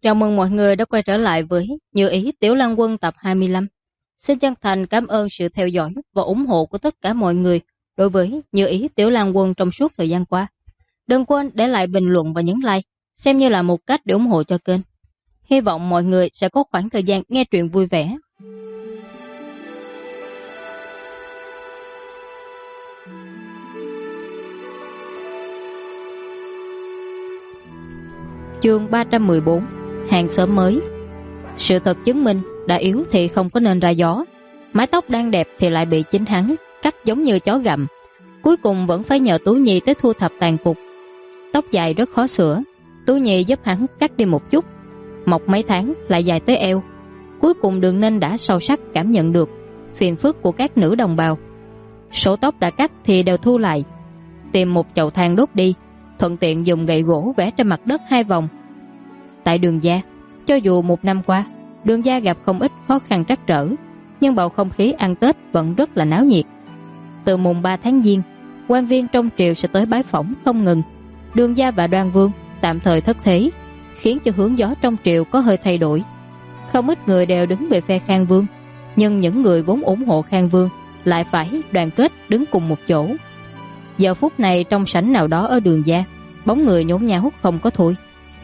Chào mừng mọi người đã quay trở lại với Như Ý Tiểu Lan Quân tập 25. Xin chân thành cảm ơn sự theo dõi và ủng hộ của tất cả mọi người đối với Như Ý Tiểu Lan Quân trong suốt thời gian qua. Đừng quên để lại bình luận và nhấn like, xem như là một cách để ủng hộ cho kênh. Hy vọng mọi người sẽ có khoảng thời gian nghe truyện vui vẻ. Chương 314. Hàng xóm mới. Sự thật chứng minh đã yếu thì không có nên ra gió. Mái tóc đang đẹp thì lại bị chính hắn cắt giống như chó gặm. Cuối cùng vẫn phải nhờ Tú Nhi tới thu thập tàn cục. Tóc dài rất khó sửa, Tú Nhi giúp hắn cắt đi một chút. Mọc mấy tháng lại dài tới eo. Cuối cùng Đường Ninh đã sâu sắc cảm nhận được phiền phức của các nữ đồng bào. Số tóc đã cắt thì đều thu lại, tìm một chậu than đốt đi, thuận tiện dùng gậy gỗ vẽ trên mặt đất 2 vòng. Tại Đường gia, cho dù một năm qua Đường gia gặp không ít khó khăn trắc trở, nhưng bầu không khí ăn Tết vẫn rất là náo nhiệt. Từ mùng 3 tháng Giêng, quan viên trong triều sẽ tới bái phỏng không ngừng. Đường gia và Đoan Vương tạm thời thất thế, khiến cho hướng gió trong triều có hơi thay đổi. Không ít người đều đứng về phe Khang Vương, nhưng những người vốn ủng hộ Khang Vương lại phải đoàn kết đứng cùng một chỗ. Giờ phút này trong sảnh nào đó ở Đường gia, bóng người nhốn nháo không có thôi.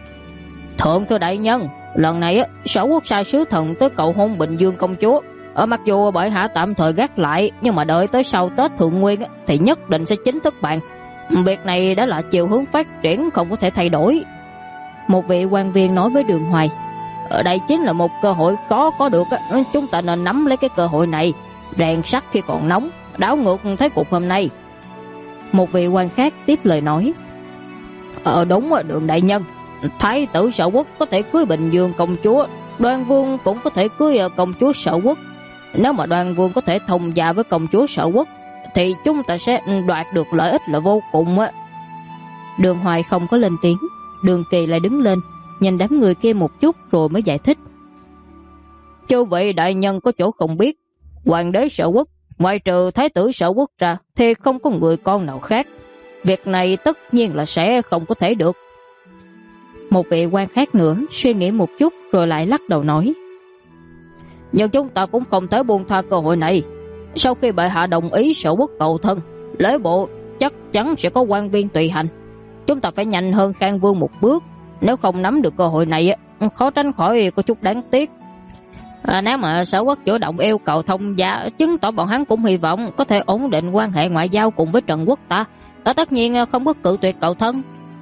Thượng thư đại nhân, lần này Sở Quốc sai sứ thần tới cầu hôn Bình Dương công chúa. Mặc dù bệ hạ tạm thời gác lại, nhưng mà đợi tới sau Tết Thượng Nguyên thì nhất định sẽ chính thức bàn. Việc này đã là chiều hướng phát triển, không có thể thay đổi. Một vị quan viên nói với Đường Hoài, ở đây chính là một cơ hội khó có được, chúng ta nên nắm lấy cái cơ hội này, rèn sắt khi còn nóng, đảo ngược thế cục hôm nay. Một vị quan khác tiếp lời nói, đúng Đường đại nhân, Thái tử Sở Quốc có thể cưới Bình Dương công chúa, Đoan Vương cũng có thể cưới công chúa Sở Quốc. Nếu mà Đoan Vương có thể thông gia với công chúa Sở Quốc thì chúng ta sẽ đoạt được lợi ích là vô cùng á. Đường Hoài không có lên tiếng, Đường Kỳ lại đứng lên, nhìn đám người kia một chút rồi mới giải thích. Chư vị đại nhân có chỗ không biết, hoàng đế Sở Quốc ngoài trừ Thái tử Sở Quốc ra thì không có người con nào khác. Việc này tất nhiên là sẽ không có thể được. Một vị quan khác nữa suy nghĩ một chút rồi lại lắc đầu nói, nhưng chúng ta cũng không thể buông tha cơ hội này. Sau khi bệ hạ đồng ý Sở Quốc cầu thân, lễ bộ chắc chắn sẽ có quan viên tùy hành. Chúng ta phải nhanh hơn Khang Vương một bước, nếu không nắm được cơ hội này khó tránh khỏi có chút đáng tiếc. Nếu mà Sở Quốc chủ động yêu cầu thông gia, chứng tỏ bọn hắn cũng hy vọng có thể ổn định quan hệ ngoại giao cùng với Trần Quốc ta. Tất nhiên không có cự tuyệt cầu thân.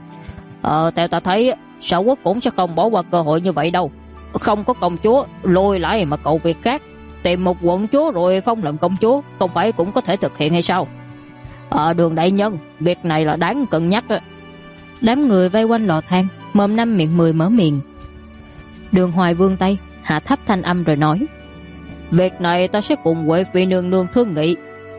Theo ta thấy Sở Quốc cũng sẽ không bỏ qua cơ hội như vậy đâu. Không có công chúa lôi lại mà cầu việc khác, tìm một quận chúa rồi phong làm công chúa, không phải cũng có thể thực hiện hay sao? Đường đại nhân, việc này là đáng cân nhắc. Đám người vây quanh lò than, mồm năm miệng 10 mở miệng. Đường Hoài vươn tay, hạ thấp thanh âm rồi nói, việc này ta sẽ cùng Huệ Phi nương nương thương nghị.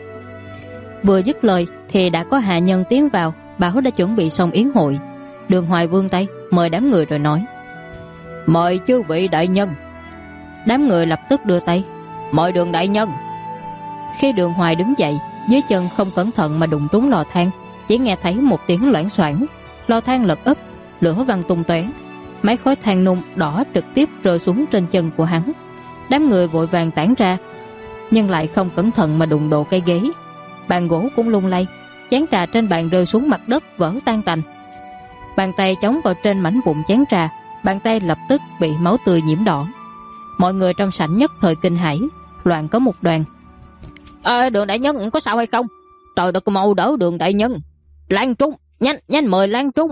Vừa dứt lời thì đã có hạ nhân tiến vào, bảo đã chuẩn bị xong yến hội. Đường Hoài vươn tay mời đám người rồi nói, mời chư vị đại nhân. Đám người lập tức đưa tay, mời Đường đại nhân. Khi Đường Hoài đứng dậy, dưới chân không cẩn thận mà đụng trúng lò than, chỉ nghe thấy một tiếng loảng xoảng, lò than lật úp, lửa văng tung tóe, mấy khói than nung đỏ trực tiếp rơi xuống trên chân của hắn. Đám người vội vàng tản ra, nhưng lại không cẩn thận mà đụng độ cây ghế, bàn gỗ cũng lung lay, chén trà trên bàn rơi xuống mặt đất vỡ tan tành. Bàn tay chống vào trên mảnh vụn chén trà, bàn tay lập tức bị máu tươi nhiễm đỏ. Mọi người trong sảnh nhất thời kinh hãi, loạn có một đoàn. Đường đại nhân có sao hay không? Trời đất, mau đỡ Đường đại nhân. Lan Trung, nhanh mời Lan Trung.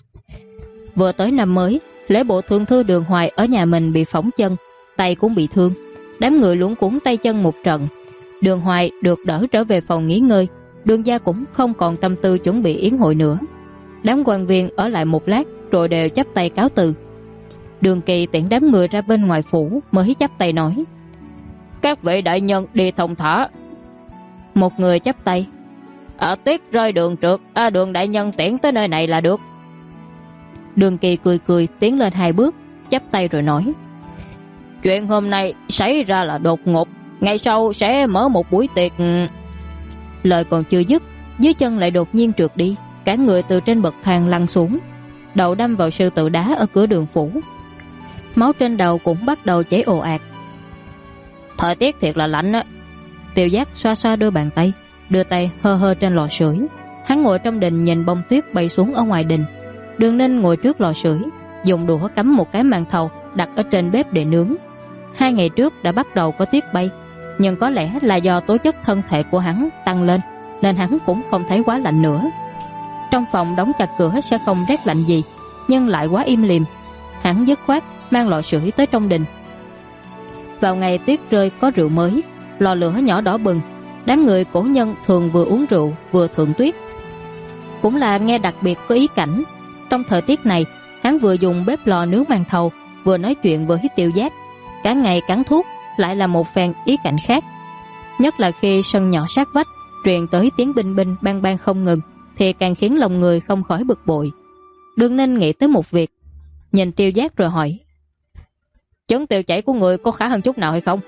Vừa tới năm mới, lễ bộ thượng thư Đường Hoài ở nhà mình bị phỏng chân, tay cũng bị thương. Đám người luống cuống tay chân một trận. Đường Hoài được đỡ trở về phòng nghỉ ngơi. Đường gia cũng không còn tâm tư chuẩn bị yến hội nữa. Đám quan viên ở lại một lát rồi đều chắp tay cáo từ. Đường Kỳ tiễn đám người ra bên ngoài phủ mới chắp tay nói, các vị đại nhân đi thông thả. Một người chắp tay, tuyết rơi đường trượt, Đường đại nhân tiễn tới nơi này là được. Đường Kỳ cười cười tiến lên 2 bước, chắp tay rồi nói, chuyện hôm nay xảy ra là đột ngột, ngày sau sẽ mở một buổi tiệc. Lời còn chưa dứt, dưới chân lại đột nhiên trượt đi, cả người từ trên bậc thang lăn xuống, đầu đâm vào sư tử đá ở cửa đường phủ. máu trên đầu cũng bắt đầu chảy ồ ạt. Thời tiết thiệt là lạnh á. Tiêu Giác xoa xoa đôi bàn tay, đưa tay hơ hơ trên lò sưởi. Hắn ngồi trong đình nhìn bông tuyết bay xuống ở ngoài đình. Đường Ninh ngồi trước lò sưởi, dùng đũa cắm một cái màn thầu đặt ở trên bếp để nướng. 2 ngày trước đã bắt đầu có tuyết bay, nhưng có lẽ là do tố chất thân thể của hắn tăng lên nên hắn cũng không thấy quá lạnh nữa. Trong phòng đóng chặt cửa sẽ không rét lạnh gì, nhưng lại quá im lìm. Hắn dứt khoát mang lò sưởi tới trong đình. Vào ngày tuyết rơi có rượu mới, lò lửa nhỏ đỏ bừng. Đám người cổ nhân thường vừa uống rượu vừa thưởng tuyết, cũng là nghe đặc biệt có ý cảnh. Trong thời tiết này, hắn vừa dùng bếp lò nướng màn thầu, vừa nói chuyện với Tiêu Giác. Cả ngày cắn thuốc lại là một phen ý cảnh khác. Nhất là khi sân nhỏ sát vách truyền tới tiếng binh binh bang bang không ngừng, thì càng khiến lòng người không khỏi bực bội. Đường Ninh nghĩ tới một việc, nhìn Tiêu Giác rồi hỏi: Chứng tiêu chảy của người có khá hơn chút nào hay không?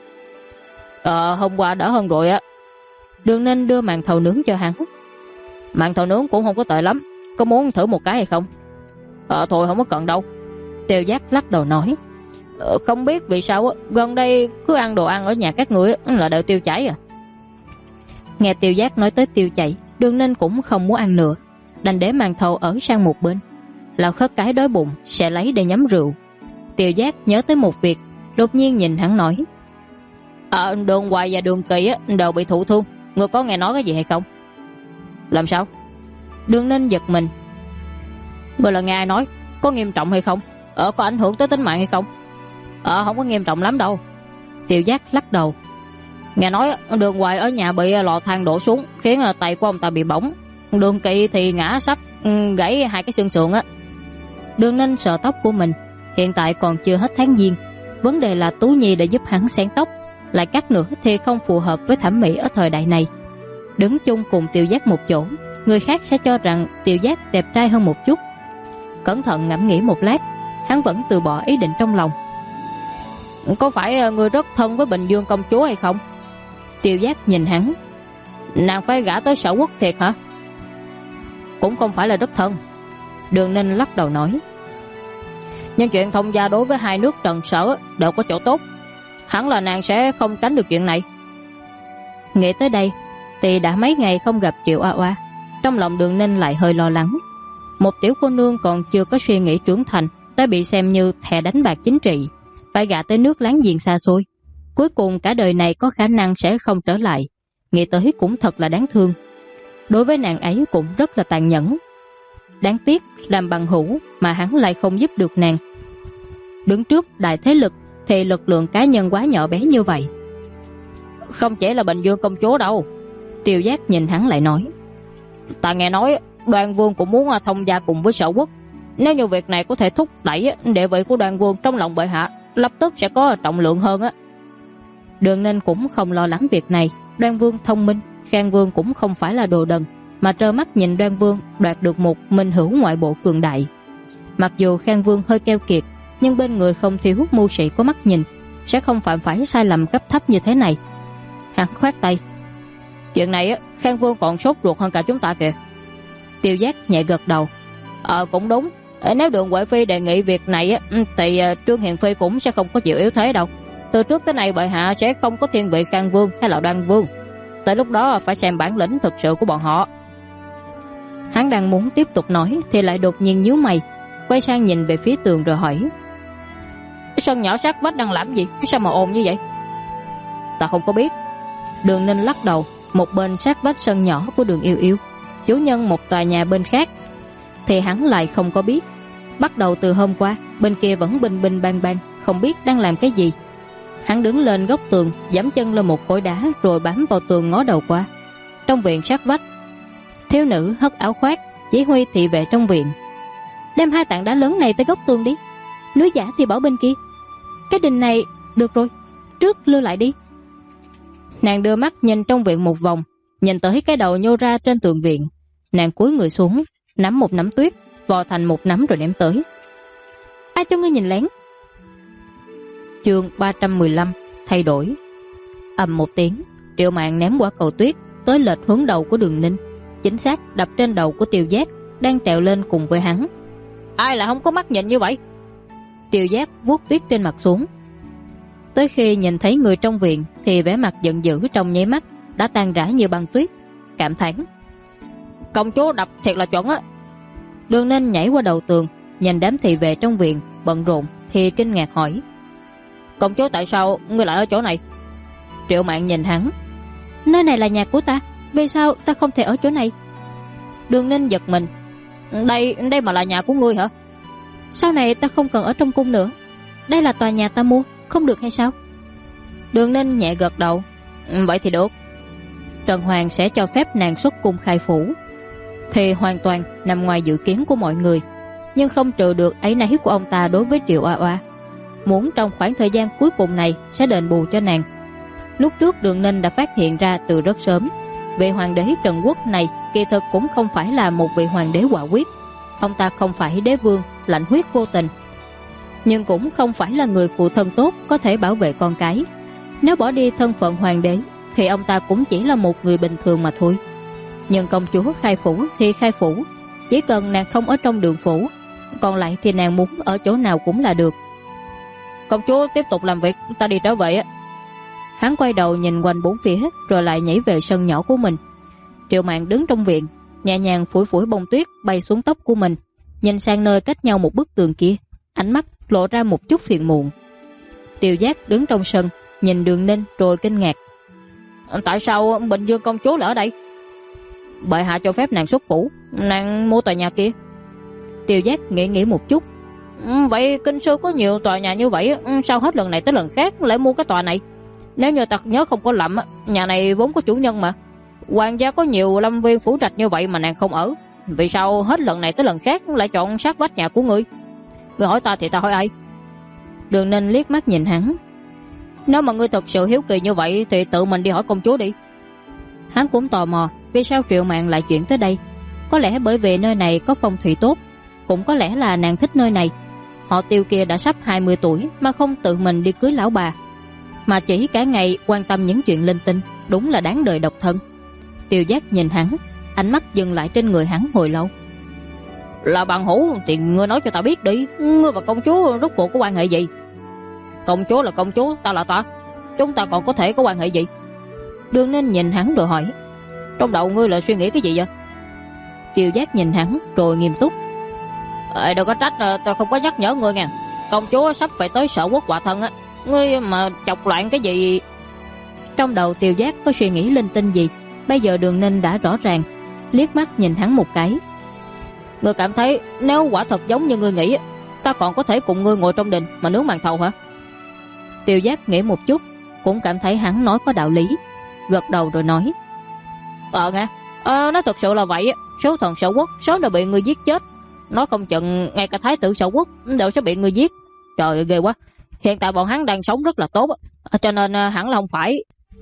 Hôm qua đỡ hơn rồi á. Đường Ninh đưa màn thầu nướng cho hắn. Màn thầu nướng cũng không có tệ lắm, có muốn thử một cái hay không? Thôi không có cần đâu. Tiêu Giác lắc đầu nói: Không biết vì sao á, gần đây cứ ăn đồ ăn ở nhà các người là đều tiêu chảy à. Nghe Tiêu Giác nói tới tiêu chảy, Đường Ninh cũng không muốn ăn nữa, đành để màn thầu ở sang một bên. Lão khất cái đói bụng sẽ lấy để nhắm rượu. Tiêu Giác nhớ tới một việc, đột nhiên nhìn hắn nói: Đường Hoài và Đường Kỳ đều bị thụ thương, người có nghe nói cái gì hay không? Làm sao? Đường Ninh giật mình. Người là nghe ai nói? Có nghiêm trọng hay không? Có ảnh hưởng tới tính mạng hay không? Không có nghiêm trọng lắm đâu. Tiêu Giác lắc đầu. Nghe nói Đường Hoài ở nhà bị lò than đổ xuống, khiến tay của ông ta bị bỏng. Đường Kỳ thì ngã sắp gãy 2 cái xương sườn á. Đường Ninh sợ tóc của mình, hiện tại còn chưa hết tháng giêng. Vấn đề là Tú Nhi đã giúp hắn xén tóc, lại cắt nữa thì không phù hợp với thẩm mỹ ở thời đại này. Đứng chung cùng Tiêu Giác một chỗ, người khác sẽ cho rằng Tiêu Giác đẹp trai hơn một chút. Cẩn thận ngẫm nghĩ một lát, hắn vẫn từ bỏ ý định trong lòng. Có phải người rất thân với Bình Dương công chúa hay không? Tiêu Giác nhìn hắn. Nàng phải gả tới Sở Quốc thiệt hả? Cũng không phải là rất thân. Đường Ninh lắc đầu nói. Nhưng chuyện thông gia đối với hai nước Trần Sở đều có chỗ tốt, hẳn là nàng sẽ không tránh được chuyện này. Nghĩ tới đây thì đã mấy ngày không gặp Triệu A Oa, trong lòng Đường Ninh lại hơi lo lắng. Một tiểu cô nương còn chưa có suy nghĩ trưởng thành đã bị xem như thẻ đánh bạc chính trị, phải gả tới nước láng giềng xa xôi, cuối cùng cả đời này có khả năng sẽ không trở lại. Nghĩ tới cũng thật là đáng thương. Đối với nàng ấy cũng rất là tàn nhẫn. Đáng tiếc làm bằng hữu mà hắn lại không giúp được nàng. Đứng trước đại thế lực thì lực lượng cá nhân quá nhỏ bé như vậy. Không chỉ là Bình Dương công chúa đâu. Tiêu Giác nhìn hắn lại nói. Ta nghe nói Đoan Vương cũng muốn thông gia cùng với Sở Quốc. Nếu như việc này có thể thúc đẩy địa vị của Đoan Vương trong lòng bệ hạ lập tức sẽ có trọng lượng hơn á. Đường Ninh cũng không lo lắng việc này. Đoan Vương thông minh, Khang Vương cũng không phải là đồ đần mà trơ mắt nhìn Đoan Vương đoạt được một minh hữu ngoại bộ cường đại. Mặc dù Khang Vương hơi keo kiệt, nhưng bên người không thiếu mưu sĩ có mắt nhìn, sẽ không phạm phải sai lầm cấp thấp như thế này. Hắn khoát tay. Chuyện này Khang Vương còn sốt ruột hơn cả chúng ta kìa. Tiêu Giác nhẹ gật đầu. Cũng đúng. Nếu Đường Huệ Phi đề nghị việc này thì Trương Hiền Phi cũng sẽ không có chịu yếu thế đâu. Từ trước tới nay bệ hạ sẽ không có thiên vị Khang Vương hay là Đoan Vương. Tới lúc đó phải xem bản lĩnh thực sự của bọn họ. Hắn đang muốn tiếp tục nói thì lại đột nhiên nhíu mày, quay sang nhìn về phía tường rồi hỏi. Cái sân nhỏ sát vách đang làm gì? Sao mà ồn như vậy? Ta không có biết. Đường Ninh lắc đầu. Một bên sát vách sân nhỏ của Đường Yêu Yêu, chủ nhân một tòa nhà bên khác, thì hắn lại không có biết. Bắt đầu từ hôm qua, bên kia vẫn binh binh bang bang, không biết đang làm cái gì. Hắn đứng lên góc tường, giẫm chân lên một khối đá rồi bám vào tường ngó đầu qua. Trong viện sát vách, thiếu nữ hất áo khoác chỉ huy thị vệ trong viện. Đem 2 tảng đá lớn này tới góc tường đi. Núi giả thì bỏ bên kia. Cái đình này được rồi, trước lưu lại đi. Nàng đưa mắt nhìn trong viện một vòng, nhìn tới cái đầu nhô ra trên tường viện. Nàng cúi người xuống, nắm một nắm tuyết, vò thành một nắm rồi ném tới. Ai cho ngươi nhìn lén? Chương 315 thay đổi. Ầm một tiếng, Triệu Mạn ném quả cầu tuyết tới lệch hướng đầu của Đường Ninh, chính xác đập trên đầu của Tiêu Giác đang trèo lên cùng với hắn. Ai là không có mắt nhìn như vậy? Tiêu Giác vuốt tuyết trên mặt xuống. Tới khi nhìn thấy người trong viện thì vẻ mặt giận dữ trong nháy mắt đã tan rã như băng tuyết, cảm thán: công chúa đập thiệt là chuẩn á. Đường Ninh nhảy qua đầu tường, nhìn đám thị vệ trong viện bận rộn thì kinh ngạc hỏi: công chúa, tại sao ngươi lại ở chỗ này? Triệu Mạn nhìn hắn: nơi này là nhà của ta, vì sao ta không thể ở chỗ này? Đường Ninh giật mình: đây mà là nhà của ngươi hả? Sau này ta không cần ở trong cung nữa, đây là tòa nhà ta mua, không được hay sao? Đường Ninh nhẹ gật đầu: vậy thì được. Trần Hoàng sẽ cho phép nàng xuất cung khai phủ thì hoàn toàn nằm ngoài dự kiến của mọi người, nhưng không trừ được áy náy của ông ta đối với Triệu Oa Oa, muốn trong khoảng thời gian cuối cùng này sẽ đền bù cho nàng. Lúc trước Đường Ninh đã phát hiện ra từ rất sớm, vị hoàng đế Trần Quốc này kỳ thực cũng không phải là một vị hoàng đế quả quyết. Ông ta không phải đế vương lạnh huyết vô tình, nhưng cũng không phải là người phụ thân tốt có thể bảo vệ con cái. Nếu bỏ đi thân phận hoàng đế thì ông ta cũng chỉ là một người bình thường mà thôi. Nhưng công chúa khai phủ thì khai phủ, chỉ cần nàng không ở trong đường phủ, còn lại thì nàng muốn ở chỗ nào cũng là được. Công chúa tiếp tục làm việc, ta đi trở về á. Hắn quay đầu nhìn quanh bốn phía rồi lại nhảy về sân nhỏ của mình. Triệu Mạn đứng trong viện, nhẹ nhàng phủi phủi bông tuyết bay xuống tóc của mình, nhìn sang nơi cách nhau một bức tường kia, ánh mắt lộ ra một chút phiền muộn. Tiêu Giác đứng trong sân nhìn Đường Ninh rồi kinh ngạc: tại sao Bình Dương công chúa lại ở đây? Bệ hạ cho phép nàng xuất phủ, nàng mua tòa nhà kia. Tiêu Giác nghĩ một chút: vậy kinh sư có nhiều tòa nhà như vậy, sao hết lần này tới lần khác lại mua cái tòa này? Nếu như ta nhớ không có lầm, nhà này vốn có chủ nhân mà. Hoàng gia có nhiều lâm viên phủ trạch như vậy mà nàng không ở, vì sao hết lần này tới lần khác lại chọn sát vách nhà của ngươi? Ngươi hỏi ta thì ta hỏi ai? Đường Ninh liếc mắt nhìn hắn: nếu mà ngươi thật sự hiếu kỳ như vậy thì tự mình đi hỏi công chúa đi. Hắn cũng tò mò vì sao Triệu Mạn lại chuyển tới đây. Có lẽ bởi vì nơi này có phong thủy tốt, cũng có lẽ là nàng thích nơi này. Họ Tiêu kia đã sắp 20 tuổi mà không tự mình đi cưới lão bà, mà chỉ cả ngày quan tâm những chuyện linh tinh, đúng là đáng đời độc thân. Tiêu Giác nhìn hắn, ánh mắt dừng lại trên người hắn hồi lâu. Là bằng hữu thì ngươi nói cho ta biết đi, ngươi và công chúa rốt cuộc có quan hệ gì? Công chúa là công chúa, ta là ta, chúng ta còn có thể có quan hệ gì? Đường Ninh nhìn hắn rồi hỏi: trong đầu ngươi là suy nghĩ cái gì vậy? Tiêu Giác nhìn hắn rồi nghiêm túc: đừng có trách ta không có nhắc nhở ngươi nha. Công chúa sắp phải tới Sở Quốc quả thân á, ngươi mà chọc loạn cái gì? Trong đầu Tiêu Giác có suy nghĩ linh tinh gì bây giờ Đường Ninh đã rõ ràng, liếc mắt nhìn hắn một cái: ngươi cảm thấy nếu quả thật giống như ngươi nghĩ, ta còn có thể cùng ngươi ngồi trong đình mà nướng màn thầu hả? Tiêu Giác nghĩ một chút, cũng cảm thấy hắn nói có đạo lý, gật đầu rồi nói: nghe, nó thật sự là vậy. Số thần Sở Quốc sớm đã bị người giết chết, nói không chừng ngay cả thái tử Sở Quốc đều sẽ bị người giết. Trời ơi, ghê quá. Hiện tại bọn hắn đang sống rất là tốt, cho nên hẳn là không phải.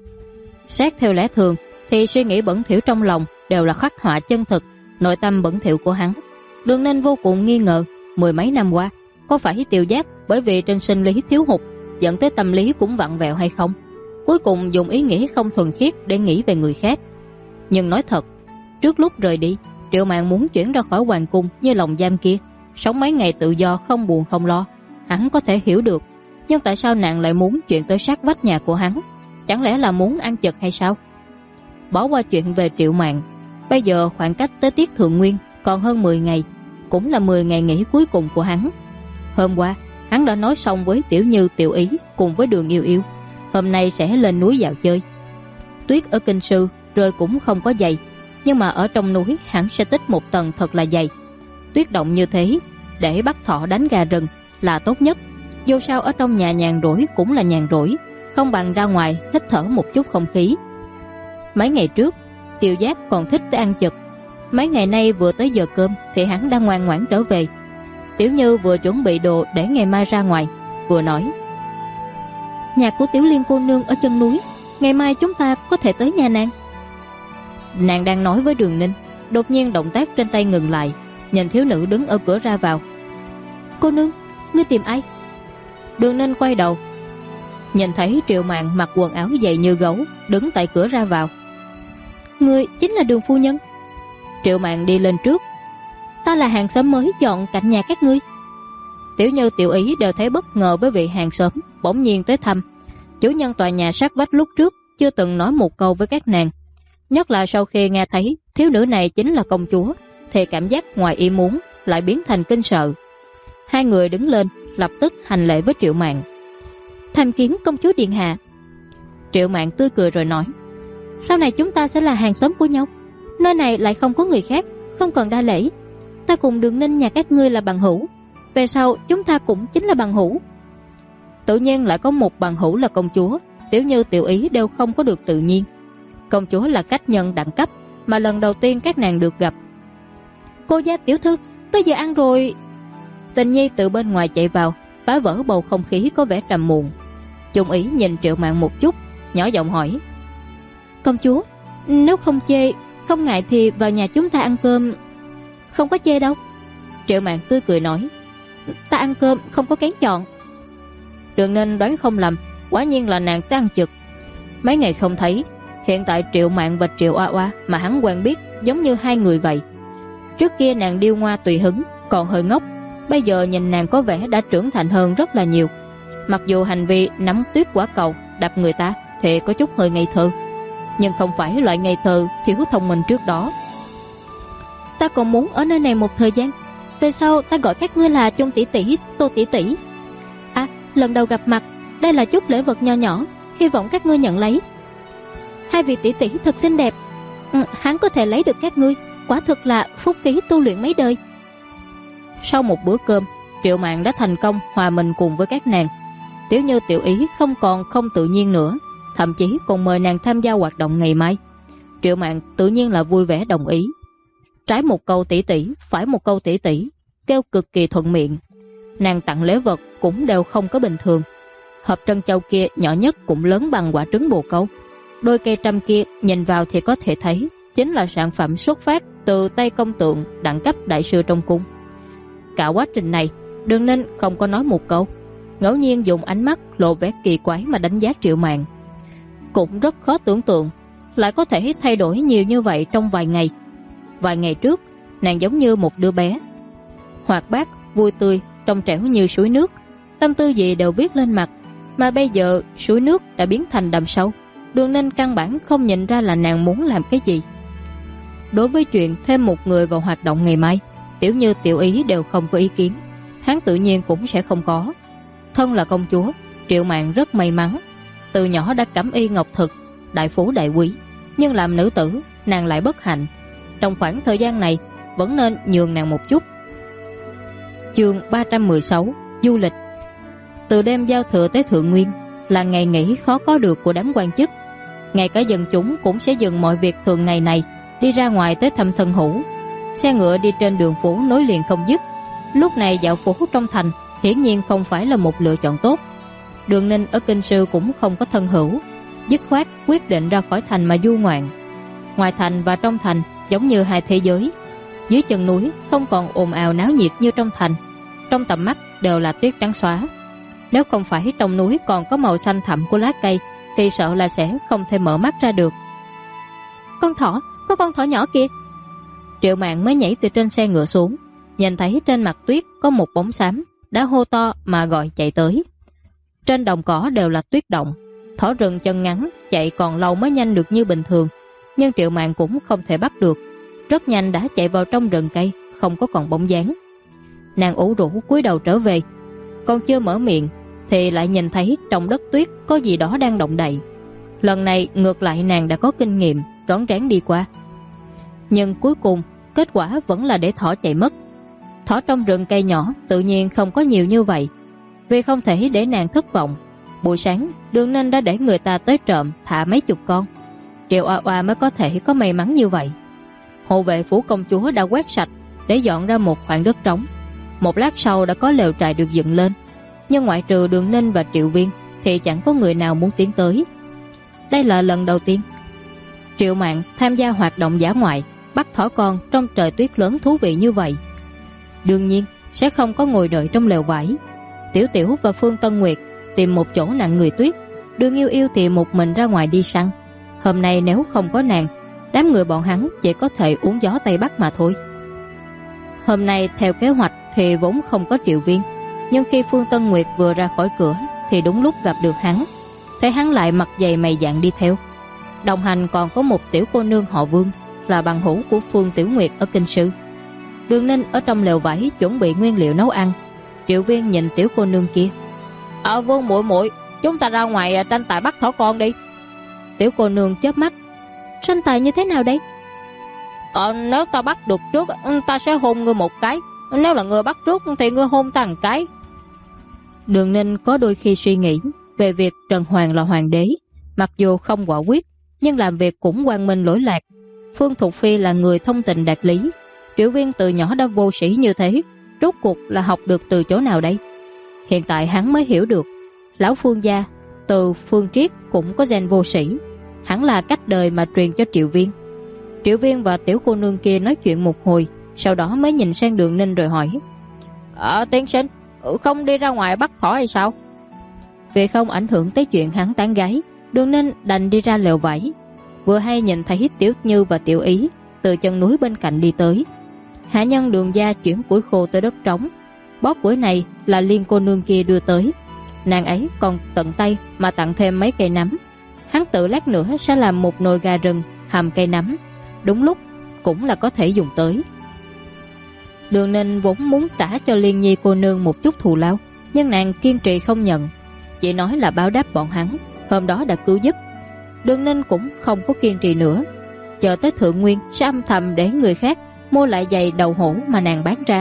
Xét theo lẽ thường thì suy nghĩ bẩn thỉu trong lòng đều là khắc họa chân thực nội tâm bẩn thỉu của hắn. Đường Ninh vô cùng nghi ngờ, mười mấy năm qua có phải Tiêu Giác bởi vì trên sinh lý thiếu hụt dẫn tới tâm lý cũng vặn vẹo hay không, cuối cùng dùng ý nghĩ không thuần khiết để nghĩ về người khác. Nhưng nói thật, trước lúc rời đi, Triệu Mạn muốn chuyển ra khỏi hoàng cung như lồng giam kia, sống mấy ngày tự do không buồn không lo, hắn có thể hiểu được. Nhưng tại sao nàng lại muốn chuyển tới sát vách nhà của hắn? Chẳng lẽ là muốn ăn chật hay sao? Bỏ qua chuyện về Triệu Mạn, bây giờ khoảng cách tới tiết thượng nguyên còn hơn 10 ngày, cũng là 10 ngày nghỉ cuối cùng của hắn. Hôm qua hắn đã nói xong với Tiểu Như, Tiểu Ý cùng với Đường Yêu Yêu, hôm nay sẽ lên núi dạo chơi. Tuyết ở Kinh Sư rơi cũng không có dày, nhưng mà ở trong núi hắn sẽ tích một tầng thật là dày. Tuyết động như thế để bắt thỏ đánh gà rừng là tốt nhất. Dù sao ở trong nhà nhàn rỗi cũng là nhàn rỗi, không bằng ra ngoài hít thở một chút không khí. Mấy ngày trước Tiêu Giác còn thích tới ăn chực, mấy ngày nay vừa tới giờ cơm thì hắn đang ngoan ngoãn trở về. Tiểu Như vừa chuẩn bị đồ để ngày mai ra ngoài, vừa nói: nhà của Tiểu Liên cô nương ở chân núi, ngày mai chúng ta có thể tới nhà nàng. Nàng đang nói với Đường Ninh, đột nhiên động tác trên tay ngừng lại, nhìn thiếu nữ đứng ở cửa ra vào. Cô nương, ngươi tìm ai? Đường Ninh quay đầu, nhìn thấy Triệu Mạn mặc quần áo dày như gấu đứng tại cửa ra vào. Ngươi chính là Đường phu nhân? Triệu Mạn đi lên trước. Ta là hàng xóm mới dọn cạnh nhà các ngươi. Tiểu Như, Tiểu Ý đều thấy bất ngờ với vị hàng xóm bỗng nhiên tới thăm. Chủ nhân tòa nhà sát vách lúc trước chưa từng nói một câu với các nàng, nhất là sau khi nghe thấy thiếu nữ này chính là công chúa thì cảm giác ngoài ý muốn lại biến thành kinh sợ. Hai người đứng lên lập tức hành lễ với Triệu Mạn. Tham kiến công chúa điện hạ. Triệu Mạn tươi cười rồi nói, sau này chúng ta sẽ là hàng xóm của nhau, nơi này lại không có người khác, không cần đa lễ. Ta cùng Đường Ninh nhà các ngươi là bằng hữu, về sau chúng ta cũng chính là bằng hữu. Tự nhiên lại có một bằng hữu là công chúa. Tiểu Như, Tiểu Ý đều không có được tự nhiên. Công chúa là khách nhân đẳng cấp mà lần đầu tiên các nàng được gặp. Cô gia tiểu thư, tới giờ ăn rồi. Tình Nhi từ bên ngoài chạy vào, phá vỡ bầu không khí có vẻ trầm muộn. Chung Ý nhìn Triệu Mạn một chút, nhỏ giọng hỏi, công chúa, nếu không chê, không ngại thì vào nhà chúng ta ăn cơm. Không có chê đâu. Triệu Mạn tươi cười nói, ta ăn cơm không có kén chọn. Đường Ninh đoán không lầm, quả nhiên là nàng tới ăn trực. Mấy ngày không thấy, hiện tại Triệu Mạn và Triệu Oa Oa mà hắn quen biết giống như hai người vậy. Trước kia nàng điêu ngoa tùy hứng, còn hơi ngốc, bây giờ nhìn nàng có vẻ đã trưởng thành hơn rất là nhiều. Mặc dù hành vi nắm tuyết quả cầu đập người ta thì có chút hơi ngây thơ, nhưng không phải loại ngây thơ thiếu thông minh trước đó. Ta còn muốn ở nơi này một thời gian, về sau ta gọi các ngươi là Chung tỷ tỷ, Tô tỷ tỷ. À, lần đầu gặp mặt, đây là chút lễ vật nho nhỏ, hy vọng các ngươi nhận lấy. Hai vị tỷ tỷ thật xinh đẹp. Hắn có thể lấy được các ngươi, quả thực là phúc khí tu luyện mấy đời. Sau một bữa cơm, Triệu Mạn đã thành công hòa mình cùng với các nàng. Tiểu Như, Tiểu Ý không còn không tự nhiên nữa, thậm chí còn mời nàng tham gia hoạt động ngày mai. Triệu Mạn tự nhiên là vui vẻ đồng ý. Trái một câu tỷ tỷ, phải một câu tỷ tỷ, kêu cực kỳ thuận miệng. Nàng tặng lễ vật cũng đều không có bình thường. Hộp trân châu kia nhỏ nhất cũng lớn bằng quả trứng bồ câu. Đôi cây trăm kia nhìn vào thì có thể thấy chính là sản phẩm xuất phát từ tay công tượng đẳng cấp đại sư trong cung. Cả quá trình này, Đường Ninh không có nói một câu, ngẫu nhiên dùng ánh mắt lộ vẻ kỳ quái mà đánh giá Triệu Mạn. Cũng rất khó tưởng tượng lại có thể thay đổi nhiều như vậy trong vài ngày. Vài ngày trước, nàng giống như một đứa bé, hoạt bát, vui tươi, trong trẻo như suối nước, tâm tư gì đều viết lên mặt. Mà bây giờ suối nước đã biến thành đầm sâu, Đường Ninh căn bản không nhìn ra là nàng muốn làm cái gì. Đối với chuyện thêm một người vào hoạt động ngày mai, Tiểu Như, Tiểu Ý đều không có ý kiến, hắn tự nhiên cũng sẽ không có. Thân là công chúa, Triệu Mạn rất may mắn, từ nhỏ đã cẩm y ngọc thực, đại phú đại quý, nhưng làm nữ tử nàng lại bất hạnh. Trong khoảng thời gian này vẫn nên nhường nàng một chút. Chương 316: Du lịch. Từ đêm giao thừa tới Thượng Nguyên là ngày nghỉ khó có được của đám quan chức. Ngay cả dân chúng cũng sẽ dừng mọi việc thường ngày này, đi ra ngoài tới thăm thân hữu. Xe ngựa đi trên đường phố nối liền không dứt. Lúc này dạo phố trong thành hiển nhiên không phải là một lựa chọn tốt. Đường Ninh ở Kinh Sư cũng không có thân hữu, dứt khoát quyết định ra khỏi thành mà du ngoạn. Ngoài thành và trong thành giống như hai thế giới. Dưới chân núi không còn ồn ào náo nhiệt như trong thành, trong tầm mắt đều là tuyết trắng xóa. Nếu không phải trong núi còn có màu xanh thẳm của lá cây thì sợ là sẽ không thể mở mắt ra được. Con thỏ, có con thỏ nhỏ kìa. Triệu Mạn mới nhảy từ trên xe ngựa xuống, nhìn thấy trên mặt tuyết có một bóng xám, đã hô to mà gọi chạy tới. Trên đồng cỏ đều là tuyết động, thỏ rừng chân ngắn chạy còn lâu mới nhanh được như bình thường, nhưng Triệu Mạn cũng không thể bắt được, rất nhanh đã chạy vào trong rừng cây, không có còn bóng dáng. Nàng ủ rũ cúi đầu trở về, còn chưa mở miệng thì lại nhìn thấy trong đất tuyết có gì đó đang động đậy. Lần này ngược lại nàng đã có kinh nghiệm, rón rén đi qua. Nhưng cuối cùng kết quả vẫn là để thỏ chạy mất. Thỏ trong rừng cây nhỏ tự nhiên không có nhiều như vậy. Vì không thể để nàng thất vọng, buổi sáng Đường Ninh đã để người ta tới trộm thả mấy chục con. Triệu Oa Oa mới có thể có may mắn như vậy. Hộ vệ phủ công chúa đã quét sạch để dọn ra một khoảng đất trống. Một lát sau đã có lều trại được dựng lên, nhưng ngoại trừ Đường Ninh và Triệu Viên thì chẳng có người nào muốn tiến tới. Đây là lần đầu tiên Triệu Mạn tham gia hoạt động dã ngoại, bắt thỏ con trong trời tuyết lớn thú vị như vậy. Đương nhiên sẽ không có ngồi đợi trong lều vải. Tiểu Tiểu và Phương Tân Nguyệt tìm một chỗ nặng người tuyết, Đường Yêu Yêu thì một mình ra ngoài đi săn. Hôm nay nếu không có nàng, đám người bọn hắn chỉ có thể uống gió Tây Bắc mà thôi. Hôm nay theo kế hoạch thì vốn không có Triệu Viên, Nhưng khi Phương Tân Nguyệt vừa ra khỏi cửa thì đúng lúc gặp được hắn. Thấy hắn lại mặt dày mày dạn đi theo. Đồng hành còn có một tiểu cô nương họ Vương, là bằng hữu của Phương Tiểu Nguyệt ở Kinh Sư. Đường Ninh ở trong lều vải chuẩn bị nguyên liệu nấu ăn. Triệu Viên nhìn tiểu cô nương kia. Vương muội muội, chúng ta ra ngoài tranh tài bắt thỏ con đi. Tiểu cô nương chớp mắt. Tranh tài như thế nào đây? Nếu ta bắt được trước, ta sẽ hôn ngươi một cái. Nếu là ngươi bắt trước thì ngươi hôn ta một cái. Đường Ninh có đôi khi suy nghĩ về việc Trần Hoàng là hoàng đế. Mặc dù không quả quyết, nhưng làm việc cũng quang minh lỗi lạc. Phương Thục Phi là người thông tình đạt lý. Triệu Viên từ nhỏ đã vô sĩ như thế, rốt cuộc là học được từ chỗ nào đây? Hiện tại hắn mới hiểu được, lão Phương gia từ Phương Triết cũng có gen vô sĩ, hẳn là cách đời mà truyền cho Triệu Viên. Triệu Viên và tiểu cô nương kia nói chuyện một hồi, sau đó mới nhìn sang Đường Ninh rồi hỏi: tiên sinh, không đi ra ngoài bắt thỏ hay sao? Vì không ảnh hưởng tới chuyện hắn tán gái, Đường Ninh đành đi ra lều vải. Vừa hay nhìn thấy Tiểu Như và Tiểu Ý từ chân núi bên cạnh đi tới. Hạ nhân Đường gia chuyển củi khô tới đất trống. Bó củi này là Liên cô nương kia đưa tới. Nàng ấy còn tận tay mà tặng thêm mấy cây nấm. Hắn tự lát nữa sẽ làm một nồi gà rừng hầm cây nấm, đúng lúc cũng là có thể dùng tới. Đường Ninh vốn muốn trả cho Liên Nhi cô nương một chút thù lao, nhưng nàng kiên trì không nhận, chỉ nói là báo đáp bọn hắn hôm đó đã cứu giúp. Đường Ninh cũng không có kiên trì nữa, chờ tới thượng nguyên sẽ âm thầm để người khác mua lại giày đầu hổ mà nàng bán ra.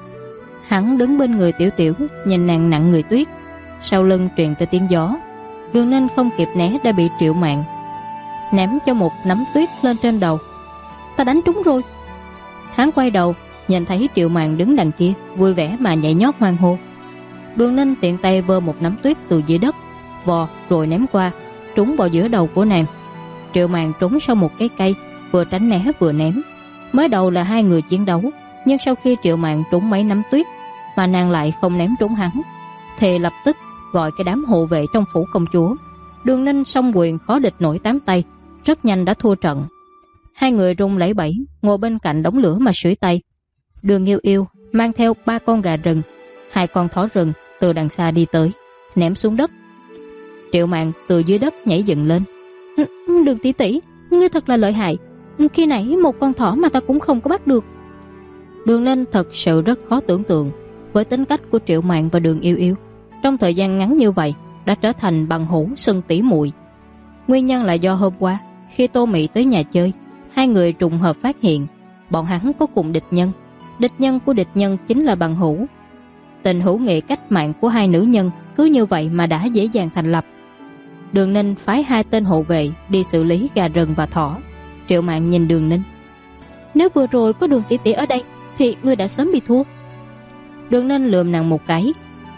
Hắn đứng bên người Tiểu Tiểu, nhìn nàng nặng người tuyết. Sau lưng truyền tới tiếng gió. Đường Ninh không kịp né đã bị Triệu Mạn ném cho một nắm tuyết lên trên đầu. Ta đánh trúng rồi. Hắn quay đầu nhìn thấy Triệu Mạn đứng đằng kia, vui vẻ mà nhảy nhót hoan hô. Đường Ninh tiện tay vơ một nắm tuyết từ dưới đất, vò rồi ném qua, trúng vào giữa đầu của nàng. Triệu Mạn trúng sau một cái cây, vừa tránh né vừa ném. Mới đầu là hai người chiến đấu, nhưng sau khi Triệu Mạn trúng mấy nắm tuyết mà nàng lại không ném trúng hắn, thì lập tức gọi cái đám hộ vệ trong phủ công chúa. Đường Ninh song quyền khó địch nổi 8 tay, rất nhanh đã thua trận. Hai người run lẩy bẩy ngồi bên cạnh đống lửa mà sưởi tay. Đường Yêu Yêu mang theo 3 con gà rừng, 2 con thỏ rừng từ đằng xa đi tới, ném xuống đất. Triệu Mạn từ dưới đất nhảy dựng lên. Đường tỷ tỷ, ngươi thật là lợi hại. Khi nãy một con thỏ mà ta cũng không có bắt được. Đường Ninh thật sự rất khó tưởng tượng, với tính cách của Triệu Mạn và Đường Yêu Yêu, trong thời gian ngắn như vậy đã trở thành bằng hữu sân tỉ muội. Nguyên nhân là do hôm qua khi Tô Mị tới nhà chơi, hai người trùng hợp phát hiện bọn hắn có cùng địch nhân. Địch nhân của địch nhân chính là bằng hữu. Tình hữu nghị cách mạng của hai nữ nhân cứ như vậy mà đã dễ dàng thành lập. Đường Ninh phái 2 tên hộ vệ đi xử lý gà rừng và thỏ. Triệu Mạn nhìn Đường Ninh. Nếu vừa rồi có Đường tỷ tỷ ở đây thì ngươi đã sớm bị thua. Đường Ninh lườm nàng một cái.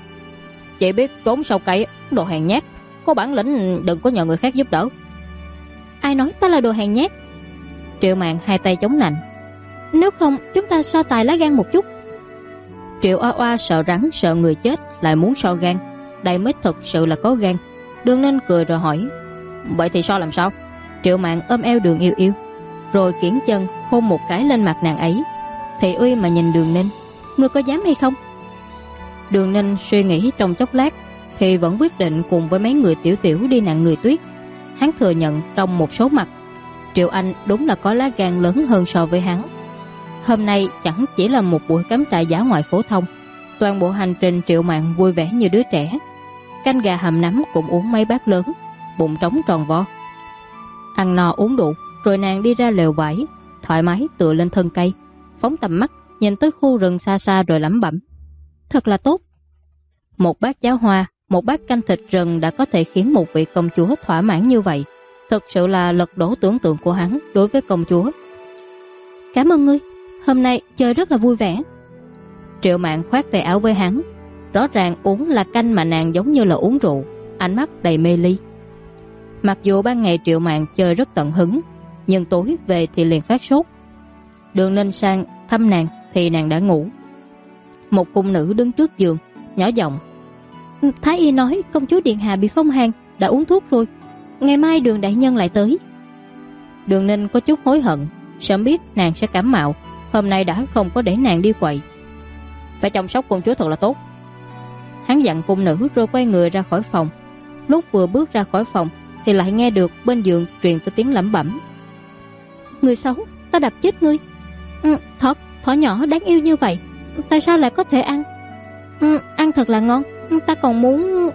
Chỉ biết trốn sau cây, đồ hèn nhát. Có bản lĩnh đừng có nhờ người khác giúp đỡ. Ai nói ta là đồ hèn nhát? Triệu Mạn 2 tay chống nạnh. Nếu không chúng ta so tài lá gan một chút. Triệu Oa Oa sợ rắn sợ người chết lại muốn so gan, đây mới thực sự là có gan. Đường Ninh cười rồi hỏi. Vậy thì so làm sao? Triệu Mạn ôm eo Đường Yêu Yêu, rồi kiễng chân hôn một cái lên mặt nàng ấy. Thị Uy mà nhìn Đường Ninh. Ngươi có dám hay không? Đường Ninh suy nghĩ trong chốc lát thì vẫn quyết định cùng với mấy người Tiểu Tiểu đi nặng người tuyết. Hắn thừa nhận trong một số mặt Triệu Anh đúng là có lá gan lớn hơn so với hắn. Hôm nay chẳng chỉ là một buổi cắm trại dã ngoại phổ thông. Toàn bộ hành trình Triệu Mạn vui vẻ như đứa trẻ. Canh gà hầm nấm cũng uống mấy bát lớn, bụng trống tròn vo. Ăn no uống đủ rồi nàng đi ra lều vải, thoải mái tựa lên thân cây, phóng tầm mắt nhìn tới khu rừng xa xa rồi lẩm bẩm. Thật là tốt. Một bát cháo hoa, một bát canh thịt rừng đã có thể khiến một vị công chúa thỏa mãn như vậy. Thực sự là lật đổ tưởng tượng của hắn đối với công chúa. Cảm ơn ngươi, hôm nay chơi rất là vui vẻ. Triệu Mạn khoác tay áo với hắn. Rõ ràng uống là canh mà nàng giống như là uống rượu, ánh mắt đầy mê ly. Mặc dù ban ngày Triệu Mạn chơi rất tận hứng, nhưng tối về thì liền phát sốt. Đường Ninh sang thăm nàng thì nàng đã ngủ. Một cung nữ đứng trước giường nhỏ giọng. Thái y nói công chúa điện hạ bị phong hàn, đã uống thuốc rồi, ngày mai Đường đại nhân lại tới. Đường Ninh có chút hối hận, sớm biết nàng sẽ cảm mạo, hôm nay đã không có để nàng đi quậy. Phải chăm sóc công chúa thật là tốt. Hắn dặn cung nữ rồi quay người ra khỏi phòng. Lúc vừa bước ra khỏi phòng thì lại nghe được bên giường truyền tới tiếng lẩm bẩm: "Người xấu, ta đập chết ngươi." Thỏ nhỏ đáng yêu như vậy, tại sao lại có thể ăn? Ăn thật là ngon, ta còn muốn...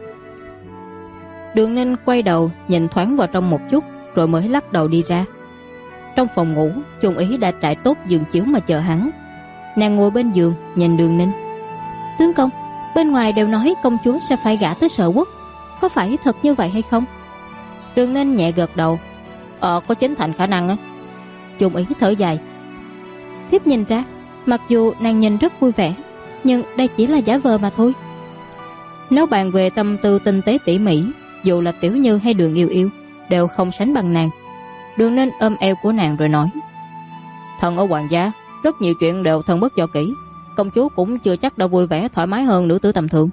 Đường Ninh quay đầu nhìn thoáng vào trong một chút rồi mới lắc đầu đi ra. Trong phòng ngủ, Chung Ý đã trải tốt giường chiếu mà chờ hắn. Nàng ngồi bên giường nhìn Đường Ninh: "Tướng công, bên ngoài đều nói công chúa sẽ phải gả tới Sở Quốc, có phải thật như vậy hay không?" Đường Ninh nhẹ gật đầu: Có chính thành khả năng á." Chung Ý thở dài: "Thiếp nhìn ra, mặc dù nàng nhìn rất vui vẻ, nhưng đây chỉ là giả vờ mà thôi." Nếu bàn về tâm tư tinh tế tỉ mỉ, dù là Tiểu Như hay Đường Yêu Yêu đều không sánh bằng nàng. Đường Ninh ôm eo của nàng rồi nói: "Thần ở hoàng gia, rất nhiều chuyện đều thần bất do kỹ, công chúa cũng chưa chắc đã vui vẻ thoải mái hơn nữ tử tầm thường."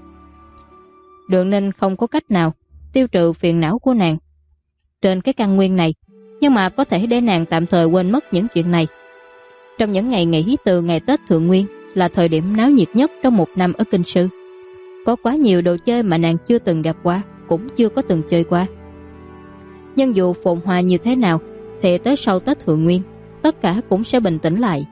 Đường Ninh không có cách nào tiêu trừ phiền não của nàng trên cái căn nguyên này, nhưng mà có thể để nàng tạm thời quên mất những chuyện này. Trong những ngày nghỉ từ ngày Tết Thượng Nguyên là thời điểm náo nhiệt nhất trong một năm ở Kinh Sư. Có quá nhiều đồ chơi mà nàng chưa từng gặp qua, cũng chưa có từng chơi qua. Nhưng dù phồn hoa như thế nào thì tới sau Tết Thượng Nguyên tất cả cũng sẽ bình tĩnh lại.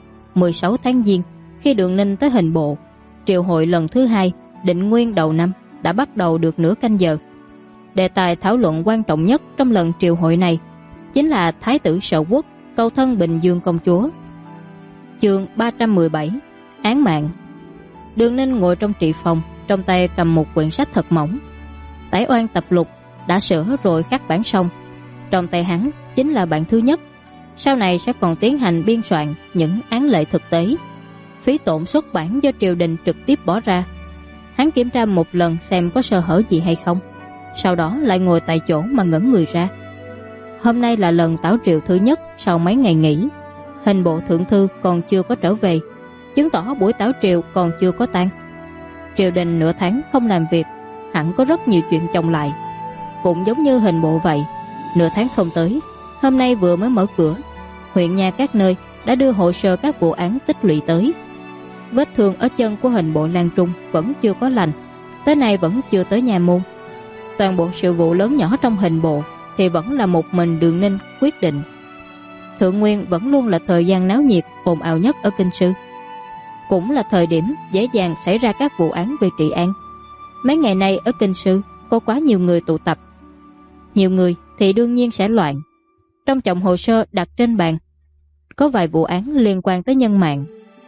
16 tháng Giêng, khi Đường Ninh tới Hình Bộ, triều hội lần thứ 2 định nguyên đầu năm đã bắt đầu được nửa canh giờ. Đề tài thảo luận quan trọng nhất trong lần triều hội này chính là Thái tử Sở Quốc cầu thân Bình Dương công chúa. Chương 317: Án mạng. Đường Ninh ngồi trong trị phòng, trong tay cầm một quyển sách thật mỏng. Tải oan tập lục đã sửa rồi khắc bản xong. Trong tay hắn chính là bản thứ nhất. Sau này sẽ còn tiến hành biên soạn những án lệ thực tế. Phí tổn xuất bản do triều đình trực tiếp bỏ ra. Hắn kiểm tra một lần xem có sơ hở gì hay không, sau đó lại ngồi tại chỗ mà ngẩn người ra. Hôm nay là lần tảo triều thứ nhất sau mấy ngày nghỉ. Hình bộ thượng thư còn chưa có trở về, chứng tỏ buổi tảo triều còn chưa có tan. Triều đình nửa tháng không làm việc, hẳn có rất nhiều chuyện chồng lại. Cũng giống như hình bộ vậy, nửa tháng không tới, hôm nay vừa mới mở cửa, huyện nhà các nơi đã đưa hồ sơ các vụ án tích lũy tới. Vết thương ở chân của hình bộ Lan Trung vẫn chưa có lành, tới nay vẫn chưa tới nhà môn. Toàn bộ sự vụ lớn nhỏ trong hình bộ thì vẫn là một mình Đường Ninh quyết định. Thượng Nguyên vẫn luôn là thời gian náo nhiệt ồn ào nhất ở Kinh Sư, cũng là thời điểm dễ dàng xảy ra các vụ án về trị an. Mấy ngày nay ở Kinh Sư có quá nhiều người tụ tập, nhiều người thì đương nhiên sẽ loạn. Trong chồng hồ sơ đặt trên bàn có vài vụ án liên quan tới nhân mạng.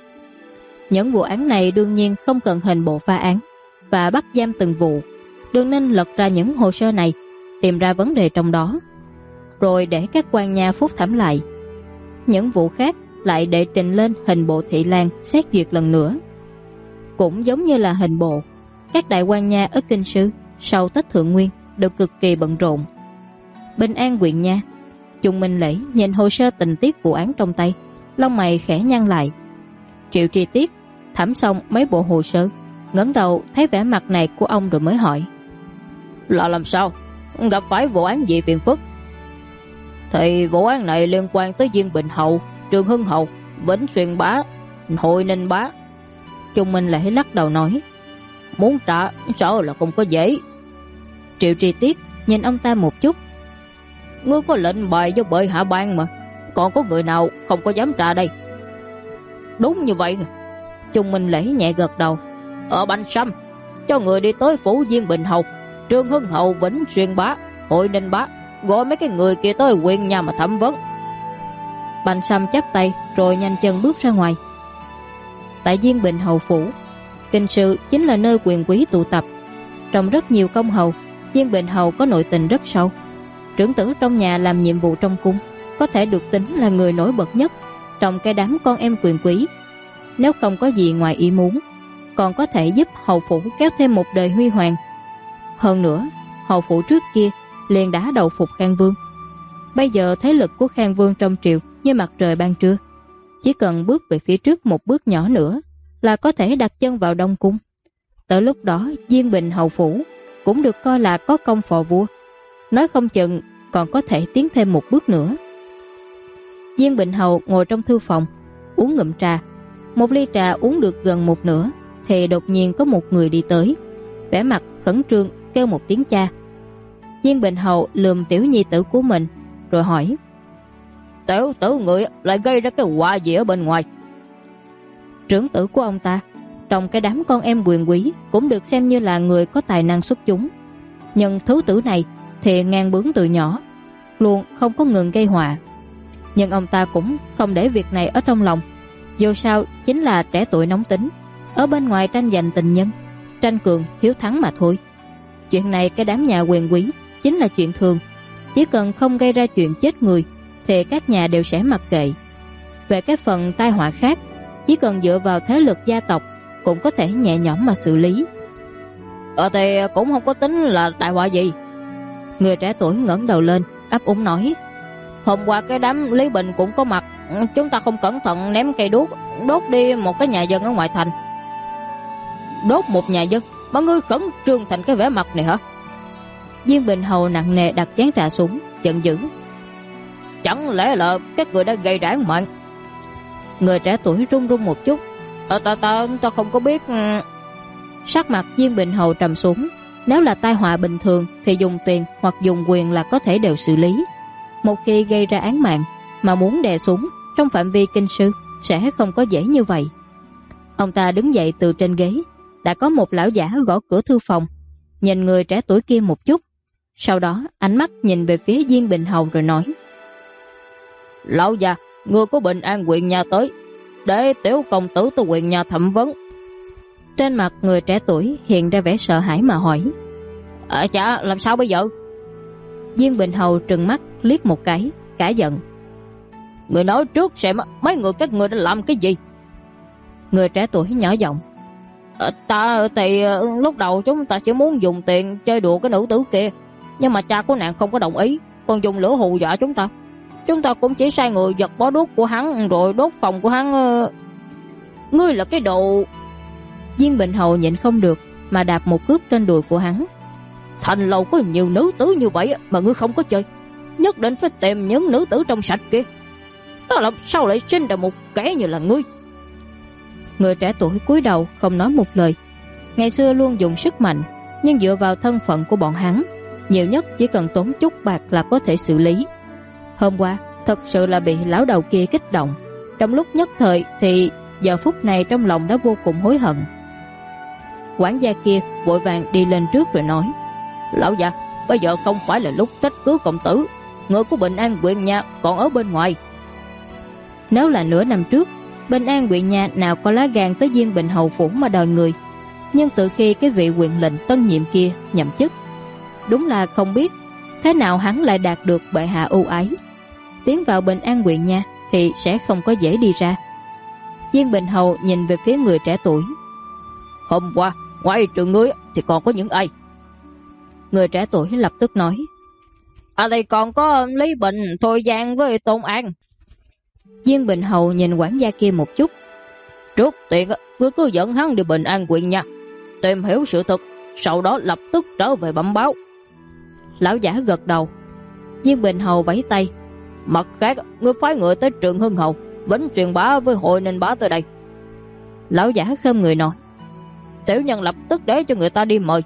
Những vụ án này đương nhiên không cần hình bộ phá án và bắt giam từng vụ. Đường Ninh lật ra những hồ sơ này, tìm ra vấn đề trong đó, rồi để các quan nha phúc thẩm lại. Những vụ khác lại để trình lên hình bộ Thị Lang xét duyệt lần nữa. Cũng giống như là hình bộ, các đại quan nha ở Kinh Sư sau Tết Thượng Nguyên đều cực kỳ bận rộn. Bình An huyện nha, Chung Minh Lễ nhìn hồ sơ tình tiết vụ án trong tay, lông mày khẽ nhăn lại. Triệu Tri Tiết thẩm xong mấy bộ hồ sơ, ngẩng đầu thấy vẻ mặt này của ông rồi mới hỏi: "Là làm sao? Gặp phải vụ án gì phiền phức?" "Thì vụ án này liên quan tới Diên Bình Hầu, Trương Hưng Hầu, Vĩnh Xuyên Bá, Hội Ninh Bá." Chung Minh Lễ lắc đầu nói: "Muốn trả sợ là không có dễ." Triệu Tri Tiết nhìn ông ta một chút: "Ngươi có lệnh bài do bệ hạ ban mà, còn có người nào không có dám trả đây?" "Đúng như vậy." Chung Minh Lễ nhẹ gật đầu: "Ở Bành Sâm, cho người đi tới phủ Diên Bình Hầu, Trương Hưng Hầu, Vĩnh Xuyên Bá, Hội Ninh Bá, gọi mấy cái người kia tới quyền nhà mà thẩm vấn." Bành Sâm chắp tay rồi nhanh chân bước ra ngoài. Tại Diên Bình Hầu phủ, Kinh Sư chính là nơi quyền quý tụ tập. Trong rất nhiều công hầu, Diên Bình Hầu có nội tình rất sâu. Trưởng tử trong nhà làm nhiệm vụ trong cung, có thể được tính là người nổi bật nhất trong cái đám con em quyền quý. Nếu không có gì ngoài ý muốn, còn có thể giúp hầu phủ kéo thêm một đời huy hoàng. Hơn nữa, hầu phủ trước kia liền đã đầu phục Khang Vương. Bây giờ thế lực của Khang Vương trong triều như mặt trời ban trưa, chỉ cần bước về phía trước một bước nhỏ nữa là có thể đặt chân vào Đông Cung. Tới lúc đó Diên Bình Hầu phủ cũng được coi là có công phò vua, nói không chừng còn có thể tiến thêm một bước nữa. Diên Bình Hầu ngồi trong thư phòng uống ngụm trà. Một ly trà uống được gần một nửa thì đột nhiên có một người đi tới. vẻ mặt khẩn trương kêu một tiếng cha. Diên Bình Hầu lườm tiểu nhi tử của mình rồi hỏi: Tiểu tử người lại gây ra cái họa gì ở bên ngoài? Trưởng tử của ông ta trong cái đám con em quyền quý cũng được xem như là người có tài năng xuất chúng, nhưng thứ tử này thì ngang bướng từ nhỏ, luôn không có ngừng gây họa. Nhưng ông ta cũng không để việc này ở trong lòng, dù sao chính là trẻ tuổi nóng tính, ở bên ngoài tranh giành tình nhân, tranh cường hiếu thắng mà thôi. Chuyện này cái đám nhà quyền quý chính là chuyện thường, chỉ cần không gây ra chuyện chết người thì các nhà đều sẽ mặc kệ. Về cái phần tai họa khác, chỉ cần dựa vào thế lực gia tộc cũng có thể nhẹ nhõm mà xử lý. Thì cũng không có tính là đại họa gì. Người trẻ tuổi ngẩng đầu lên ấp úng nói: Hôm qua cái đám Lý Bình cũng có mặt, chúng ta không cẩn thận ném cây đuốc đốt đi một cái nhà dân ở ngoại thành. Đốt một nhà dân mà ngươi khẩn trương thành cái vẻ mặt này hả? Diên Bình Hầu nặng nề đặt chén trà xuống, giận dữ: Chẳng lẽ là các người đã gây ra án mạng? Người trẻ tuổi run run một chút: Ta không có biết. Sắc mặt Diên Bình Hầu trầm xuống. Nếu là tai họa bình thường thì dùng tiền hoặc dùng quyền là có thể đều xử lý. Một khi gây ra án mạng mà muốn đè xuống trong phạm vi kinh sư sẽ không có dễ như vậy. Ông ta đứng dậy từ trên ghế. Đã có một lão giả gõ cửa thư phòng, nhìn người trẻ tuổi kia một chút, sau đó ánh mắt nhìn về phía Diên Bình Hầu rồi nói: Lão già, người của Bình An huyện nhà tới, để tiểu công tử tới huyện nhà thẩm vấn. Trên mặt người trẻ tuổi hiện ra vẻ sợ hãi mà hỏi: Chả làm sao bây giờ? Diên Bình Hầu trừng mắt liếc một cái, cả giận: Người nói trước xem mấy người các người đã làm cái gì? Người trẻ tuổi nhỏ giọng: Lúc đầu chúng ta chỉ muốn dùng tiền chơi đùa cái nữ tử kia, nhưng mà cha của nàng không có đồng ý, còn dùng lửa hù dọa chúng ta. Chúng ta cũng chỉ sai người giật bó đuốc của hắn rồi đốt phòng của hắn. Ngươi là cái đồ... Diên Bình Hầu nhịn không được mà đạp một cước trên đùi của hắn. Thành lầu có nhiều nữ tử như vậy mà ngươi không có chơi, nhất định phải tìm những nữ tử trong sạch kia. Đó là sao lại sinh ra một kẻ như là ngươi? Người trẻ tuổi cúi đầu không nói một lời. Ngày xưa luôn dùng sức mạnh, nhưng dựa vào thân phận của bọn hắn, nhiều nhất chỉ cần tốn chút bạc là có thể xử lý. Hôm qua thật sự là bị lão đầu kia kích động. Trong lúc nhất thời thì giờ phút này trong lòng đã vô cùng hối hận. Quản gia kia vội vàng đi lên trước rồi nói: Lão già, bây giờ không phải là lúc trách cứ công tử. Người của Bình An huyện nhà còn ở bên ngoài. Nếu là nửa năm trước, Bình An huyện nhà nào có lá gan tới Diên Bình Hầu phủ mà đòi người. Nhưng từ khi cái vị huyện lệnh tân nhiệm kia nhậm chức, đúng là không biết thế nào hắn lại đạt được bệ hạ ưu ái. Tiến vào Bình An huyện nhà thì sẽ không có dễ đi ra. Diên Bình Hầu nhìn về phía người trẻ tuổi: Hôm qua ngoài trừ ngươi thì còn có những ai? Người trẻ tuổi lập tức nói: Thì còn có Lý Bình, Thôi Giang với Tôn An. Diên Bình Hầu nhìn quản gia kia một chút: Trước tiên ngươi cứ dẫn hắn đi Bình An huyện nha, tìm hiểu sự thật, sau đó lập tức trở về bẩm báo. Lão giả gật đầu. Diên Bình Hầu vẫy tay: Mặt khác, ngươi phái người tới Trường Hưng Hầu, vẫn truyền bá với hội Ninh Bá tới đây. Lão giả khom người nói: Tiểu nhân lập tức để cho người ta đi mời.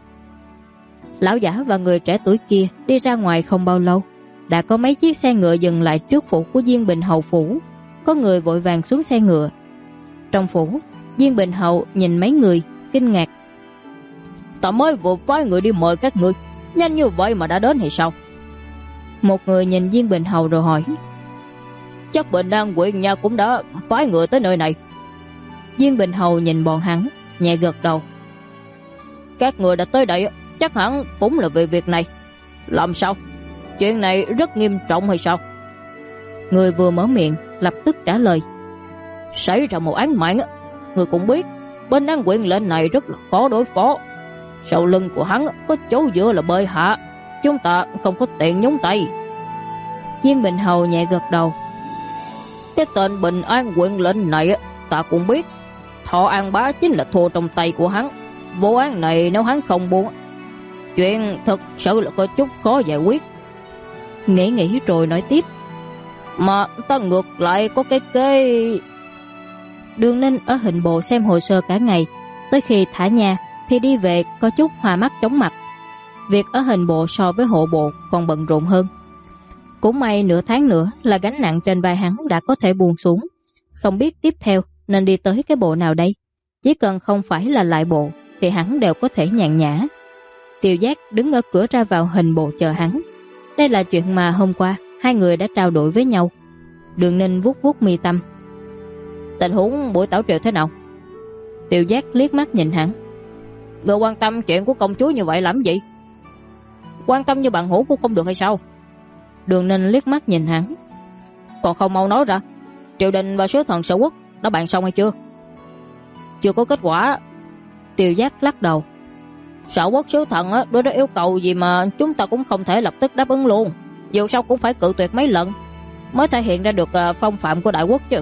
Lão giả và người trẻ tuổi kia đi ra ngoài không bao lâu, đã có mấy chiếc xe ngựa dừng lại trước phủ của Diên Bình Hầu phủ. Có người vội vàng xuống xe ngựa. Trong phủ, Diên Bình Hầu nhìn mấy người kinh ngạc: Ta mới vừa phái người đi mời các ngươi, nhanh như vậy mà đã đến hay sao? Một người nhìn Diên Bình Hầu rồi hỏi: Chắc Bình An huyện nhà cũng đã phái người tới nơi này. Diên Bình Hầu nhìn bọn hắn, nhẹ gật đầu: Các người đã tới đây chắc hẳn cũng là về việc này. Làm sao? Chuyện này rất nghiêm trọng hay sao? Người vừa mở miệng lập tức trả lời: Xảy ra một án mạng, người cũng biết Bình An huyện lệnh này rất là khó đối phó. Sau lưng của hắn có chỗ dựa là bệ hạ, chúng ta không có tiện nhúng tay. Diên Bình Hầu nhẹ gật đầu: Cái tên Bình An huyện lệnh này ta cũng biết. Thọ An Bá chính là thua trong tay của hắn. Vụ án này nếu hắn không buông, chuyện thật sự là có chút khó giải quyết. Nghĩ rồi nói tiếp: Mà ta ngược lại có cái kế. Đường Ninh ở hình bộ xem hồ sơ cả ngày, tới khi thả nhà thì đi về có chút hoa mắt chóng mặt. Việc ở hình bộ so với hộ bộ còn bận rộn hơn. Cũng may nửa tháng nữa là gánh nặng trên vai hắn đã có thể buông xuống. Không biết tiếp theo nên đi tới cái bộ nào đây. Chỉ cần không phải là lại bộ thì hắn đều có thể nhàn nhã. Tiêu Giác đứng ở cửa ra vào hình bộ chờ hắn. Đây là chuyện mà hôm qua hai người đã trao đổi với nhau. Đường Ninh vuốt vuốt mi tâm. Tình huống buổi tảo triều thế nào? Tiêu Giác liếc mắt nhìn hắn. Người quan tâm chuyện của công chúa như vậy làm gì? Quan tâm như bạn hữu cũng không được hay sao? Đường Ninh liếc mắt nhìn hắn. Còn không mau nói ra, triều đình và sứ thần Sở Quốc đã bàn xong hay chưa? Chưa có kết quả. Tiêu Giác lắc đầu. Sở Quốc sứ thần đối với yêu cầu gì mà chúng ta cũng không thể lập tức đáp ứng luôn. Dù sao cũng phải cự tuyệt mấy lần mới thể hiện ra được phong phạm của đại quốc chứ.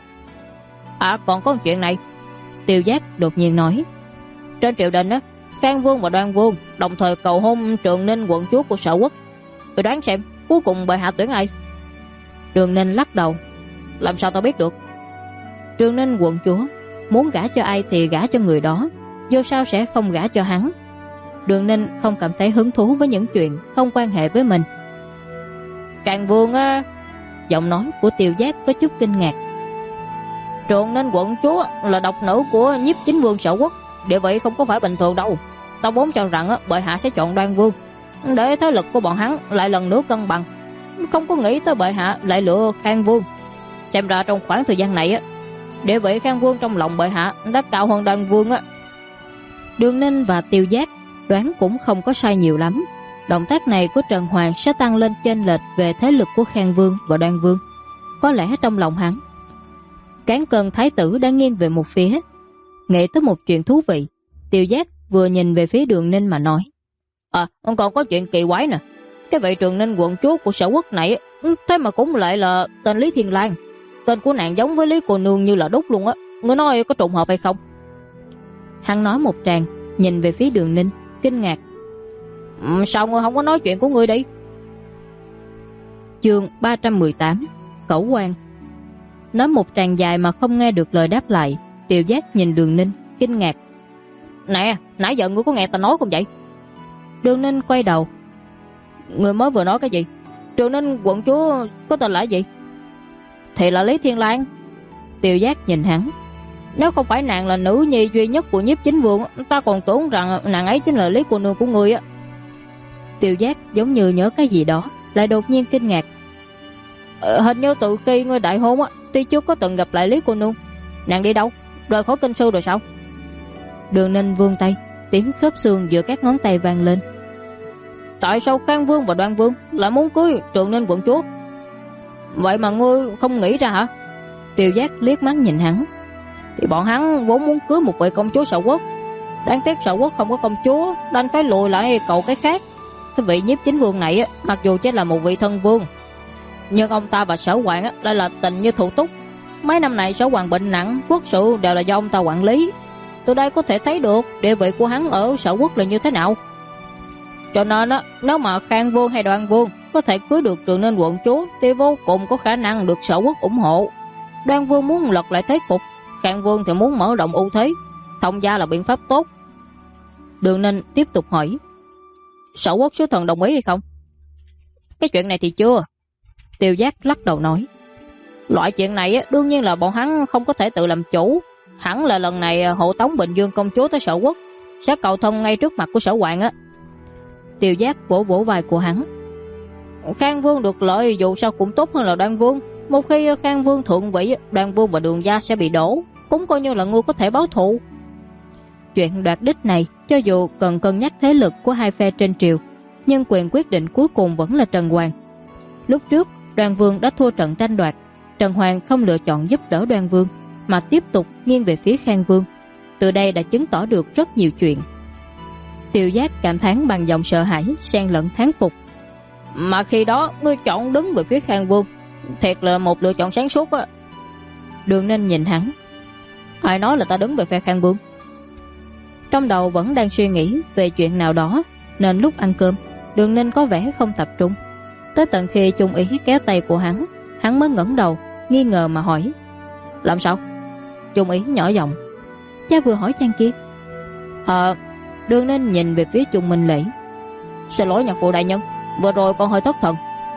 Còn có một chuyện này. Tiêu Giác đột nhiên nói. Trên triều đình Khang Vương và Đoan Vương đồng thời cầu hôn Trường Ninh quận chúa của Sở Quốc. Tôi đoán xem cuối cùng bệ hạ tuyển ai? Trường Ninh lắc đầu. Làm sao tao biết được? Trường Ninh quận chúa muốn gả cho ai thì gả cho người đó, dù sao sẽ không gả cho hắn. Đường Ninh không cảm thấy hứng thú với những chuyện không quan hệ với mình. Khang Vương giọng nói của Tiêu Giác có chút kinh ngạc. Trường Ninh quận chúa là độc nữ của Nhiếp Chính Vương Sở Quốc, địa vị không có phải bình thường đâu. Tao vốn cho rằng bệ hạ sẽ chọn Đoan Vương để thế lực của bọn hắn lại lần nữa cân bằng, không có nghĩ tới bệ hạ lại lựa Khang Vương. Xem ra trong khoảng thời gian này địa vị Khang Vương trong lòng bệ hạ đã cao hơn Đoan Vương Đường Ninh và Tiêu Giác đoán cũng không có sai nhiều lắm. Động tác này của Trần Hoàng sẽ tăng lên chênh lệch về thế lực của Khang Vương và Đoan Vương. Có lẽ trong lòng hắn, cán cân thái tử đang nghiêng về một phía. Nghĩ tới một chuyện thú vị, Tiêu Giác vừa nhìn về phía Đường Ninh mà nói. Còn có chuyện kỳ quái nè. Cái vị Trường Ninh quận chúa của Sở Quốc này thế mà cũng lại là tên Lý Thiên Lang. Tên của nàng giống với Lý cô nương như là đúc luôn á. Ngươi nói có trùng hợp hay không? Hắn nói một tràng, nhìn về phía Đường Ninh kinh ngạc. Sao ngươi không có nói chuyện của ngươi đi? Chương 318 Cẩu quan. Nói một tràng dài mà không nghe được lời đáp lại. Tiêu Giác nhìn Đường Ninh kinh ngạc. Nè, nãy giờ ngươi có nghe ta nói không vậy? Đường Ninh quay đầu. Ngươi mới vừa nói cái gì? Trường Ninh quận chúa có tên là gì? Thì là Lý Thiên Lang. Tiêu Giác nhìn hắn. Nếu không phải nàng là nữ nhi duy nhất của Nhiếp Chính Vương, ta còn tưởng rằng nàng ấy chính là Lý cô nương của ngươi á. Tiêu Giác giống như nhớ cái gì đó, lại đột nhiên kinh ngạc. Hình như từ khi ngươi đại hôn tuy chưa có từng gặp lại Lý cô nương. Nàng đi đâu? Rời khỏi kinh sư rồi sao? Đường Ninh vươn tay, tiếng khớp xương giữa các ngón tay vang lên. Tại sao Khang Vương và Đoan Vương lại muốn cưới Trường Ninh quận chúa? Vậy mà ngươi không nghĩ ra hả? Tiêu Giác liếc mắt nhìn hắn. Thì bọn hắn vốn muốn cưới một vị công chúa Sở Quốc. Đáng tiếc Sở Quốc không có công chúa, đành phải lùi lại cầu cái khác. Cái vị Nhiếp Chính Vương này mặc dù chỉ là một vị thân vương, nhưng ông ta và Sở Hoàng lại là tình như thủ túc. Mấy năm này Sở Hoàng bệnh nặng, quốc sự đều là do ông ta quản lý. Từ đây có thể thấy được địa vị của hắn ở Sở Quốc là như thế nào. Cho nên nếu mà Khang Vương hay Đoan Vương có thể cưới được Trường Ninh quận chúa thì vô cùng có khả năng được Sở Quốc ủng hộ. Đoan Vương muốn lật lại thế cục, Khang Vương thì muốn mở rộng ưu thế. Thông gia là biện pháp tốt. Đường Ninh tiếp tục hỏi. Sở Quốc sứ thần đồng ý hay không? Cái chuyện này thì chưa. Tiêu Giác lắc đầu nói. Loại chuyện này đương nhiên là bọn hắn không có thể tự làm chủ. Hẳn là lần này hộ tống Bình Dương công chúa tới Sở Quốc sẽ cầu thông ngay trước mặt của Sở Hoàng Tiêu Giác vỗ vỗ vai của hắn. Khang Vương được lợi dù sao cũng tốt hơn là Đoan Vương. Một khi Khang Vương thượng vị, Đoan Vương và Đường gia sẽ bị đổ, cũng coi như là ngươi có thể báo thù. Chuyện đoạt đích này cho dù cần cân nhắc thế lực của hai phe trên triều, nhưng quyền quyết định cuối cùng vẫn là Trần Hoàng. Lúc trước Đoan Vương đã thua trận tranh đoạt, Trần Hoàng không lựa chọn giúp đỡ Đoan Vương mà tiếp tục nghiêng về phía Khang Vương. Từ đây đã chứng tỏ được rất nhiều chuyện. Tiêu Giác cảm thán bằng giọng sợ hãi xen lẫn thán phục. Mà khi đó ngươi chọn đứng về phía Khang Vương, thiệt là một lựa chọn sáng suốt Đường Ninh nhìn hắn. Ai nói là ta đứng về phe Khang Vương? Trong đầu vẫn đang suy nghĩ về chuyện nào đó, nên lúc ăn cơm Đường Ninh có vẻ không tập trung. Tới tận khi Trung Ý kéo tay của hắn mới ngẩng đầu nghi ngờ mà hỏi. Làm sao? Trung Ý nhỏ giọng. Cha vừa hỏi Trang kia. Đường Ninh nhìn về phía Chung Minh Lễ. Xin lỗi nhạc phụ đại nhân, vừa rồi con hơi thất thần.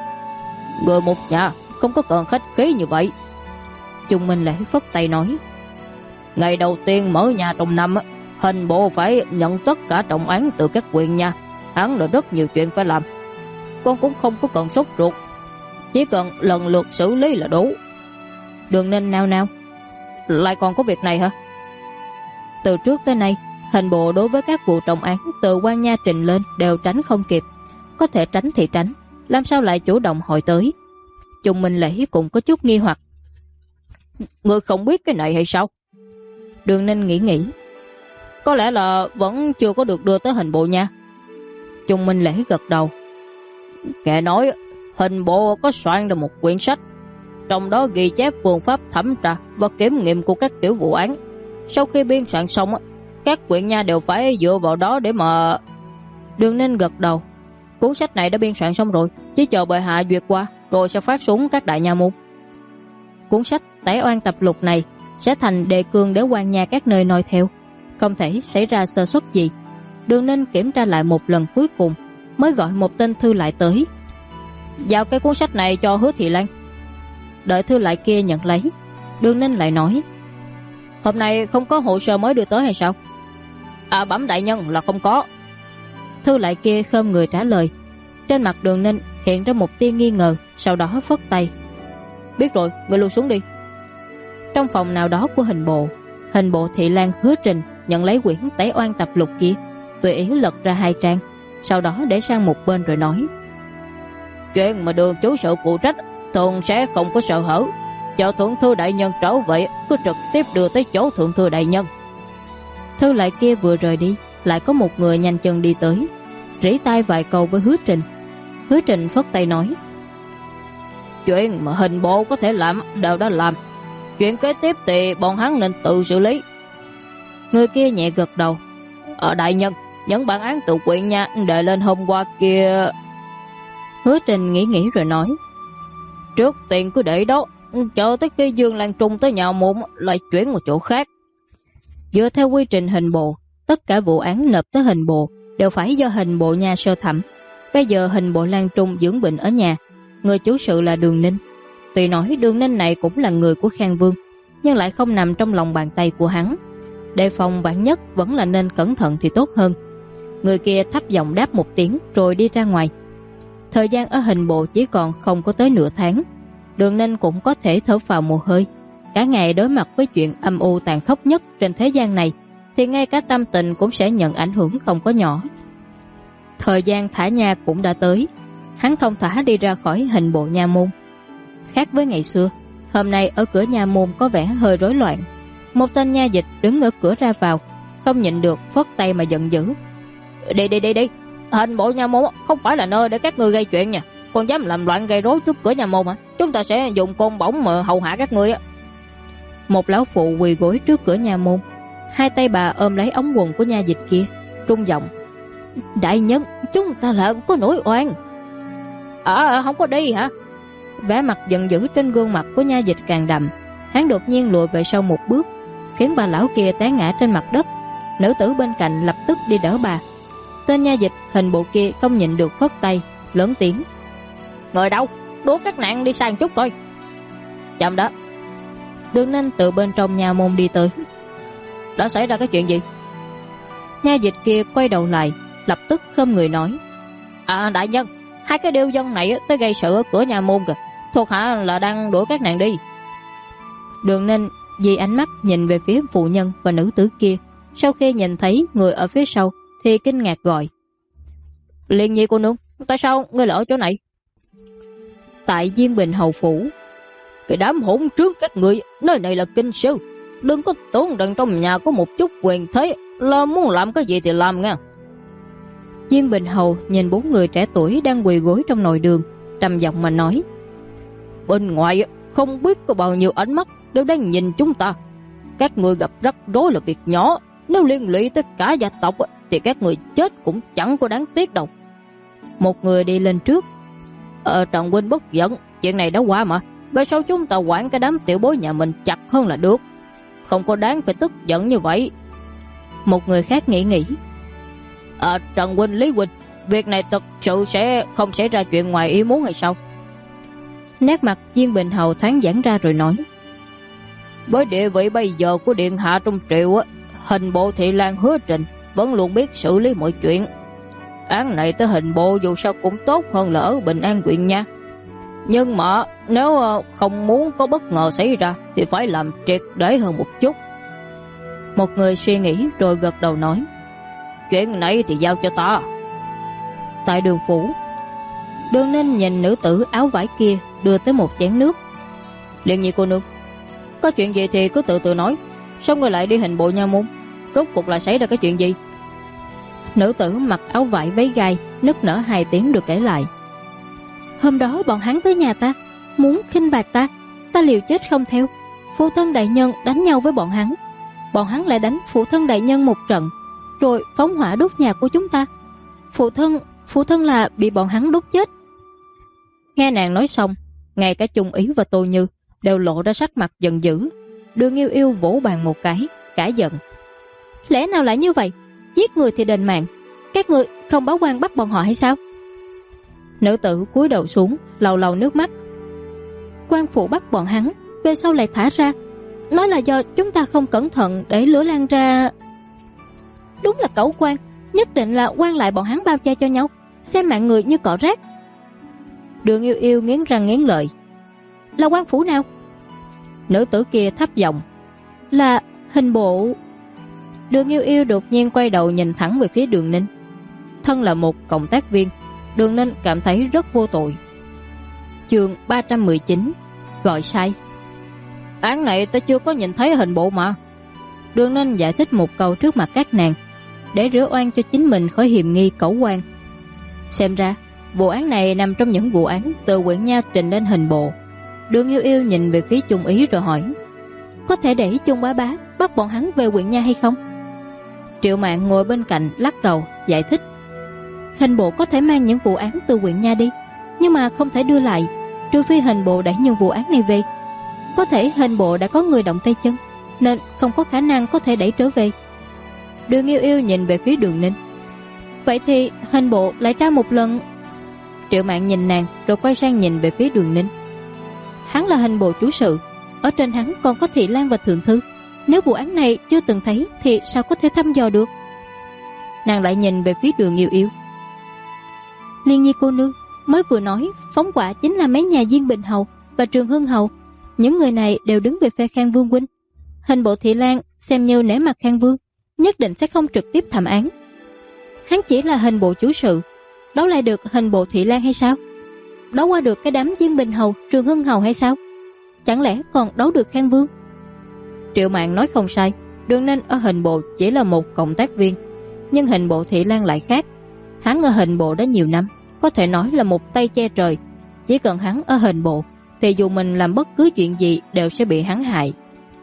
Người một nhà không có cần khách khí như vậy. Chung Minh Lễ phất tay nói. Ngày đầu tiên mở nhà trong năm, hình bộ phải nhận tất cả trọng án từ các huyện nha. Hắn là rất nhiều chuyện phải làm. Con cũng không có cần sốt ruột, chỉ cần lần lượt xử lý là đủ. Đường Ninh nao nao. Lại còn có việc này hả? Từ trước tới nay, hình bộ đối với các vụ trọng án từ quan nha trình lên đều tránh không kịp. Có thể tránh thì tránh, làm sao lại chủ động hỏi tới? Chung Minh Lễ cũng có chút nghi hoặc. Ngươi không biết cái này hay sao? Đường Ninh nghĩ. Có lẽ là vẫn chưa có được đưa tới hình bộ nha. Chung Minh Lễ gật đầu. Nghe nói hình bộ có soạn ra một quyển sách, trong đó ghi chép phương pháp thẩm tra và kiểm nghiệm của các kiểu vụ án. Sau khi biên soạn xong, các huyện nha đều phải dựa vào đó để mà... Đường Ninh gật đầu. Cuốn sách này đã biên soạn xong rồi, chỉ chờ bệ hạ duyệt qua rồi sẽ phát xuống các đại nha môn. Cuốn sách tẩy oan tập lục này sẽ thành đề cương để quan nha các nơi noi theo, không thể xảy ra sơ suất gì. Đường Ninh kiểm tra lại một lần cuối cùng mới gọi một tên thư lại tới. Giao cái cuốn sách này cho Hứa Thị Lan. Đợi thư lại kia nhận lấy, Đường Ninh lại nói. Hôm nay không có hồ sơ mới đưa tới hay sao? Bẩm đại nhân là không có. Thư lại kia khom người trả lời. Trên mặt Đường Ninh hiện ra một tia nghi ngờ, sau đó phất tay. Biết rồi, ngươi lui xuống đi. Trong phòng nào đó của hình bộ Thị Lan Hứa Trình nhận lấy quyển tẩy oan tập lục kia, tùy ý lật ra 2 trang, sau đó để sang một bên rồi nói. Chuyện mà Đường chủ sự phụ trách thường sẽ không có sợ hở. Chờ thượng thư đại nhân trở về, cứ trực tiếp đưa tới chỗ thượng thư đại nhân. Thư lại kia vừa rời đi, lại có một người nhanh chân đi tới, rỉ tai vài câu với Hứa Trình. Hứa Trình phất tay nói. Chuyện mà hình bộ có thể làm đều đã làm, chuyện kế tiếp thì bọn hắn nên tự xử lý. Người kia nhẹ gật đầu. Đại nhân, những bản án tự quyện nha đề lên hôm qua kia. Hứa Trình nghĩ rồi nói. Trước tiên cứ để đó, chờ tới khi Dương Lan Trung tới nhà môn lại chuyển một chỗ khác. Dựa theo quy trình hình bộ, tất cả vụ án nộp tới hình bộ đều phải do hình bộ nha sơ thẩm. Bây giờ hình bộ Lan Trung dưỡng bệnh ở nhà, người chủ sự là Đường Ninh. Tuy nói Đường Ninh này cũng là người của Khang Vương, nhưng lại không nằm trong lòng bàn tay của hắn. Đề phòng vạn nhất vẫn là nên cẩn thận thì tốt hơn. Người kia thấp giọng đáp một tiếng rồi đi ra ngoài. Thời gian ở hình bộ chỉ còn không có tới nửa tháng. Đường Ninh cũng có thể thở phào một hơi. Cả ngày đối mặt với chuyện âm u tàn khốc nhất trên thế gian này, thì ngay cả tâm tình cũng sẽ nhận ảnh hưởng không có nhỏ. Thời gian thả nha cũng đã tới. Hắn thông thả đi ra khỏi hình bộ nha môn. Khác với ngày xưa, hôm nay ở cửa nha môn có vẻ hơi rối loạn. Một tên nha dịch đứng ở cửa ra vào, không nhịn được phất tay mà giận dữ. Đi, hình bộ nha môn không phải là nơi để các ngươi gây chuyện nha. Còn dám làm loạn gây rối trước cửa nhà môn hả? Chúng ta sẽ dùng côn bổng mà hầu hạ các ngươi á. Một lão phụ quỳ gối trước cửa nhà môn, 2 tay bà ôm lấy ống quần của nha dịch kia, trung giọng. Đại nhân, chúng ta là có nỗi oan. Không có đi hả? Vẻ mặt giận dữ trên gương mặt của nha dịch càng đậm. Hắn đột nhiên lùi về sau một bước, khiến bà lão kia té ngã trên mặt đất. Nữ tử bên cạnh lập tức đi đỡ bà. Tên nha dịch hình bộ kia không nhịn được phất tay, lớn tiếng. Người đâu? Đố các nạn đi sang chút coi. Chậm đó. Đường Ninh từ bên trong nhà môn đi tới. Đã xảy ra cái chuyện gì? Nha dịch kia quay đầu lại, lập tức khom người nói. Đại nhân, 2 cái điêu dân này tới gây sự ở cửa nhà môn kìa. Thuộc hạ là đang đuổi các nạn đi. Đường Ninh vì ánh mắt nhìn về phía phụ nhân và nữ tử kia, sau khi nhìn thấy người ở phía sau thì kinh ngạc gọi. Liên Nhi cô nương, tại sao ngươi lại ở chỗ này? Tại Diên Bình hầu phủ. Cái đám hỗn trước các người, nơi này là kinh sư, đừng có tưởng rằng trong nhà có một chút quyền thế là muốn làm cái gì thì làm nha. Diên Bình hầu nhìn 4 người trẻ tuổi đang quỳ gối trong nội đường, trầm giọng mà nói. Bên ngoài không biết có bao nhiêu ánh mắt đều đang nhìn chúng ta. Các người gặp rắc rối là việc nhỏ, nếu liên lụy tới cả gia tộc thì các người chết cũng chẳng có đáng tiếc đâu. Một người đi lên trước. Trần huynh bất giận, chuyện này đã qua mà. Về sau chúng ta quản cái đám tiểu bối nhà mình chặt hơn là được, không có đáng phải tức giận như vậy. Một người khác nghĩ. Trần huynh, Lý huynh, việc này thật sự sẽ không xảy ra chuyện ngoài ý muốn hay sao? Nét mặt Diên Bình Hầu thoáng giãn ra rồi nói: với địa vị bây giờ của điện hạ trong triều á, hình bộ Thị Lan Hứa Trình vẫn luôn biết xử lý mọi chuyện. Án này tới hình bộ dù sao cũng tốt hơn là ở Bình An huyện nha. Nhưng mà nếu không muốn có bất ngờ xảy ra thì phải làm triệt để hơn một chút. Một người suy nghĩ rồi gật đầu nói: chuyện này thì giao cho ta. Tại Đường phủ, Đường Ninh nhìn nữ tử áo vải kia đưa tới một chén nước. Liên Nhi cô nương, có chuyện gì thì cứ từ từ nói. Sao người lại đi hình bộ nha môn? Rốt cuộc là xảy ra cái chuyện gì? Nữ tử mặc áo vải váy gai nức nở 2 tiếng được kể lại. Hôm đó bọn hắn tới nhà ta, muốn khinh bạc ta, ta liều chết không theo. Phụ thân đại nhân đánh nhau với bọn hắn lại đánh phụ thân đại nhân một trận, rồi phóng hỏa đốt nhà của chúng ta. Phụ thân là bị bọn hắn đốt chết. Nghe nàng nói xong, ngay cả Chung Ý và Tô Như đều lộ ra sắc mặt giận dữ. Đường Yêu Yêu vỗ bàn một cái, cả giận: lẽ nào lại như vậy? Giết người thì đền mạng, các người không báo quan bắt bọn họ hay sao? Nữ tử cúi đầu xuống, lau lau nước mắt. Quan phủ bắt bọn hắn, về sau lại thả ra, nói là do chúng ta không cẩn thận để lửa lan ra. Đúng là cẩu quan, nhất định là quan lại bọn hắn bao che cho nhau, xem mạng người như cỏ rác. Đường Yêu Yêu nghiến răng nghiến lợi: là quan phủ nào? Nữ tử kia thấp giọng: là hình bộ. Đường Yêu Yêu đột nhiên quay đầu nhìn thẳng về phía Đường Ninh. Thân là một cộng tác viên, Đường Ninh cảm thấy rất vô tội. Chương 319: gọi sai. Án này ta chưa có nhìn thấy hình bộ mà. Đường Ninh giải thích một câu trước mặt các nàng, để rửa oan cho chính mình khỏi hiềm nghi cẩu quan. Xem ra vụ án này nằm trong những vụ án từ huyện nha trình lên hình bộ. Đường Yêu Yêu nhìn về phía Chung Ý rồi hỏi: có thể để Chung bá bá bắt bọn hắn về huyện nha hay không? Triệu Mạn ngồi bên cạnh lắc đầu giải thích: hình bộ có thể mang những vụ án từ huyện nha đi, nhưng mà không thể đưa lại, trừ phi hình bộ đẩy những vụ án này về. Có thể hình bộ đã có người động tay chân, nên không có khả năng có thể đẩy trở về. Đường Yêu Yêu nhìn về phía Đường Ninh: vậy thì hình bộ lại tra một lần. Triệu Mạn nhìn nàng rồi quay sang nhìn về phía Đường Ninh: hắn là hình bộ chủ sự, ở trên hắn còn có Thị Lan và Thượng Thư, nếu vụ án này chưa từng thấy thì sao có thể thăm dò được? Nàng lại nhìn về phía Đường Yêu Yêu: Liên Nhi cô nương mới vừa nói phóng hỏa chính là mấy nhà Diên Bình Hầu và Trường Hưng Hầu, những người này đều đứng về phe Khang Vương huynh. Hình bộ Thị Lan xem như nể mặt Khang Vương, nhất định sẽ không trực tiếp thẩm án. Hắn chỉ là hình bộ chủ sự, đấu lại được hình bộ Thị Lan hay sao? Đấu qua được cái đám Diên Bình Hầu, Trường Hưng Hầu hay sao? Chẳng lẽ còn đấu được Khang Vương? Triệu Mạn nói không sai, Đường Ninh ở hình bộ chỉ là một cộng tác viên, nhưng hình bộ Thị Lan lại khác. Hắn ở hình bộ đã nhiều năm, có thể nói là một tay che trời. Chỉ cần hắn ở hình bộ thì dù mình làm bất cứ chuyện gì đều sẽ bị hắn hại.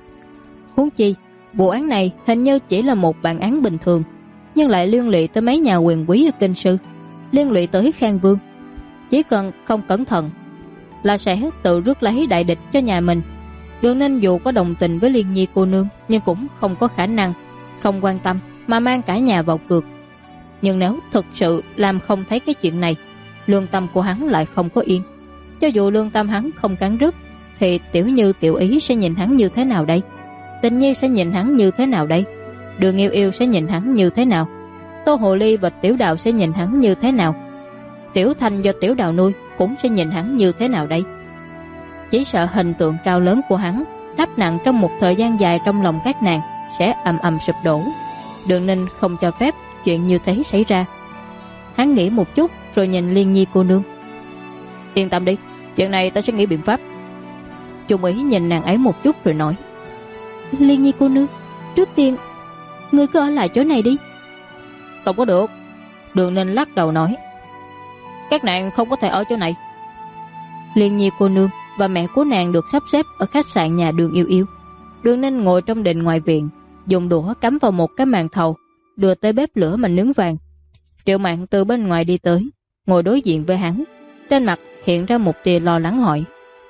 Huống chi vụ án này hình như chỉ là một bản án bình thường, nhưng lại liên lụy tới mấy nhà quyền quý ở Kinh Sư, liên lụy tới Khang Vương. Chỉ cần không cẩn thận là sẽ tự rước lấy đại địch cho nhà mình. Đường Ninh dù có đồng tình với Liên Nhi cô nương, nhưng cũng không có khả năng không quan tâm mà mang cả nhà vào cược. Nhưng nếu thực sự làm không thấy cái chuyện này, lương tâm của hắn lại không có yên. Cho dù lương tâm hắn không cắn rứt, thì Tiểu Như Tiểu Ý sẽ nhìn hắn như thế nào đây? Tình Nhi sẽ nhìn hắn như thế nào đây? Đường Yêu Yêu sẽ nhìn hắn như thế nào? Tô Hồ Ly và Tiểu Đào sẽ nhìn hắn như thế nào? Tiểu Thanh do Tiểu Đào nuôi cũng sẽ nhìn hắn như thế nào đây? Chỉ sợ hình tượng cao lớn của hắn đắp nặng trong một thời gian dài trong lòng các nàng sẽ ầm ầm sụp đổ. Đường Ninh không cho phép chuyện như thế xảy ra. Hắn nghĩ một chút rồi nhìn Liên Nhi cô nương: yên tâm đi, chuyện này ta sẽ nghĩ biện pháp. Chung Ý nhìn nàng ấy một chút rồi nói: Liên Nhi cô nương, trước tiên ngươi cứ ở lại chỗ này đi. Không có được. Đường Ninh lắc đầu nói: các nàng không có thể ở chỗ này. Liên Nhi cô nương và mẹ của nàng được sắp xếp ở khách sạn nhà Đường Yêu Yêu. Đường Ninh ngồi trong đình ngoài viện, dùng đũa cắm vào một cái màn thầu, đưa tới bếp lửa mà nướng vàng. Triệu Mạn từ bên ngoài đi tới, ngồi đối diện với hắn, trên mặt hiện ra một tia lo lắng hỏi: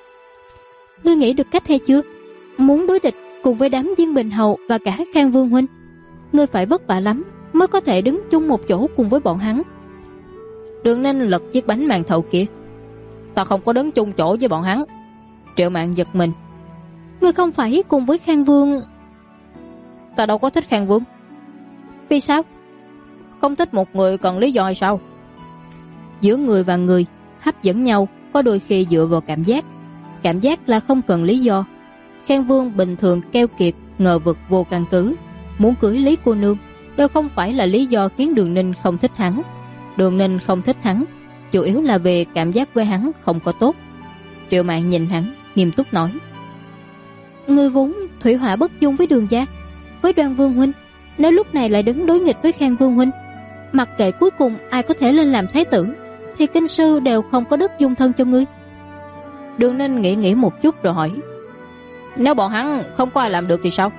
ngươi nghĩ được cách hay chưa? Muốn đối địch cùng với đám Diên Bình Hầu và cả Khang Vương huynh, ngươi phải vất vả lắm, mới có thể đứng chung một chỗ cùng với bọn hắn. Đường Ninh lật chiếc bánh màn thầu kia. Ta không có đứng chung chỗ với bọn hắn. Triệu Mạn giật mình. Ngươi không phải cùng với Khang Vương? Ta đâu có thích Khang Vương. Vì sao? Không thích một người còn lý do hay sao? Giữa người và người hấp dẫn nhau có đôi khi dựa vào cảm giác. Cảm giác là không cần lý do. Khang Vương bình thường keo kiệt, ngờ vực vô căn cứ, muốn cưới Lý cô nương đều không phải là lý do khiến Đường Ninh không thích hắn. Đường Ninh không thích hắn chủ yếu là về cảm giác với hắn không có tốt. Triệu Mạn nhìn hắn nghiêm túc nói: Ngươi vốn thủy hỏa bất dung với Đường gia, với Đoan Vương huynh, nếu lúc này lại đứng đối nghịch với Khang Vương huynh, mặc kệ cuối cùng ai có thể lên làm thái tử, thì kinh sư đều không có đất dung thân cho ngươi. Đường Ninh nghĩ một chút rồi hỏi: Nếu bọn hắn không có ai làm được thì sao?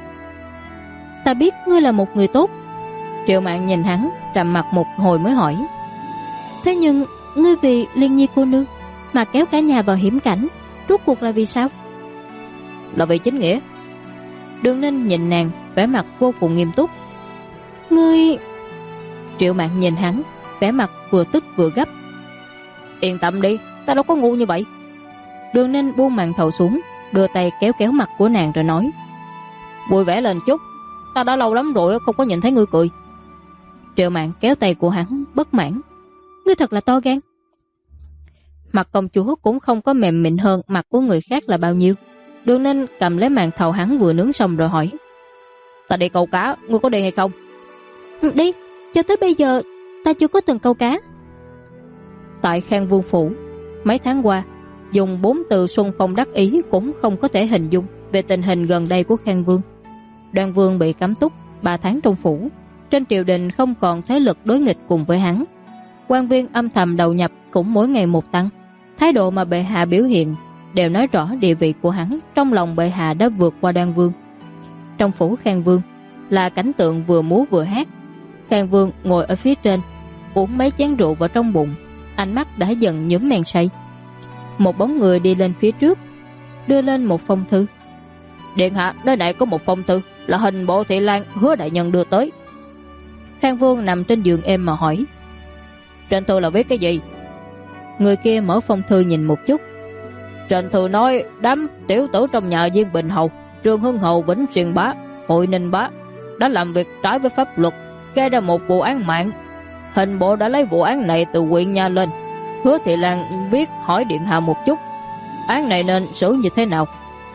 Ta biết ngươi là một người tốt. Triệu Mạn nhìn hắn trầm mặt một hồi mới hỏi: Thế nhưng ngươi vì Liên Nhi cô nương mà kéo cả nhà vào hiểm cảnh, rốt cuộc là vì sao? Là vì chính nghĩa. Đường Ninh nhìn nàng vẻ mặt vô cùng nghiêm túc. Ngươi... Triệu Mạn nhìn hắn vẻ mặt vừa tức vừa gấp. Yên tâm đi, ta đâu có ngu như vậy. Đường Ninh buông màn thầu xuống, đưa tay kéo kéo mặt của nàng rồi nói: Vui vẻ lên chút, ta đã lâu lắm rồi không có nhìn thấy ngươi cười. Triệu Mạn kéo tay của hắn bất mãn: Ngươi thật là to gan. Mặt công chúa cũng không có mềm mịn hơn mặt của người khác là bao nhiêu. Đường Ninh cầm lấy màn thầu hắn vừa nướng xong rồi hỏi: Ta đi câu cá, ngươi có đi hay không? Đi, cho tới bây giờ ta chưa có từng câu cá. Tại Khang Vương phủ, mấy tháng qua dùng 4 từ xuân phong đắc ý cũng không có thể hình dung về tình hình gần đây của Khang Vương. Đoan Vương bị cấm túc 3 tháng trong phủ, trên triều đình không còn thế lực đối nghịch cùng với hắn. Quan viên âm thầm đầu nhập cũng mỗi ngày một tăng. Thái độ mà bệ hạ biểu hiện đều nói rõ địa vị của hắn trong lòng bệ hạ đã vượt qua Đoan Vương. Trong phủ Khang Vương là cảnh tượng vừa múa vừa hát. Khang Vương ngồi ở phía trên, uống mấy chén rượu vào trong bụng, ánh mắt đã dần nhuốm men say. Một bóng người đi lên phía trước, đưa lên một phong thư. Điện hạ, nơi này có một phong thư, là hình bộ thị lang Hứa đại nhân đưa tới. Khang Vương nằm trên giường êm mà hỏi: Trên thư là viết cái gì? Người kia mở phong thư nhìn một chút. Trên thư nói đám tiểu tử trong nhà Viên Bình Hầu, Trương Hưng Hầu, Vĩnh Xuyên Bá, Hội Ninh Bá đã làm việc trái với pháp luật, gây ra một vụ án mạng. Hình bộ đã lấy vụ án này từ huyện nha lên. Hứa thị lang viết hỏi điện hạ một chút, án này nên xử như thế nào?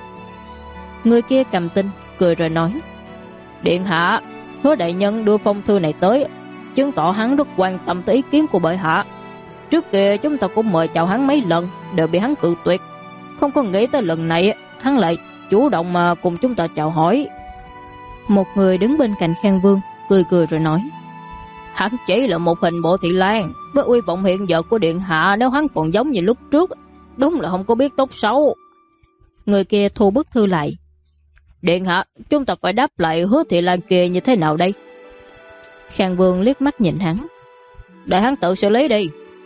Người kia cầm tin cười rồi nói: Điện hạ, Hứa đại nhân đưa phong thư này tới, chứng tỏ hắn rất quan tâm tới ý kiến của bệ hạ. Trước kia chúng ta cũng mời chào hắn mấy lần, đều bị hắn cự tuyệt. Không có nghĩ tới lần này hắn lại chủ động mà cùng chúng ta chào hỏi. Một người đứng bên cạnh Khang Vương cười cười rồi nói: Hắn chỉ là một hình bộ thị lang, với uy vọng hiện giờ của điện hạ, nếu hắn còn giống như lúc trước, đúng là không có biết tốt xấu. Người kia thu bức thư lại: Điện hạ, chúng ta phải đáp lại Hứa thị lang kia như thế nào đây? Khang Vương liếc mắt nhìn hắn: Để hắn tự xử lý đi.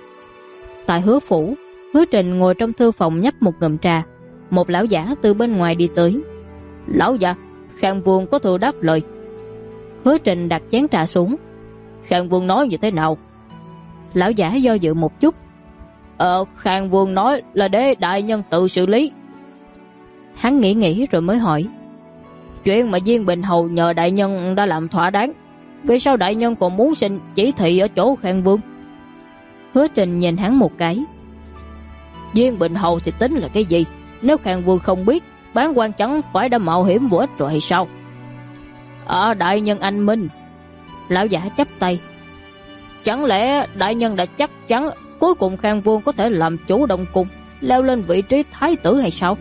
Tại Hứa phủ, Hứa Trình ngồi trong thư phòng nhấp một ngụm trà. Một lão giả từ bên ngoài đi tới. Lão già, Khang Vương có thư đáp lời. Hứa Trình đặt chén trà xuống. Khang Vương nói như thế nào? Lão giả do dự một chút. Khang Vương nói là để đại nhân tự xử lý. Hắn nghĩ rồi mới hỏi: Chuyện mà Viên Bình Hầu nhờ đại nhân đã làm thỏa đáng, vì sao đại nhân còn muốn xin chỉ thị ở chỗ Khang Vương? Hứa Trình nhìn hắn một cái: Viên Bình Hầu thì tính là cái gì? Nếu Khang Vương không biết, bán quan chẳng phải đã mạo hiểm vô ích rồi hay sao? Đại nhân anh minh. Lão giả chắp tay: Chẳng lẽ đại nhân đã chắc chắn cuối cùng Khang Vương có thể làm chủ Đông Cung, leo lên vị trí thái tử hay sao?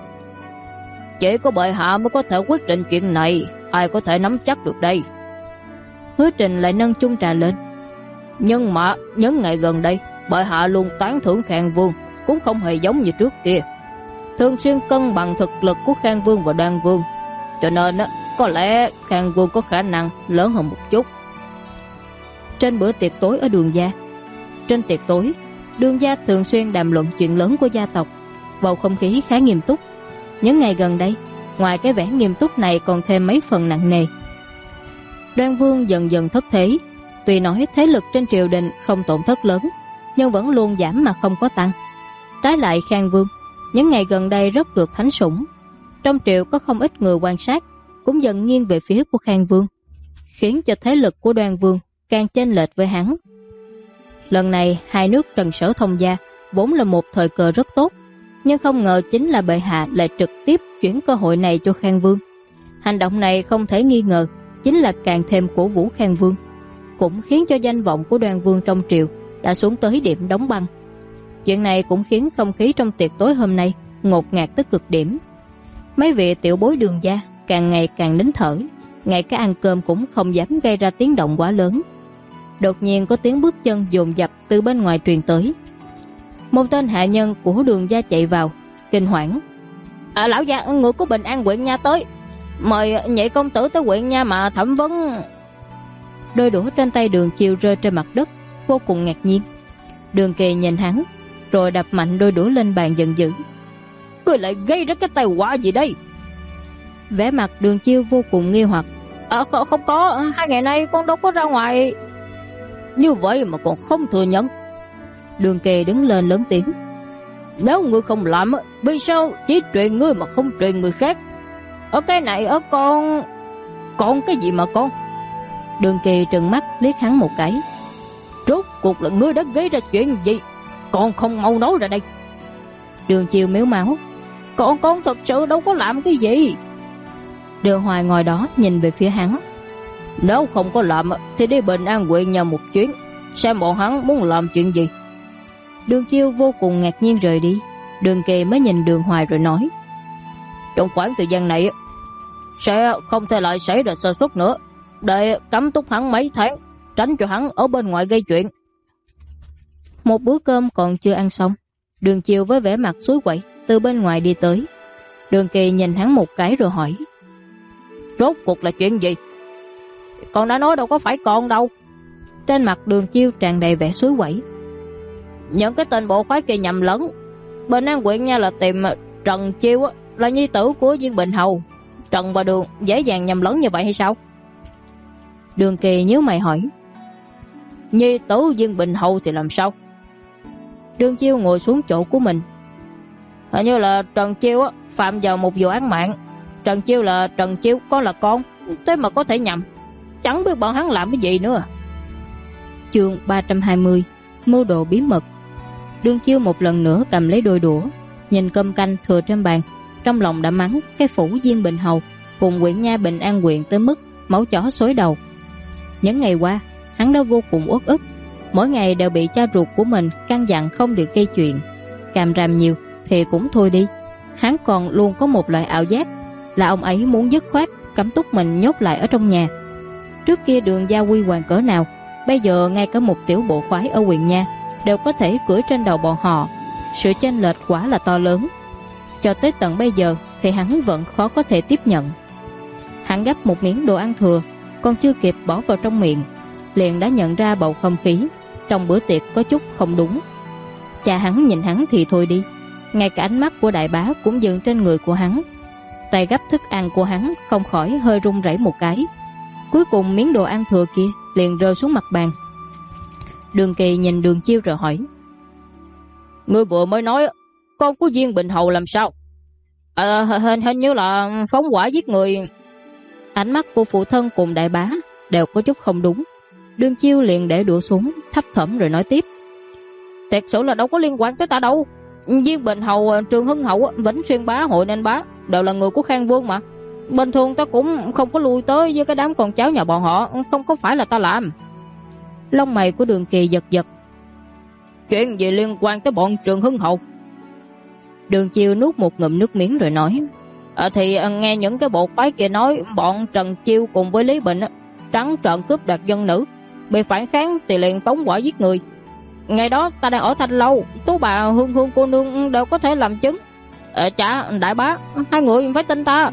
Chỉ có bệ hạ mới có thể quyết định chuyện này, ai có thể nắm chắc được đây? Hứa Trình lại nâng chung trà lên: Nhưng mà những ngày gần đây, bệ hạ luôn tán thưởng Khang Vương, cũng không hề giống như trước kia, thường xuyên cân bằng thực lực của Khang Vương và Đoan Vương, cho nên có lẽ Khang Vương có khả năng lớn hơn một chút. Trên bữa tiệc tối ở Đường gia, trên tiệc tối, Đường gia thường xuyên đàm luận chuyện lớn của gia tộc, bầu không khí khá nghiêm túc. Những ngày gần đây, ngoài cái vẻ nghiêm túc này còn thêm mấy phần nặng nề. Đoan Vương dần dần thất thế. Tuy nói thế lực trên triều đình không tổn thất lớn, nhưng vẫn luôn giảm mà không có tăng. Trái lại Khang Vương những ngày gần đây rất được thánh sủng. Trong triều có không ít người quan sát cũng dần nghiêng về phía của Khang Vương, khiến cho thế lực của Đoan Vương càng chênh lệch với hắn. Lần này hai nước Trần Sở thông gia vốn là một thời cơ rất tốt, nhưng không ngờ chính là bệ hạ lại trực tiếp chuyển cơ hội này cho Khang Vương. Hành động này không thể nghi ngờ chính là càng thêm cổ vũ Khang Vương, cũng khiến cho danh vọng của Đoan Vương trong triều đã xuống tới điểm đóng băng. Chuyện này cũng khiến không khí trong tiệc tối hôm nay ngột ngạt tới cực điểm. Mấy vị tiểu bối Đường gia càng ngày càng nín thở, ngay cả ăn cơm cũng không dám gây ra tiếng động quá lớn. Đột nhiên có tiếng bước chân dồn dập từ bên ngoài truyền tới. Một tên hạ nhân của Đường gia chạy vào, kinh hoảng: lão gia, người của Bình An huyện nha tới, mời nhị công tử tới huyện nha mà thẩm vấn. Đôi đũa trên tay Đường Chiêu rơi trên mặt đất, vô cùng ngạc nhiên. Đường Kỳ nhìn hắn, rồi đập mạnh đôi đũa lên bàn giận dữ: "Ngươi lại gây ra cái tai họa gì đây?" Vẻ mặt Đường Chiêu vô cùng nghi hoặc: Không có, 2 ngày nay con đâu có ra ngoài." "Như vậy mà còn không thừa nhận?" Đường Kỳ đứng lên lớn tiếng: "Nếu ngươi không làm, vì sao chỉ truyền ngươi mà không truyền người khác? Ở cái này ở con cái gì mà con?" Đường Kỳ trừng mắt liếc hắn một cái: "Rốt cuộc là ngươi đã gây ra chuyện gì? Con không mau nói ra đây." Đường Chiêu mếu máu: Con thật sự đâu có làm cái gì." Đường Hoài ngồi đó nhìn về phía hắn: "Nếu không có làm thì đi Bình An huyện nhà một chuyến, xem bọn hắn muốn làm chuyện gì." Đường Chiêu vô cùng ngạc nhiên rời đi. Đường Kỳ mới nhìn Đường Hoài rồi nói: "Trong khoảng thời gian này sẽ không thể lại xảy ra sơ suất nữa, để cấm túc hắn mấy tháng, tránh cho hắn ở bên ngoài gây chuyện." Một bữa cơm còn chưa ăn xong, Đường Chiêu với vẻ mặt xúi quậy từ bên ngoài đi tới. Đường Kỳ nhìn hắn một cái rồi hỏi: "Rốt cuộc là chuyện gì?" "Con đã nói đâu có phải con đâu." Trên mặt Đường Chiêu tràn đầy vẻ xúi quậy: "Những cái tên bộ khoái kia nhầm lẫn. Bình An huyện nha là tìm Trần Chiêu là nhi tử của Viên Bình Hầu. Trần và Đường dễ dàng nhầm lẫn như vậy hay sao?" Đường Kỳ nhíu mày hỏi: "Nhi tử Viên Bình Hầu thì làm sao?" Đường Chiêu ngồi xuống chỗ của mình: "Hình như là Trần Chiêu phạm vào một vụ án mạng. Trần Chiêu là Trần Chiêu, con là con, thế mà có thể nhầm. Chẳng biết bọn hắn làm cái gì nữa." Chương 320: Mưu đồ bí mật. Đường Chiêu một lần nữa cầm lấy đôi đũa, nhìn cơm canh thừa trên bàn, trong lòng đã mắng cái phủ Viên Bình Hầu cùng huyện nha Bình An huyện tới mức máu chó xối đầu. Những ngày qua hắn đã vô cùng uất ức, mỗi ngày đều bị cha ruột của mình căn dặn không được gây chuyện, càm ràm nhiều thì cũng thôi đi. Hắn còn luôn có một loại ảo giác là ông ấy muốn dứt khoát cấm túc mình nhốt lại ở trong nhà. Trước kia Đường gia huy hoàng cỡ nào, bây giờ ngay cả một tiểu bộ khoái ở huyện nha đều có thể cưỡi trên đầu bọn họ. Sự chênh lệch quả là to lớn. Cho tới tận bây giờ thì hắn vẫn khó có thể tiếp nhận. Hắn gắp một miếng đồ ăn thừa, còn chưa kịp bỏ vào trong miệng, liền đã nhận ra bầu không khí trong bữa tiệc có chút không đúng. Cha hắn nhìn hắn thì thôi đi, ngay cả ánh mắt của đại bá cũng dừng trên người của hắn. Tay gắp thức ăn của hắn không khỏi hơi run rẩy một cái. Cuối cùng miếng đồ ăn thừa kia liền rơi xuống mặt bàn. Đường Kỳ nhìn Đường Chiêu rồi hỏi: "Ngươi vừa mới nói con của Viên Bình Hầu làm sao?" Hình như là phóng hỏa giết người." Ánh mắt của phụ thân cùng đại bá đều có chút không đúng. Đường Chiêu liền để đũa xuống, thấp thỏm rồi nói tiếp: "Thật sự là đâu có liên quan tới ta đâu. Viên Bình Hầu, Trường Hưng Hậu, Vĩnh Xuyên bá, Hội Nên bá đều là người của Khang Vương mà. Bình thường ta cũng không có lui tới với cái đám con cháu nhà bọn họ, không có phải là ta làm." Lông mày của Đường Kỳ giật giật: "Chuyện gì liên quan tới bọn Trường Hưng Hậu?" Đường Chiêu nuốt một ngụm nước miếng rồi nói: Thì nghe những cái bộ phái kia nói bọn Trần Chiêu cùng với Lý Bình trắng trợn cướp đoạt dân nữ, bị phản kháng thì liền phóng hỏa giết người. Ngày đó ta đang ở Thanh Lâu, Tú bà Hương Hương cô nương đều có thể làm chứng. Chả đại bá, hai người phải tin ta."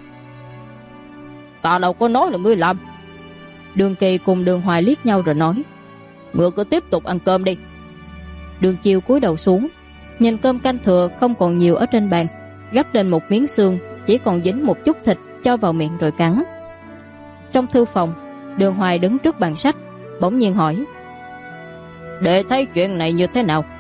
"Ta đâu có nói là ngươi làm." Đường Kỳ cùng Đường Hoài liếc nhau rồi nói: "Ngươi cứ tiếp tục ăn cơm đi." Đường Chiêu cúi đầu xuống, nhìn cơm canh thừa không còn nhiều ở trên bàn, gắp lên một miếng xương chỉ còn dính một chút thịt cho vào miệng rồi cắn. Trong thư phòng, Đường Hoài đứng trước bàn sách, bỗng nhiên hỏi: "Đệ thấy chuyện này như thế nào?"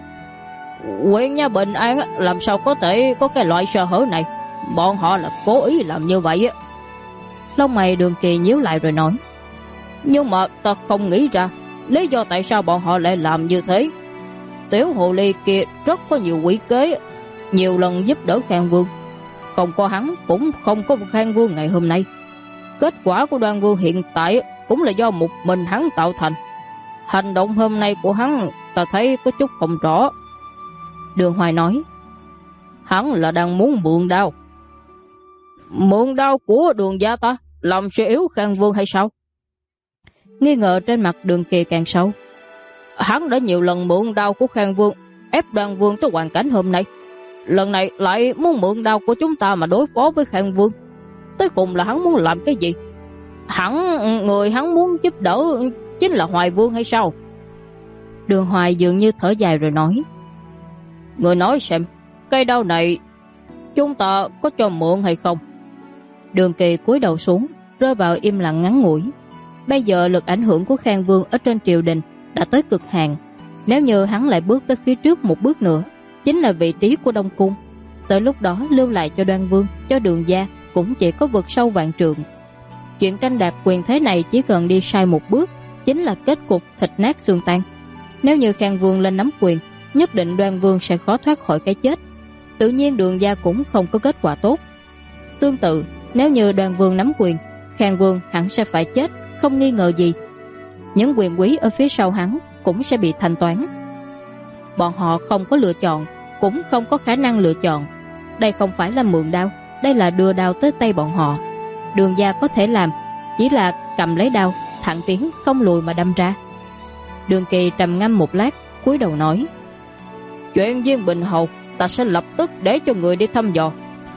"Huyện nha Bình An làm sao có thể có cái loại sơ hở này? Bọn họ là cố ý làm như vậy á." Lông mày Đường Kỳ nhíu lại rồi nói: "Nhưng mà ta không nghĩ ra lý do tại sao bọn họ lại làm như thế. Tiểu hồ ly kia rất có nhiều quỷ kế, nhiều lần giúp đỡ Khang Vương. Không có hắn cũng không có Khang Vương ngày hôm nay. Kết quả của Đoan Vương hiện tại cũng là do một mình hắn tạo thành. Hành động hôm nay của hắn ta thấy có chút không rõ." Đường Hoài nói: "Hắn là đang muốn mượn đao." "Mượn đao của Đường gia ta làm suy yếu Khang Vương hay sao?" Nghi ngờ trên mặt Đường Kỳ càng sâu. "Hắn đã nhiều lần mượn đao của Khang Vương ép Đoan Vương tới hoàn cảnh hôm nay. Lần này lại muốn mượn đao của chúng ta mà đối phó với Khang Vương. Tới cùng là hắn muốn làm cái gì? Người hắn muốn giúp đỡ chính là Hoài Vương hay sao?" Đường Hoài dường như thở dài rồi nói: "Người nói xem, cây đao này chúng ta có cho mượn hay không?" Đường Kỳ cúi đầu xuống, rơi vào im lặng ngắn ngủi. Bây giờ lực ảnh hưởng của Khang Vương ở trên triều đình đã tới cực hạn. Nếu như hắn lại bước tới phía trước một bước nữa, chính là vị trí của Đông Cung. Tới lúc đó lưu lại cho Đoan Vương, cho Đường gia cũng chỉ có vực sâu vạn trượng. Chuyện tranh đạt quyền thế này chỉ cần đi sai một bước, chính là kết cục thịt nát xương tan. Nếu như Khang Vương lên nắm quyền, nhất định Đoan Vương sẽ khó thoát khỏi cái chết. Tự nhiên Đường gia cũng không có kết quả tốt. Tương tự, nếu như Đoan Vương nắm quyền, Khang Vương hẳn sẽ phải chết, không nghi ngờ gì. Những quyền quý ở phía sau hắn cũng sẽ bị thanh toán. Bọn họ không có lựa chọn, cũng không có khả năng lựa chọn. Đây không phải là mượn đao, đây là đưa đao tới tay bọn họ. Đường gia có thể làm chỉ là cầm lấy đao, thẳng tiến không lùi mà đâm ra. Đường Kỳ trầm ngâm một lát, cúi đầu nói: "Chuyện Viên Bình Hầu ta sẽ lập tức để cho người đi thăm dò."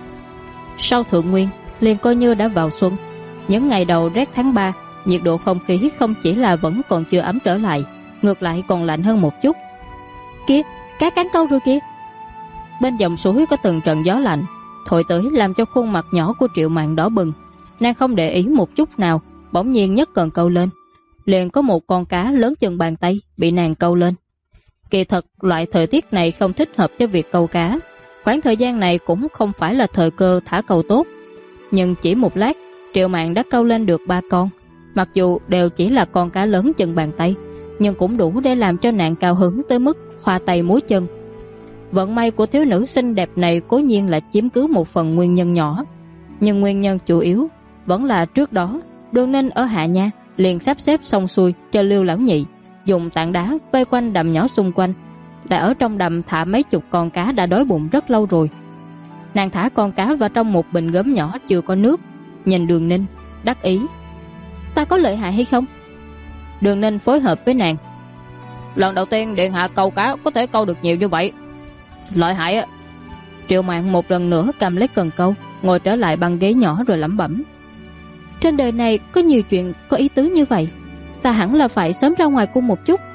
Sau Thượng Nguyên liền coi như đã vào xuân. Những ngày đầu rét tháng 3, nhiệt độ không khí không chỉ là vẫn còn chưa ấm trở lại, ngược lại còn lạnh hơn một chút. "Kìa, cá cắn câu rồi kìa!" Bên dòng suối có từng trận gió lạnh thổi tới, làm cho khuôn mặt nhỏ của Triệu Mạn đỏ bừng. Nàng không để ý một chút nào, bỗng nhiên nhấc cần câu lên, liền có một con cá lớn chừng bàn tay bị nàng câu lên. Kỳ thật loại thời tiết này không thích hợp cho việc câu cá. Khoảng thời gian này cũng không phải là thời cơ thả câu tốt. Nhưng chỉ một lát, Triệu Mạn đã câu lên được 3 con. Mặc dù đều chỉ là con cá lớn chừng bàn tay, nhưng cũng đủ để làm cho nàng cao hứng tới mức khoa tay múa chân. Vận may của thiếu nữ xinh đẹp này cố nhiên là chiếm cứ một phần nguyên nhân nhỏ, nhưng nguyên nhân chủ yếu vẫn là trước đó Đường Ninh ở Hạ Nha liền sắp xếp xong xuôi cho Lưu Lão Nhị dùng tảng đá vây quanh đầm nhỏ xung quanh, đã ở trong đầm thả mấy chục con cá đã đói bụng rất lâu rồi. Nàng thả con cá vào trong một bình gốm nhỏ chưa có nước, nhìn Đường Ninh đắc ý: "Ta có lợi hại hay không?" Đường Ninh phối hợp với nàng: "Lần đầu tiên điện hạ câu cá có thể câu được nhiều như vậy." "Lợi hại á." Triệu Mạn một lần nữa cầm lấy cần câu, ngồi trở lại băng ghế nhỏ rồi lẩm bẩm: "Trên đời này có nhiều chuyện có ý tứ như vậy, ta hẳn là phải sớm ra ngoài cung một chút."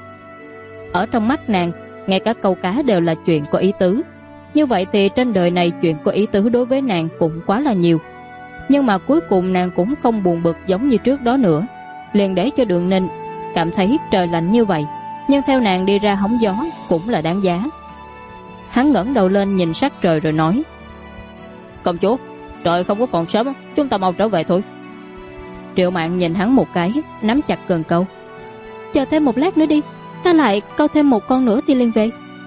Ở trong mắt nàng, ngay cả câu cá đều là chuyện có ý tứ. Như vậy thì trên đời này chuyện có ý tứ đối với nàng cũng quá là nhiều. Nhưng mà cuối cùng nàng cũng không buồn bực giống như trước đó nữa, liền để cho Đường Ninh cảm thấy trời lạnh như vậy, nhưng theo nàng đi ra hóng gió cũng là đáng giá. Hắn ngẩng đầu lên nhìn sắc trời rồi nói: "Công chúa, trời không có còn sớm, chúng ta mau trở về thôi." Triệu Mạn nhìn hắn một cái, nắm chặt cần câu: "Chờ thêm một lát nữa đi, ta lại câu thêm một con nữa thì liền về."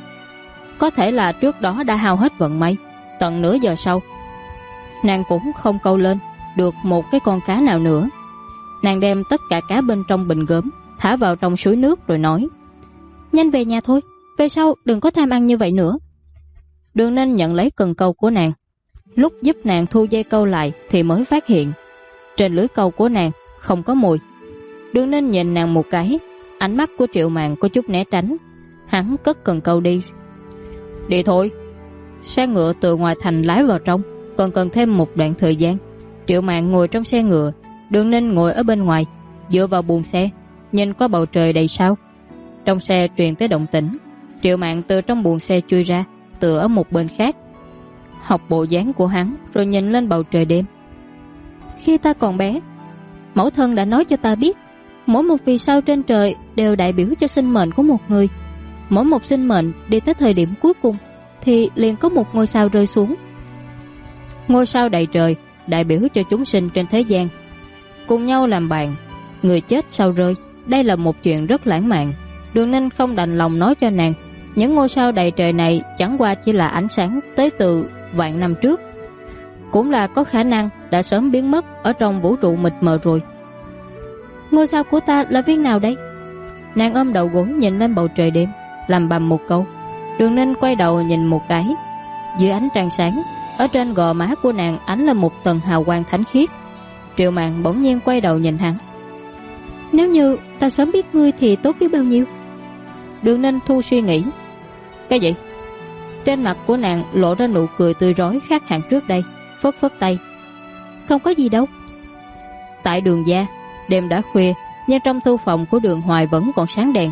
Có thể là trước đó đã hao hết vận may, tận nửa giờ sau nàng cũng không câu lên được một cái con cá nào nữa. Nàng đem tất cả cá bên trong bình gốm thả vào trong suối nước rồi nói: "Nhanh về nhà thôi, về sau đừng có tham ăn như vậy nữa." Đường Ninh nhận lấy cần câu của nàng, lúc giúp nàng thu dây câu lại thì mới phát hiện trên lưới câu của nàng không có mồi. Đường Ninh nhìn nàng một cái, ánh mắt của Triệu Mạn có chút né tránh. Hắn cất cần câu đi: "Đi thôi." Xe ngựa từ ngoài thành lái vào trong, còn cần thêm một đoạn thời gian. Triệu Mạn ngồi trong xe ngựa, Đường Ninh ngồi ở bên ngoài, dựa vào buồng xe, nhìn qua bầu trời đầy sao. Trong xe truyền tới động tĩnh, Triệu Mạn từ trong buồng xe chui ra, tựa ở một bên khác, học bộ dáng của hắn rồi nhìn lên bầu trời đêm. "Khi ta còn bé, Mẫu thân đã nói cho ta biết, mỗi một vì sao trên trời đều đại biểu cho sinh mệnh của một người. Mỗi một sinh mệnh đi tới thời điểm cuối cùng thì liền có một ngôi sao rơi xuống. Ngôi sao đầy trời đại biểu cho chúng sinh trên thế gian, cùng nhau làm bạn. Người chết sao rơi, đây là một chuyện rất lãng mạn. Đường Ninh không đành lòng nói cho nàng, những ngôi sao đầy trời này chẳng qua chỉ là ánh sáng tới từ vạn năm trước, cũng là có khả năng đã sớm biến mất ở trong vũ trụ mịt mờ rồi. Ngôi sao của ta là viên nào đây? Nàng ôm đầu gối nhìn lên bầu trời đêm, làm bầm một câu. Đường Ninh quay đầu nhìn một cái. Dưới ánh trăng sáng, ở trên gò má của nàng ánh lên một tầng hào quang thánh khiết. Triệu Mạn bỗng nhiên quay đầu nhìn hắn. Nếu như ta sớm biết ngươi thì tốt biết bao nhiêu. Đường Ninh thu suy nghĩ. Cái gì? Trên mặt của nàng lộ ra nụ cười tươi rói khác hẳn trước đây, phất phất tay. Không có gì đâu. Tại Đường gia, đêm đã khuya, nhưng trong thư phòng của Đường Hoài vẫn còn sáng đèn.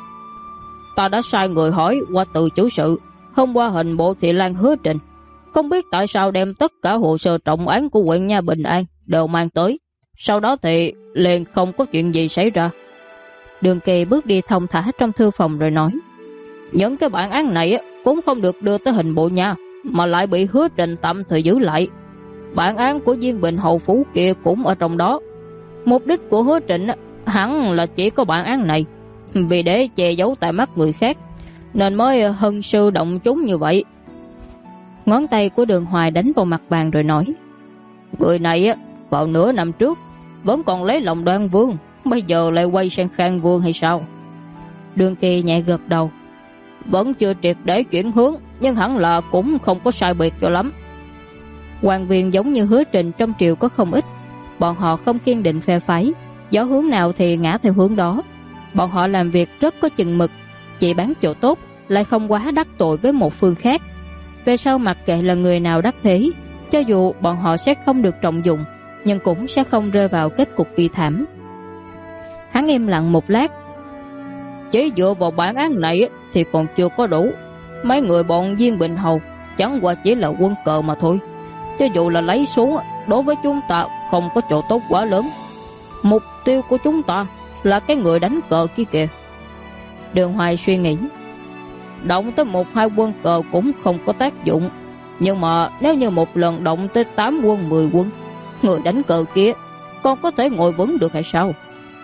Ta đã sai người hỏi qua từ chủ sự, hôm qua hình bộ Thị Lan Hứa Trình, không biết tại sao đem tất cả hồ sơ trọng án của huyện Nha Bình An đều mang tới. Sau đó thì liền không có chuyện gì xảy ra. Đường Kỳ bước đi thong thả trong thư phòng rồi nói, những cái bản án này cũng không được đưa tới hình bộ nha, mà lại bị Hứa Trình tạm thời giữ lại. Bản án của Viên Bình hầu phủ kia cũng ở trong đó. Mục đích của Hứa Trình hẳn là chỉ có bản án này, vì để che giấu tại mắt người khác nên mới hân sư động chúng như vậy. Ngón tay của Đường Hoài đánh vào mặt bàn rồi nói, người này vào nửa năm trước vẫn còn lấy lòng Đoan Vương, bây giờ lại quay sang Khang Vương hay sao? Đường Kỳ nhẹ gật đầu. Vẫn chưa triệt để chuyển hướng, nhưng hẳn là cũng không có sai biệt cho lắm. Quan viên giống như Hứa Trình trong triều có không ít. Bọn họ không kiên định phe phái, gió hướng nào thì ngã theo hướng đó. Bọn họ làm việc rất có chừng mực, chỉ bán chỗ tốt, lại không quá đắc tội với một phương khác. Về sau mặc kệ là người nào đắc thế, cho dù bọn họ sẽ không được trọng dụng, nhưng cũng sẽ không rơi vào kết cục bi thảm. Hắn im lặng một lát. Chỉ dựa vào bản án này thì còn chưa có đủ. Mấy người bọn Viên Bình hầu chẳng qua chỉ là quân cờ mà thôi. Cho dù là lấy xuống, đối với chúng ta không có chỗ tốt quá lớn. Mục tiêu của chúng ta là cái người đánh cờ kia kìa. Đường Hoài suy nghĩ. Động tới 1-2 quân cờ cũng không có tác dụng, nhưng mà nếu như một lần động tới 8 quân 10 quân, người đánh cờ kia còn có thể ngồi vững được hay sao?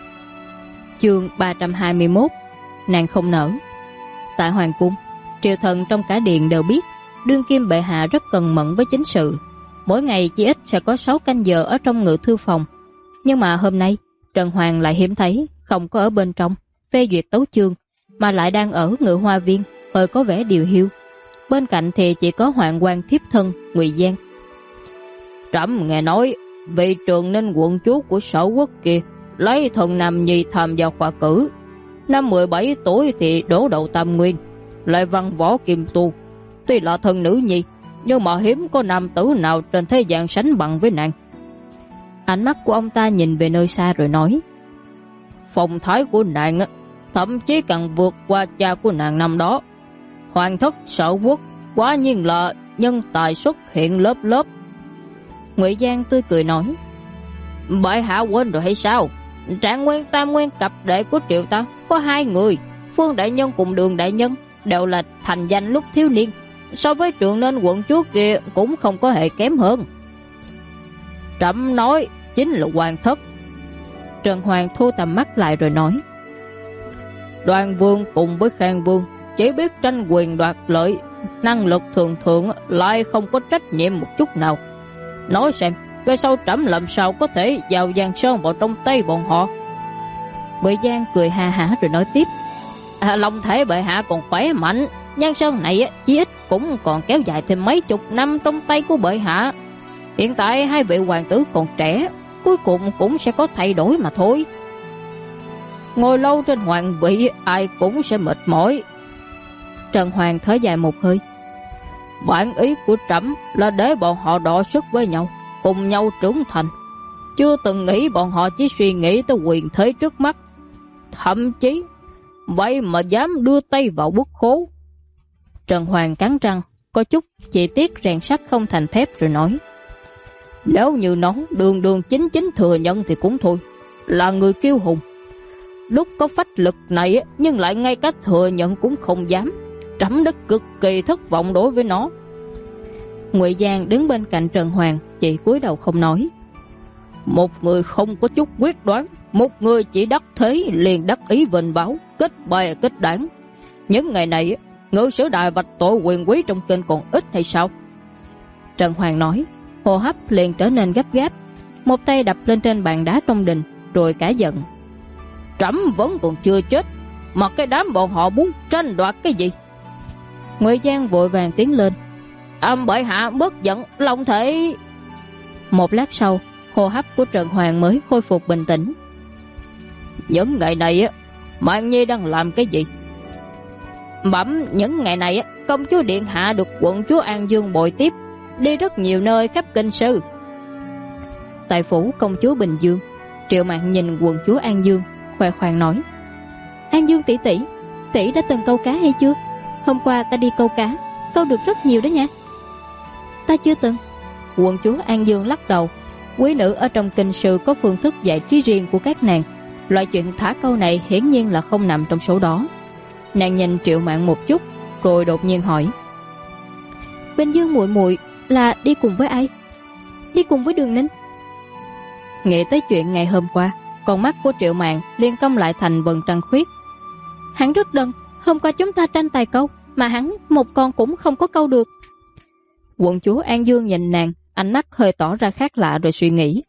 Chương 321. Nàng không nở. Tại hoàng cung, triều thần trong cả điện đều biết đương kim bệ hạ rất cần mẫn với chính sự. Mỗi ngày chỉ ít sẽ có 6 canh giờ ở trong ngự thư phòng. Nhưng mà hôm nay Trần Hoàng lại hiếm thấy không có ở bên trong phê duyệt tấu chương, mà lại đang ở Ngự Hoa Viên, hơi có vẻ điều hiu. Bên cạnh thì chỉ có Hoạn quan thiếp thân Ngụy Giang. Trẫm nghe nói vị Trường Ninh quận chúa của Sở Quốc kia lấy thần nam nhi tham gia khoa cử. Năm 17 tuổi thì đỗ đậu tam nguyên, lại văn võ kim tu. Tuy là thân nữ nhi, nhưng mà hiếm có nam tử nào trên thế gian sánh bằng với nàng. Ánh mắt của ông ta nhìn về nơi xa rồi nói, phong thái của nàng thậm chí càng vượt qua cha của nàng năm đó. Hoàng thất Sở Quốc quả nhiên là nhân tài xuất hiện lớp lớp. Ngụy Giang tươi cười nói, bệ hạ quên rồi hay sao? Trạng nguyên tam nguyên cặp đệ của triều ta có 2 người, Phương đại nhân cùng Đường đại nhân đều là thành danh lúc thiếu niên, so với Trường Ninh quận chúa kia cũng không có hề kém hơn. Trẫm nói chính là hoàng thất. Trần Hoàng thu tầm mắt lại rồi nói, Đoan Vương cùng với Khang Vương chỉ biết tranh quyền đoạt lợi, năng lực thường thường lại không có trách nhiệm một chút nào. Nói xem, về sau trẫm làm sao có thể vào Giang Sơn vào trong tay bọn họ? Ngụy Giang cười ha hả rồi nói tiếp, long thể bệ hạ còn khỏe mạnh, Giang Sơn này chí ít cũng còn kéo dài thêm mấy chục năm trong tay của bệ hạ. Hiện tại 2 vị hoàng tử còn trẻ, cuối cùng cũng sẽ có thay đổi mà thôi. Ngồi lâu trên hoàng vị ai cũng sẽ mệt mỏi. Trần Hoàng thở dài một hơi. Bản ý của trẫm là để bọn họ đọ sức với nhau, cùng nhau trưởng thành. Chưa từng nghĩ bọn họ chỉ suy nghĩ tới quyền thế trước mắt. Thậm chí vậy mà dám đưa tay vào bức khố. Trần Hoàng cắn răng, có chút chỉ tiếc rèn sắt không thành thép rồi nói, nếu như nó đường đường chính chính thừa nhận thì cũng thôi, là người kiêu hùng. Lúc có phách lực này nhưng lại ngay cả thừa nhận cũng không dám. Trẫm đã cực kỳ thất vọng đối với nó. Ngụy Giang đứng bên cạnh Trần Hoàng, chỉ cúi đầu không nói. Một người không có chút quyết đoán, một người chỉ đắc thế liền đắc ý vinh báo, kết bè kết đảng. Những ngày này ngự sử đại bạch tội quyền quý trong kinh còn ít hay sao? Trần Hoàng nói, hô hấp liền trở nên gấp gáp, một tay đập lên trên bàn đá trong đình, rồi cả giận. Trẫm vẫn còn chưa chết, mà cái đám bọn họ muốn tranh đoạt cái gì? Ngụy Giang vội vàng tiến lên. Bệ hạ bớt giận, lòng thể. Một lát sau, hô hấp của Trần Hoàng mới khôi phục bình tĩnh. Những ngày này Mạn Nhi đang làm cái gì? Bẩm, những ngày này công chúa điện hạ được quận chúa An Dương bồi tiếp, đi rất nhiều nơi khắp kinh sư. Tại phủ công chúa Bình Dương, Triệu Mạn nhìn quận chúa An Dương, khoe khoang nói: An Dương tỷ tỷ, tỷ đã từng câu cá hay chưa? Hôm qua ta đi câu cá, câu được rất nhiều đó nha. Ta chưa từng. Quận chúa An Dương lắc đầu. Quý nữ ở trong kinh sư có phương thức giải trí riêng của các nàng, loại chuyện thả câu này hiển nhiên là không nằm trong số đó. Nàng nhìn Triệu Mạn một chút, rồi đột nhiên hỏi: Bình Dương muội muội là đi cùng với ai? Đi cùng với Đường Ninh. Nghĩ tới chuyện ngày hôm qua, con mắt của Triệu Mạn liền cong lại thành vầng trăng khuyết. Hắn rất đần, hôm qua chúng ta tranh tài câu, mà hắn một con cũng không có câu được. Quận chúa An Dương nhìn nàng, ánh mắt hơi tỏ ra khác lạ rồi suy nghĩ.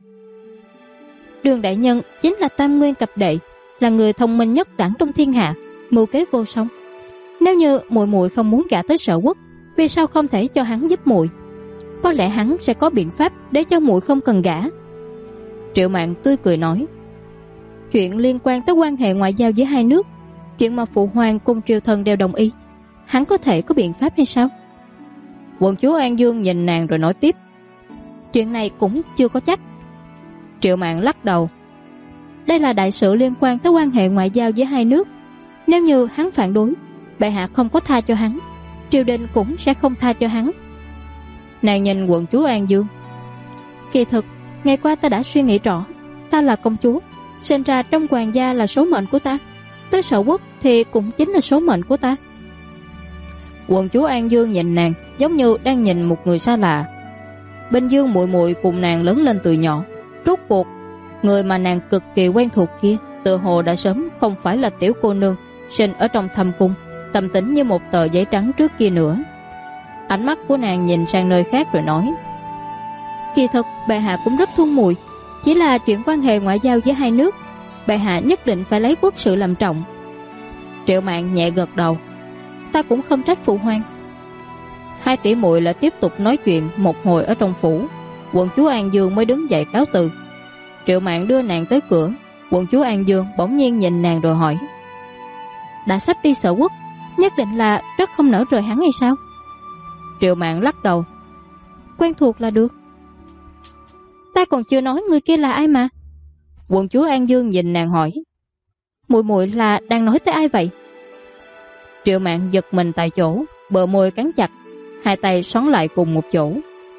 Đường đại nhân chính là tam nguyên cập đệ, là người thông minh nhất đẳng trong thiên hạ, mưu kế vô song. Nếu như muội muội không muốn gả tới Sở Quốc, vì sao không thể cho hắn giúp muội? Có lẽ hắn sẽ có biện pháp để cho muội không cần gả. Triệu Mạn tươi cười nói: Chuyện liên quan tới quan hệ ngoại giao giữa hai nước, chuyện mà phụ hoàng cùng triều thần đều đồng ý, hắn có thể có biện pháp hay sao? Quận chúa An Dương nhìn nàng rồi nói tiếp: Chuyện này cũng chưa có chắc. Triệu Mạn lắc đầu. Đây là đại sự liên quan tới quan hệ ngoại giao giữa hai nước. Nếu như hắn phản đối, bệ hạ không có tha cho hắn, triều đình cũng sẽ không tha cho hắn. Nàng nhìn quận chúa An Dương. Kỳ thực, ngày qua ta đã suy nghĩ rõ, ta là công chúa, sinh ra trong hoàng gia là số mệnh của ta, tới Sở Quốc thì cũng chính là số mệnh của ta. Quận chúa An Dương nhìn nàng giống như đang nhìn một người xa lạ. Bình Dương muội muội cùng nàng lớn lên từ nhỏ, rốt cuộc người mà nàng cực kỳ quen thuộc kia tự hồ đã sớm không phải là tiểu cô nương sinh ở trong thâm cung, tâm tính như một tờ giấy trắng trước kia nữa. Ánh mắt của nàng nhìn sang nơi khác rồi nói: Kỳ thực bệ hạ cũng rất thương muội, chỉ là chuyện quan hệ ngoại giao giữa hai nước, bệ hạ nhất định phải lấy quốc sự làm trọng. Triệu Mạn nhẹ gật đầu. Ta cũng không trách phụ hoàng. Hai tỷ muội lại tiếp tục nói chuyện một hồi ở trong phủ. Quận chúa An Dương mới đứng dậy cáo từ. Triệu Mạn đưa nàng tới cửa. Quận chúa An Dương bỗng nhiên nhìn nàng rồi hỏi: Đã sắp đi Sở Quốc, nhất định là rất không nỡ rời hắn hay sao? Triệu Mạn lắc đầu. Quen thuộc là được. Ta còn chưa nói người kia là ai mà. Quận chúa An Dương nhìn nàng hỏi: Muội muội là đang nói tới ai vậy? Triệu Mạn giật mình tại chỗ, bờ môi cắn chặt, hai tay xoắn lại cùng một chỗ.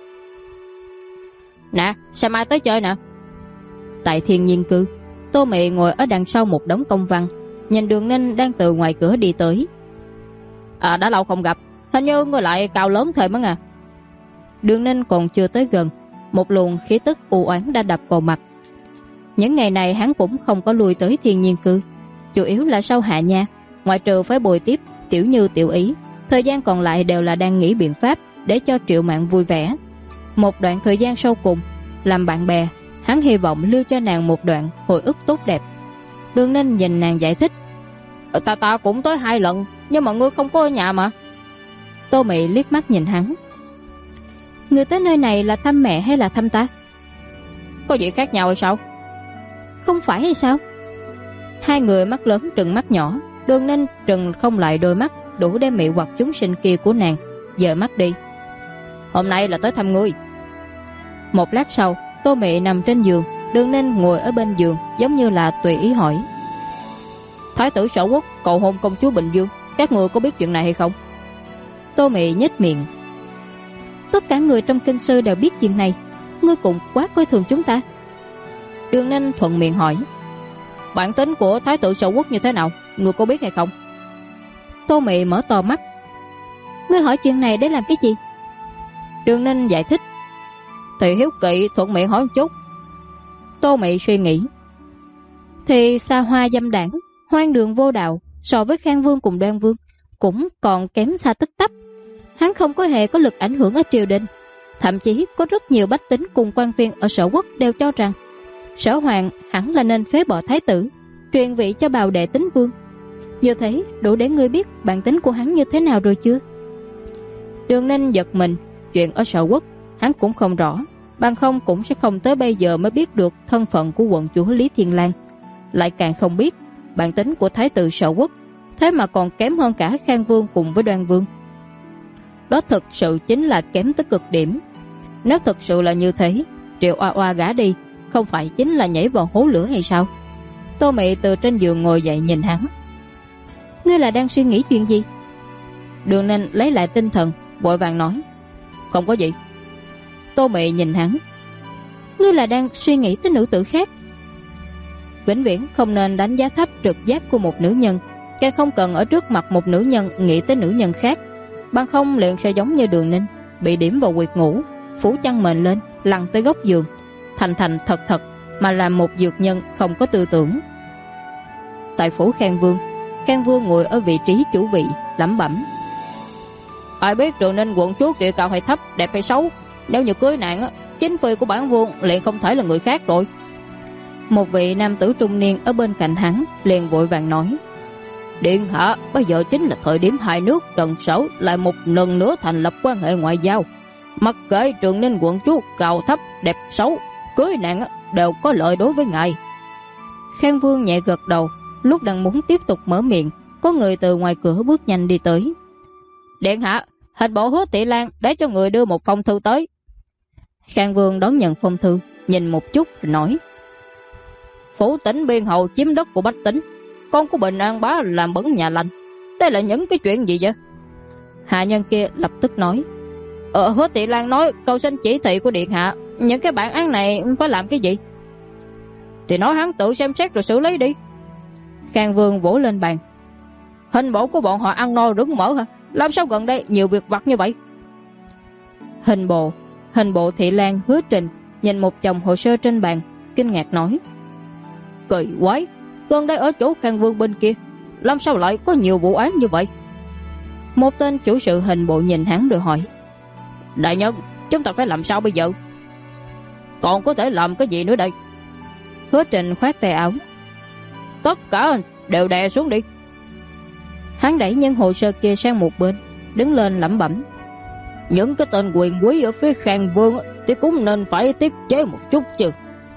Nè, sao mai tới chơi nè? Tại Thiên Nhiên Cư, Tô Mị ngồi ở đằng sau một đống công văn, nhìn Đường Ninh đang từ ngoài cửa đi tới. Đã lâu không gặp, hình như ngươi lại cao lớn thời mất à? Đường Ninh còn chưa tới gần, một luồng khí tức u oán đã đập vào mặt. Những ngày này hắn cũng không có lui tới Thiên Nhiên Cư, chủ yếu là sau hạ nha, ngoại trừ phải bồi tiếp Tiểu Như Tiểu Ý, thời gian còn lại đều là đang nghĩ biện pháp để cho Triệu Mạn vui vẻ. Một đoạn thời gian sau cùng làm bạn bè, hắn hy vọng lưu cho nàng một đoạn hồi ức tốt đẹp. Đường Ninh nhìn nàng giải thích: Ta cũng tới 2 lần, nhưng mà ngươi không có ở nhà mà. Tô Mị liếc mắt nhìn hắn: Ngươi tới nơi này là thăm mẹ hay là thăm ta? Có gì khác nhau hay sao? Không phải hay sao? Hai người mắt lớn trừng mắt nhỏ. Đường Ninh trừng không lại đôi mắt đủ để mị hoặc chúng sinh kia của nàng, dời mắt đi. Hôm nay là tới thăm ngươi. Một lát sau, Tô Mị nằm trên giường, Đường Ninh ngồi ở bên giường giống như là tùy ý hỏi: Thái tử Sở Quốc cầu hôn công chúa Bình Dương, các người có biết chuyện này hay không? Tô Mị nhếch miệng: Tất cả người trong kinh sư đều biết chuyện này, ngươi cũng quá coi thường chúng ta. Đường Ninh thuận miệng hỏi: bản tính của thái tử Sở Quốc như thế nào, người có biết hay không? Tô Mị mở to mắt. Ngươi hỏi chuyện này để làm cái gì? Đường Ninh giải thích. Thì hiếu kỵ thuận miệng hỏi một chút. Tô Mị suy nghĩ. Thì xa hoa dâm đảng, hoang đường vô đạo, so với Khang Vương cùng Đoan Vương cũng còn kém xa tích tắp. Hắn không có hề có lực ảnh hưởng ở triều đình. Thậm chí có rất nhiều bách tính cùng quan viên ở Sở Quốc đều cho rằng Sở Hoàng hẳn là nên phế bỏ thái tử, truyền vị cho bào đệ Tín Vương. Như thế đủ để ngươi biết bản tính của hắn như thế nào rồi chưa? Đường Ninh giật mình. Chuyện ở Sở Quốc hắn cũng không rõ, bằng không cũng sẽ không tới bây giờ mới biết được thân phận của quận chúa Lý Thiên Lang. Lại càng không biết bản tính của thái tử Sở Quốc, thế mà còn kém hơn cả Khang Vương cùng với Đoan Vương. Đó thực sự chính là kém tới cực điểm. Nếu thực sự là như thế, Triệu Oa Oa gả đi không phải chính là nhảy vào hố lửa hay sao? Tô Mị từ trên giường ngồi dậy nhìn hắn. Ngươi là đang suy nghĩ chuyện gì? Đường Ninh lấy lại tinh thần, vội vàng nói. Không có gì. Tô Mị nhìn hắn. Ngươi là đang suy nghĩ tới nữ tử khác. Vĩnh viễn không nên đánh giá thấp trực giác của một nữ nhân, càng không cần ở trước mặt một nữ nhân nghĩ tới nữ nhân khác, bằng không liền sẽ giống như Đường Ninh, bị điểm vào quyệt ngủ, phủ chăn mền lên, lăn tới góc giường, thành thành thật thật mà làm một dược nhân không có tư tưởng. Tại phủ Khang Vương ngồi ở vị trí chủ vị, lẩm bẩm. Ai biết Đường Ninh quận chúa kia cao hay thấp, đẹp hay xấu, nếu như cưới nạn, chính phi của bản vương liền không thể là người khác rồi. Một vị nam tử trung niên ở bên cạnh hắn liền vội vàng nói. Điện hạ, bây giờ chính là thời điểm hai nước Trần Sở lại một lần nữa thành lập quan hệ ngoại giao. Mặc kệ Đường Ninh quận chúa cao thấp, đẹp xấu, cưới nạn đều có lợi đối với ngài. Khang Vương nhẹ gật đầu. Lúc đang muốn tiếp tục mở miệng, có người từ ngoài cửa bước nhanh đi tới. Điện hạ, hình bộ Hứa Thị Lan để cho người đưa một phong thư tới. Khang Vương đón nhận phong thư, nhìn một chút rồi nói. Phủ tỉnh biên hầu chiếm đất của bách tính, con của Bình An bá làm bẩn nhà lành. Đây là những cái chuyện gì vậy? Hạ nhân kia lập tức nói. Hứa Thị Lan nói cầu xin chỉ thị của điện hạ, những cái bản án này phải làm cái gì? Thì nói hắn tự xem xét rồi xử lý đi. Khang Vương vỗ lên bàn. Hình bộ của bọn họ ăn no rứng mỡ hả? Làm sao gần đây nhiều việc vặt như vậy? Hình bộ Thị Lan Hứa Trình nhìn một chồng hồ sơ trên bàn, kinh ngạc nói. Kỳ quái, gần đây ở chỗ Khang Vương bên kia, làm sao lại có nhiều vụ án như vậy? Một tên chủ sự hình bộ nhìn hắn rồi hỏi. Đại nhân, chúng ta phải làm sao bây giờ? Còn có thể làm cái gì nữa đây? Hứa Trình khoát tay áo. Tất cả đều đè xuống đi. Hắn đẩy những hồ sơ kia sang một bên, đứng lên lẩm bẩm. Những cái tên quyền quý ở phía Khang Vương thì cũng nên phải tiết chế một chút chứ.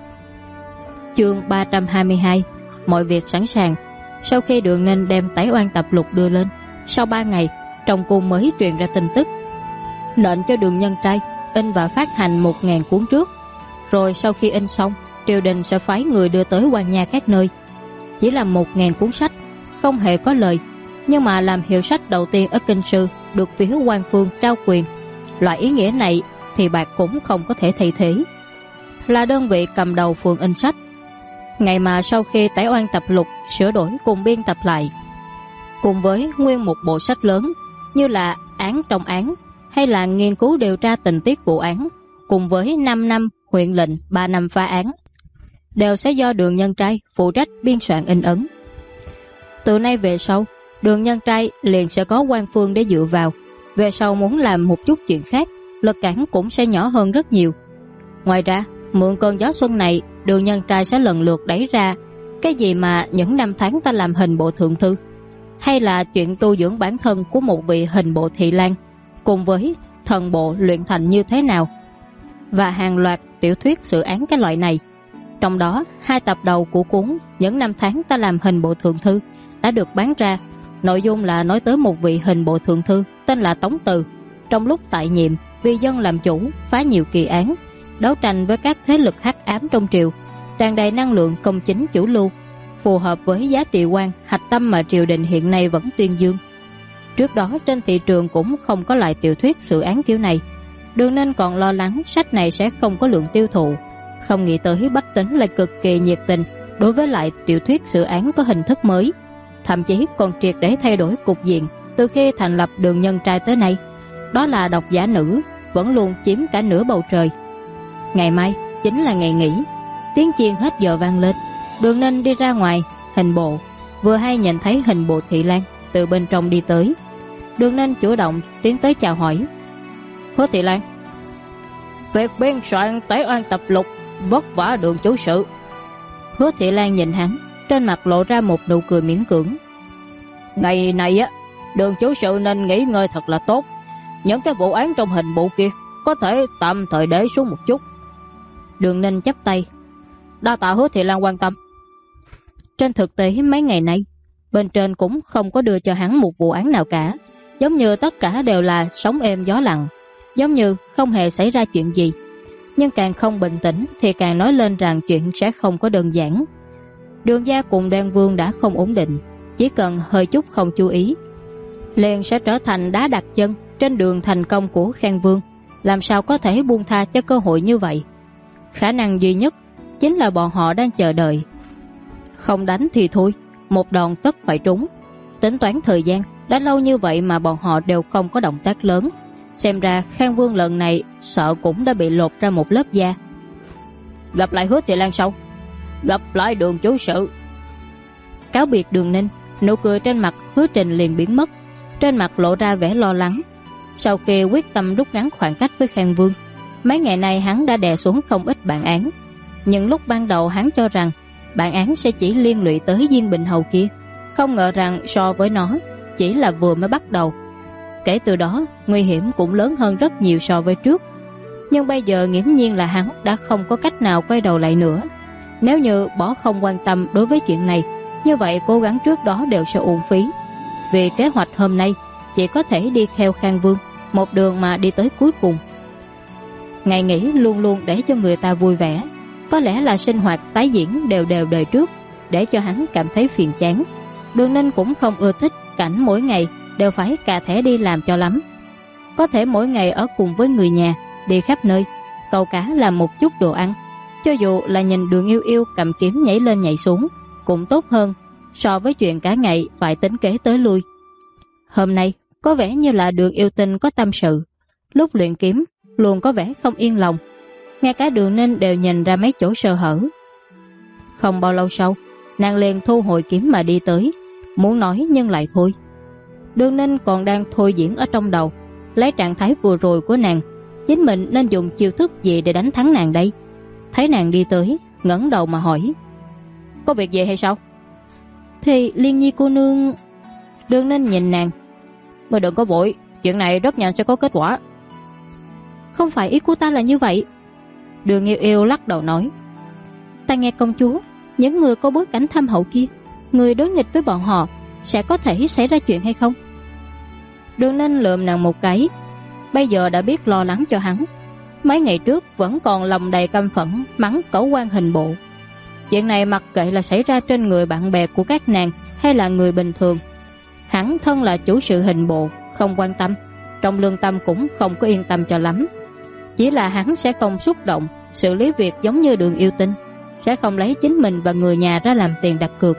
Chương 322. Mọi việc sẵn sàng. Sau khi Đường Ninh đem tái oan tập lục đưa lên, sau 3 ngày trong cung mới truyền ra tin tức, lệnh cho Đường Nhân Trai in và phát hành 1000 cuốn trước, rồi sau khi in xong, triều đình sẽ phái người đưa tới quan nha các nơi. Chỉ là 1000 cuốn sách, không hề có lời, nhưng mà làm hiệu sách đầu tiên ở kinh sư, được phía quan phương trao quyền. Loại ý nghĩa này thì bạc cũng không có thể thay thế. Là đơn vị cầm đầu phường in sách. Ngày mà sau khi tái oan tập lục sửa đổi cùng biên tập lại, cùng với nguyên một bộ sách lớn như là án trong án, hay là nghiên cứu điều tra tình tiết vụ án, cùng với 5 năm huyện lệnh, 3 năm phá án, đều sẽ do Đường Nhân Trai phụ trách biên soạn in ấn. Từ nay về sau, Đường Nhân Trai liền sẽ có quan phương để dựa vào. Về sau muốn làm một chút chuyện khác, lực cản cũng sẽ nhỏ hơn rất nhiều. Ngoài ra, mượn cơn gió xuân này, Đường Nhân Trai sẽ lần lượt đẩy ra cái gì mà những năm tháng ta làm hình bộ thượng thư, hay là chuyện tu dưỡng bản thân của một vị hình bộ Thị Lan, cùng với thần bộ luyện thành như thế nào, và hàng loạt tiểu thuyết sự án cái loại này. Trong đó, 2 tập đầu của cuốn Những năm tháng ta làm hình bộ thượng thư đã được bán ra. Nội dung là nói tới một vị hình bộ thượng thư tên là Tống Từ, trong lúc tại nhiệm vì dân làm chủ, phá nhiều kỳ án, đấu tranh với các thế lực hắc ám trong triều, tràn đầy năng lượng công chính chủ lưu, phù hợp với giá trị quan hạch tâm mà triều đình hiện nay vẫn tuyên dương. Trước đó trên thị trường cũng không có loại tiểu thuyết sự án kiểu này. Đường Ninh còn lo lắng sách này sẽ không có lượng tiêu thụ, không nghĩ tới bách tính lại cực kỳ nhiệt tình, đối với lại tiểu thuyết xử án có hình thức mới, thậm chí còn triệt để thay đổi cục diện từ khi thành lập Đường Nhân Trai tới nay. Đó là độc giả nữ vẫn luôn chiếm cả nửa bầu trời. Ngày mai chính là ngày nghỉ. Tiếng chiên hết giờ vang lên. Đường Ninh đi ra ngoài hình bộ, vừa hay nhìn thấy hình bộ Thị Lan từ bên trong đi tới. Đường Ninh chủ động tiến tới chào hỏi. Hứa Thị Lan, việc biên soạn Tế Oan tập lục vất vả Đường chủ sự. Hứa Thị Lan nhìn hắn, trên mặt lộ ra một nụ cười miễn cưỡng. Ngày này á, Đường chủ sự nên nghỉ ngơi thật là tốt. Những cái vụ án trong hình bộ kia có thể tạm thời để xuống một chút. Đường Ninh chắp tay. Đa tạ Hứa Thị Lan quan tâm. Trên thực tế mấy ngày nay, bên trên cũng không có đưa cho hắn một vụ án nào cả, giống như tất cả đều là sóng êm gió lặng, giống như không hề xảy ra chuyện gì. Nhưng càng không bình tĩnh thì càng nói lên rằng chuyện sẽ không có đơn giản. Đường gia cùng Đoan Vương đã không ổn định, chỉ cần hơi chút không chú ý liền sẽ trở thành đá đặt chân trên đường thành công của Khang Vương. Làm sao có thể buông tha cho cơ hội như vậy? Khả năng duy nhất chính là bọn họ đang chờ đợi. Không đánh thì thôi, một đòn tất phải trúng. Tính toán thời gian, đã lâu như vậy mà bọn họ đều không có động tác lớn. Xem ra Khang Vương lần này sợ cũng đã bị lột ra một lớp da. Gặp lại Hứa Thị Lan sau. Gặp lại Đường chủ sự. Cáo biệt Đường Ninh, nụ cười trên mặt Hứa Trình liền biến mất, trên mặt lộ ra vẻ lo lắng. Sau khi quyết tâm rút ngắn khoảng cách với Khang Vương, mấy ngày nay hắn đã đè xuống không ít bản án. Nhưng lúc ban đầu hắn cho rằng bản án sẽ chỉ liên lụy tới Diên Bình Hầu kia, không ngờ rằng so với nó chỉ là vừa mới bắt đầu. Kể từ đó nguy hiểm cũng lớn hơn rất nhiều so với trước. Nhưng bây giờ nghiễm nhiên là hắn đã không có cách nào quay đầu lại nữa. Nếu như bỏ không quan tâm đối với chuyện này, như vậy cố gắng trước đó đều sẽ uổng phí. Vì kế hoạch hôm nay chỉ có thể đi theo Khang Vương, một đường mà đi tới cuối cùng. Ngày nghỉ luôn luôn để cho người ta vui vẻ. Có lẽ là sinh hoạt tái diễn đều đều đời trước để cho hắn cảm thấy phiền chán. Đường Ninh cũng không ưa thích cảnh mỗi ngày đều phải cà thẻ đi làm cho lắm. Có thể mỗi ngày ở cùng với người nhà, đi khắp nơi, câu cá làm một chút đồ ăn. Cho dù là nhìn Đường Yêu Yêu cầm kiếm nhảy lên nhảy xuống cũng tốt hơn so với chuyện cả ngày phải tính kế tới lui. Hôm nay có vẻ như là Đường Yêu Tinh có tâm sự. Lúc luyện kiếm luôn có vẻ không yên lòng. Ngay cả Đường Ninh đều nhìn ra mấy chỗ sơ hở. Không bao lâu sau, nàng liền thu hồi kiếm mà đi tới, muốn nói nhưng lại thôi. Đường Ninh còn đang thôi diễn ở trong đầu, lấy trạng thái vừa rồi của nàng, chính mình nên dùng chiêu thức gì để đánh thắng nàng đây. Thấy nàng đi tới, ngẩng đầu mà hỏi. Có việc gì hay sao? Thì Liên Nhi cô nương... Đường Ninh nhìn nàng. Ngươi đừng có vội, chuyện này rất nhanh sẽ có kết quả. Không phải ý của ta là như vậy. Đường Yêu Yêu lắc đầu nói. Ta nghe công chúa, những người có bối cảnh thâm hậu kia, người đối nghịch với bọn họ sẽ có thể xảy ra chuyện hay không? Đường Ninh lườm nàng một cái. Bây giờ đã biết lo lắng cho hắn. Mấy ngày trước vẫn còn lòng đầy căm phẫn mắng cẩu quan hình bộ. Chuyện này mặc kệ là xảy ra trên người bạn bè của các nàng hay là người bình thường, hắn thân là chủ sự hình bộ không quan tâm, trong lương tâm cũng không có yên tâm cho lắm. Chỉ là hắn sẽ không xúc động xử lý việc giống như Đường Yêu Tinh, sẽ không lấy chính mình và người nhà ra làm tiền đặt cược.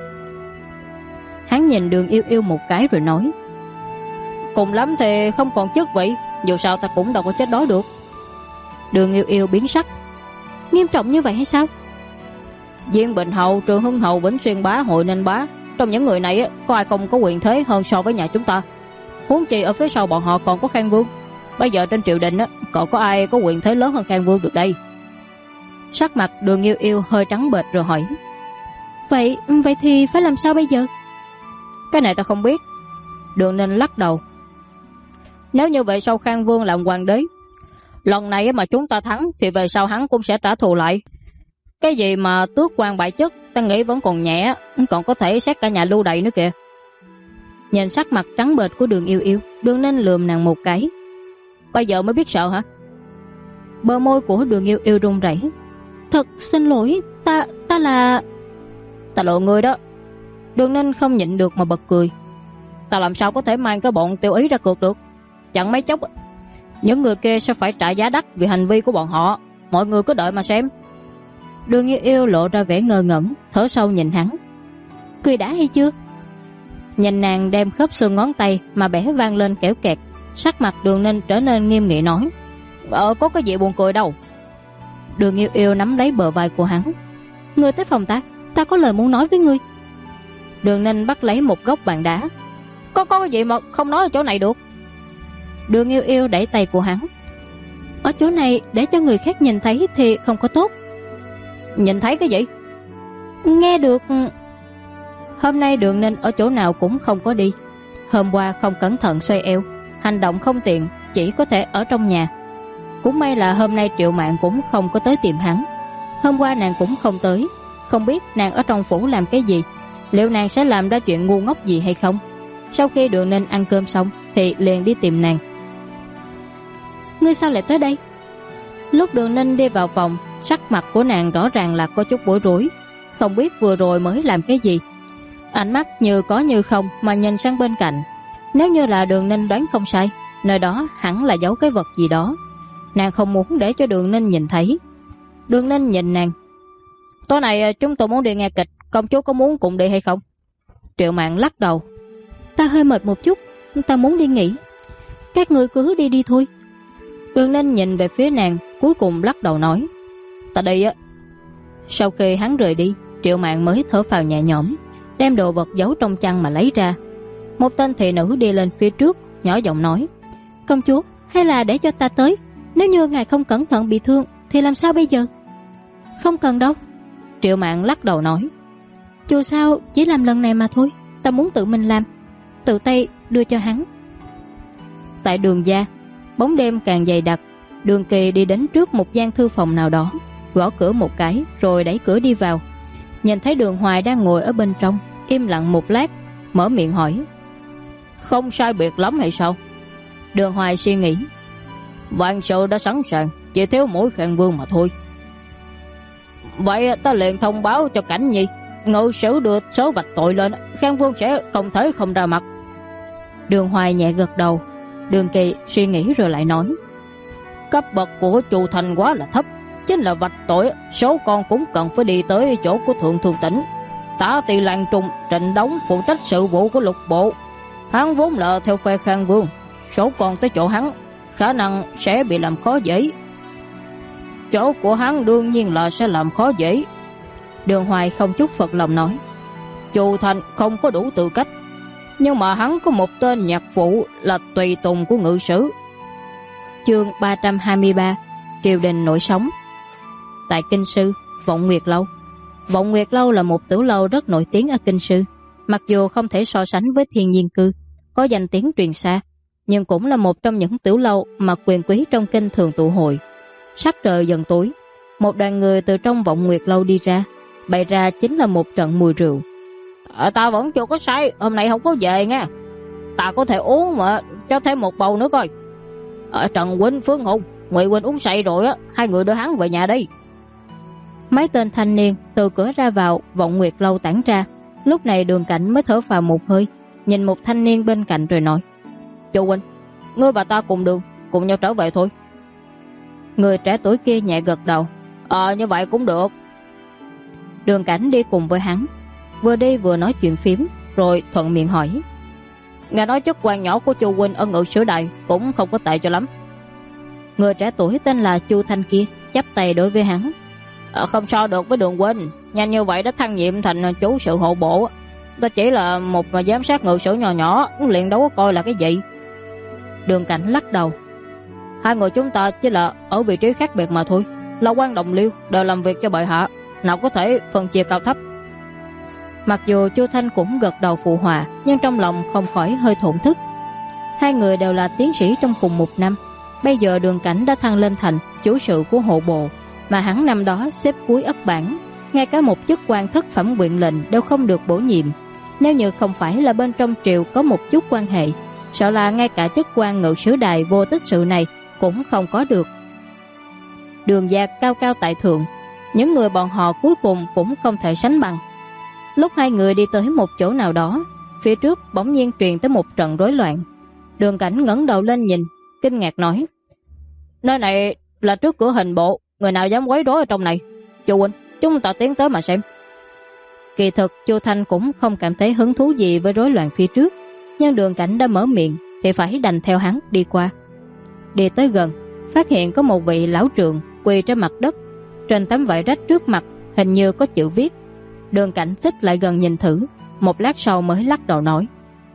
Hắn nhìn Đường Yêu Yêu một cái rồi nói. Cùng lắm thì không còn chức vị, dù sao ta cũng đâu có chết đói được. Đường Yêu Yêu biến sắc. Nghiêm trọng như vậy hay sao? Diên Bình Hầu, Trường Hưng Hầu, Vĩnh Xuyên Bá, Hội Ninh Bá, trong những người này có ai không có quyền thế hơn so với nhà chúng ta? Huống chi ở phía sau bọn họ còn có Khang Vương. Bây giờ trên triều đình còn có ai có quyền thế lớn hơn Khang Vương được đây? Sắc mặt Đường Yêu Yêu hơi trắng bệch rồi hỏi. Vậy thì phải làm sao bây giờ? Cái này ta không biết. Đường Ninh lắc đầu. Nếu như vậy sau Khang Vương làm hoàng đế, lần này mà chúng ta thắng thì về sau hắn cũng sẽ trả thù lại. Cái gì mà tước quan bại chức, ta nghĩ vẫn còn nhẹ, còn có thể xét cả nhà lưu đày nữa kìa. Nhìn sắc mặt trắng bệch của Đường Yêu Yêu, Đường Ninh lườm nàng một cái. Bây giờ mới biết sợ hả? Bờ môi của Đường Yêu Yêu run rẩy. Thật xin lỗi, ta là... Ta lộ người đó. Đường Ninh không nhịn được mà bật cười. Ta làm sao có thể mang cái bọn Tiêu Ý ra cược được? Chẳng mấy chốc những người kia sẽ phải trả giá đắt vì hành vi của bọn họ. Mọi người cứ đợi mà xem. Đường Yêu Yêu lộ ra vẻ ngơ ngẩn, thở sâu nhìn hắn. Cười đã hay chưa? Nhìn nàng đem khớp xương ngón tay mà bẻ vang lên kẽo kẹt, sắc mặt Đường Ninh trở nên nghiêm nghị nói: có cái gì buồn cười đâu. Đường Yêu Yêu nắm lấy bờ vai của hắn. Ngươi tới phòng ta có lời muốn nói với ngươi. Đường Ninh bắt lấy một góc bàn đá. Có cái gì mà không nói ở chỗ này được? Đường Yêu Yêu đẩy tay của hắn. Ở chỗ này để cho người khác nhìn thấy thì không có tốt. Nhìn thấy cái gì? Nghe được. Hôm nay Đường Ninh ở chỗ nào cũng không có đi. Hôm qua không cẩn thận xoay eo, hành động không tiện, chỉ có thể ở trong nhà. Cũng may là hôm nay Triệu Mạn cũng không có tới tìm hắn. Hôm qua nàng cũng không tới, không biết nàng ở trong phủ làm cái gì, liệu nàng sẽ làm ra chuyện ngu ngốc gì hay không. Sau khi Đường Ninh ăn cơm xong thì liền đi tìm nàng. Ngươi sao lại tới đây? Lúc Đường Ninh đi vào phòng, sắc mặt của nàng rõ ràng là có chút bối rối, không biết vừa rồi mới làm cái gì. Ánh mắt như có như không mà nhìn sang bên cạnh. Nếu như là Đường Ninh đoán không sai, nơi đó hẳn là giấu cái vật gì đó. Nàng không muốn để cho Đường Ninh nhìn thấy. Đường Ninh nhìn nàng. Tối nay chúng tôi muốn đi nghe kịch, công chúa có muốn cùng đi hay không? Triệu Mạn lắc đầu. Ta hơi mệt một chút, ta muốn đi nghỉ. Các ngươi cứ đi đi thôi. Đường Ninh nhìn về phía nàng, cuối cùng lắc đầu nói: Ta đi á. Sau khi hắn rời đi, Triệu Mạn mới thở phào nhẹ nhõm, đem đồ vật giấu trong chăn mà lấy ra. Một tên thị nữ đi lên phía trước, nhỏ giọng nói: Công chúa, hay là để cho ta tới? Nếu như ngài không cẩn thận bị thương thì làm sao bây giờ? Không cần đâu. Triệu Mạn lắc đầu nói: Dù sao chỉ làm lần này mà thôi, ta muốn tự mình làm, tự tay đưa cho hắn. Tại Đường gia, bóng đêm càng dày đặc. Đường Kỳ đi đến trước một gian thư phòng nào đó, gõ cửa một cái rồi đẩy cửa đi vào. Nhìn thấy Đường Hoài đang ngồi ở bên trong, im lặng một lát, mở miệng hỏi: Không sai biệt lắm hay sao? Đường Hoài suy nghĩ: Vạn sự đã sẵn sàng, chỉ thiếu mỗi Khang Vương mà thôi. Vậy ta liền thông báo cho Cảnh Nhi, ngự sử đưa số vạch tội lên, Khang Vương sẽ không thể không ra mặt. Đường Hoài nhẹ gật đầu. Đường Kỳ suy nghĩ rồi lại nói: Cấp bậc của Chu Thành quá là thấp, chính là vạch tội, số con cũng cần phải đi tới chỗ của Thượng Thư Tỉnh. Tả Tỳ Lan Trung Trịnh Đống phụ trách sự vụ của lục bộ, hắn vốn là theo phe Khang Vương, số con tới chỗ hắn khả năng sẽ bị làm khó dễ. Chỗ của hắn đương nhiên là sẽ làm khó dễ. Đường Hoài không chút phật lòng nói: Chu Thành không có đủ tư cách, nhưng mà hắn có một tên nhạc phụ là tùy tùng của ngự sử. Chương 323: Triều đình nổi sóng. Tại Kinh Sư, Vọng Nguyệt Lâu. Vọng Nguyệt Lâu là một tiểu lâu rất nổi tiếng ở Kinh Sư. Mặc dù không thể so sánh với Thiên Nhiên Cư, có danh tiếng truyền xa, nhưng cũng là một trong những tiểu lâu mà quyền quý trong kinh thường tụ hội. Sắc trời dần tối, một đoàn người từ trong Vọng Nguyệt Lâu đi ra, bày ra chính là một trận mùi rượu. Ta vẫn chưa có say, hôm nay không có về nha. Ta có thể uống mà, cho thêm một bầu nữa coi. Trần huynh, Phương Hùng, Ngụy huynh uống say rồi á, hai người đưa hắn về nhà đi. Mấy tên thanh niên từ cửa ra vào Vọng Nguyệt Lâu tản ra. Lúc này Đường Cảnh mới thở phào một hơi, nhìn một thanh niên bên cạnh rồi nói: Chu huynh, ngươi và ta cùng đường, cùng nhau trở về thôi. Người trẻ tuổi kia nhẹ gật đầu: Như vậy cũng được. Đường Cảnh đi cùng với hắn, vừa đi vừa nói chuyện phím, rồi thuận miệng hỏi: Nghe nói chức quan nhỏ của Chu huynh ở Ngự Sử Đài cũng không có tệ cho lắm. Người trẻ tuổi tên là Chu Thanh kia chắp tay đối với hắn: Không so được với Đường huynh, nhanh như vậy đã thăng nhiệm thành chủ sự hộ bộ. Ta chỉ là một giám sát ngự sử nhỏ nhỏ, liền đâu có coi là cái gì. Đường Cảnh lắc đầu: Hai người chúng ta chỉ là ở vị trí khác biệt mà thôi, là quan đồng liêu, đều làm việc cho bệ hạ, nào có thể phân chia cao thấp. Mặc dù Chu Thanh cũng gật đầu phụ họa, nhưng trong lòng không khỏi hơi thổn thức. Hai người đều là tiến sĩ trong cùng một năm. Bây giờ Đường Cảnh đã thăng lên thành chủ sự của hộ bộ, mà hắn năm đó xếp cuối ấp bản, ngay cả một chức quan thất phẩm huyện lệnh đều không được bổ nhiệm. Nếu như không phải là bên trong triều có một chút quan hệ, sợ là ngay cả chức quan Ngự Sử Đài vô tích sự này cũng không có được. Đường gia cao cao tại thượng, những người bọn họ cuối cùng cũng không thể sánh bằng. Lúc hai người đi tới một chỗ nào đó, phía trước bỗng nhiên truyền tới một trận rối loạn. Đường Cảnh ngẩng đầu lên nhìn, kinh ngạc nói: Nơi này là trước cửa hình bộ, người nào dám quấy rối ở trong này? Chu huynh, chúng ta tiến tới mà xem. Kỳ thực Chu Thanh cũng không cảm thấy hứng thú gì với rối loạn phía trước, nhưng Đường Cảnh đã mở miệng thì phải đành theo hắn đi qua. Đi tới gần, phát hiện có một vị lão trượng quỳ trên mặt đất, trên tấm vải rách trước mặt hình như có chữ viết. Đường Cảnh xích lại gần nhìn thử, một lát sau mới lắc đầu nói: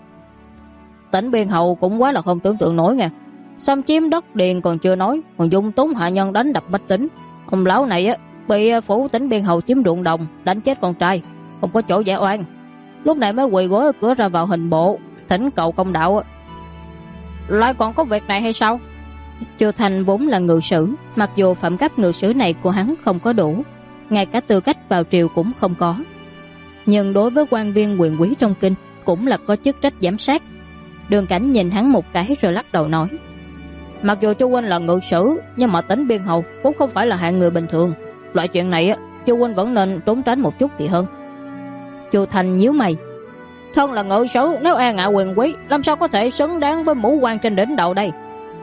Tỉnh Biên Hầu cũng quá là không tưởng tượng nổi nha. Xâm chiếm đất điền còn chưa nói, còn dung túng hạ nhân đánh đập bách tính. Ông lão này á bị phủ Tỉnh Biên Hầu chiếm ruộng đồng, đánh chết con trai, không có chỗ giải oan. Lúc này mới quỳ gối ở cửa ra vào hình bộ, thỉnh cầu công đạo. Lại còn có việc này hay sao? Chu Thành vốn là ngự sử, mặc dù phẩm cấp ngự sử này của hắn không có đủ, ngay cả tư cách vào triều cũng không có, nhưng đối với quan viên quyền quý trong kinh cũng là có chức trách giám sát. Đường Cảnh nhìn hắn một cái rồi lắc đầu nói: Mặc dù Chu huynh là ngự sử, nhưng mà Tỉnh Biên Hầu cũng không phải là hạng người bình thường. Loại chuyện này Chu huynh vẫn nên trốn tránh một chút thì hơn. Chu Thành nhíu mày: Thân là ngự sử, nếu e ngại quyền quý, làm sao có thể xứng đáng với mũ quan trên đỉnh đầu đây?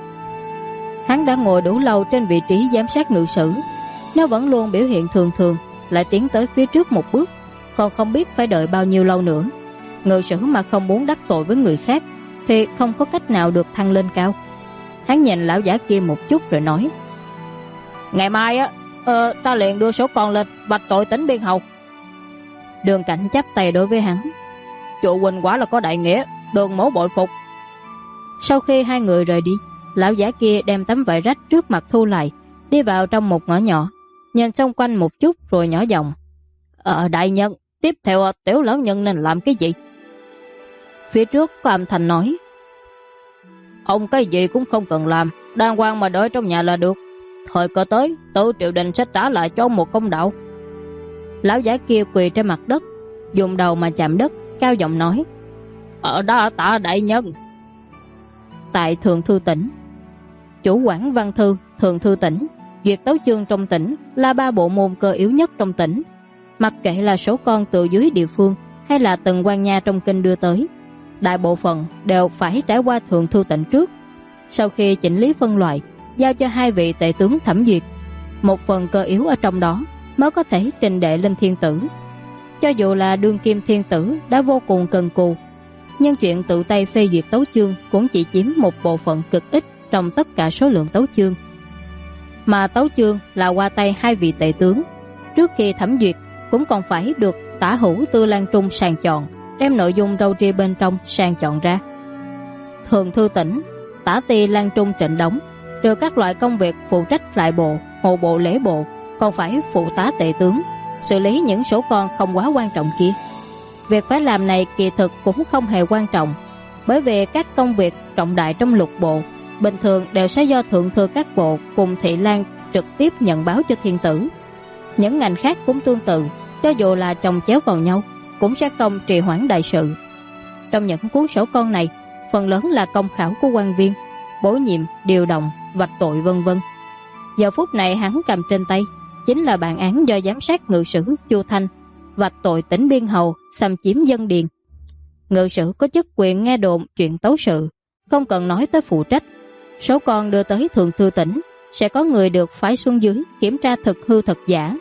Hắn đã ngồi đủ lâu trên vị trí giám sát ngự sử, nếu vẫn luôn biểu hiện thường thường, lại tiến tới phía trước một bước, còn không biết phải đợi bao nhiêu lâu nữa. Ngự sử mà không muốn đắc tội với người khác thì không có cách nào được thăng lên cao. Hắn nhìn lão giả kia một chút rồi nói: Ngày mai ta liền đưa số con lên bạch tội Tỉnh Biên Hầu. Đường Cảnh chắp tay đối với hắn: Chu huynh quả là có đại nghĩa, Đường mỗ bội phục. Sau khi hai người rời đi, lão giả kia đem tấm vải rách trước mặt thu lại, đi vào trong một ngõ nhỏ, nhìn xung quanh một chút rồi nhỏ giọng: Đại nhân, tiếp theo tiểu lão nhân nên làm cái gì? Phía trước có âm thanh nói: Ông cái gì cũng không cần làm, đàng hoàng mà đợi trong nhà là được. Thời cơ tới, tự triều đình sẽ trả lại cho ông một công đạo. Lão giả kia quỳ trên mặt đất, dùng đầu mà chạm đất, cao giọng nói: Đã tạ đại nhân. Tại Thượng Thư Tỉnh, chủ quản văn thư Thượng Thư Tỉnh, duyệt tấu chương trong tỉnh là 3 bộ môn cơ yếu nhất trong tỉnh. Mặc kệ là số con từ dưới địa phương hay là từng quan nha trong kinh đưa tới, đại bộ phận đều phải trải qua Thượng Thư Tỉnh trước. Sau khi chỉnh lý phân loại, giao cho 2 vị tể tướng thẩm duyệt, một phần cơ yếu ở trong đó mới có thể trình đệ lên thiên tử. Cho dù là đương kim thiên tử đã vô cùng cần cù, nhưng chuyện tự tay phê duyệt tấu chương cũng chỉ chiếm một bộ phận cực ít trong tất cả số lượng tấu chương. Mà tấu chương là qua tay 2 vị tể tướng, trước khi thẩm duyệt cũng còn phải được tả hữu Tư Lan Trung sàng chọn, đem nội dung râu ria bên trong sàng chọn ra. Thượng Thư Tỉnh, tả ti Lan Trung Trịnh Đống trừ các loại công việc phụ trách lại bộ, hộ bộ, lễ bộ, còn phải phụ tá tể tướng xử lý những số con không quá quan trọng kia. Việc phải làm này kỳ thực cũng không hề quan trọng, bởi vì các công việc trọng đại trong lục bộ bình thường đều sẽ do thượng thư các bộ cùng thị lang trực tiếp nhận báo cho thiên tử. Những ngành khác cũng tương tự, cho dù là chồng chéo vào nhau cũng sẽ không trì hoãn đại sự. Trong những cuốn sổ con này, phần lớn là công khảo của quan viên, bổ nhiệm, điều động, vạch tội vân vân. Giờ phút này hắn cầm trên tay chính là bản án do giám sát ngự sử Chu Thanh vạch tội Tỉnh Biên Hầu xâm chiếm dân điền. Ngự sử có chức quyền nghe đồn chuyện tấu sự, không cần nói tới phụ trách. Số con đưa tới Thượng Thư Tỉnh sẽ có người được phái xuống dưới kiểm tra thực hư thật giả.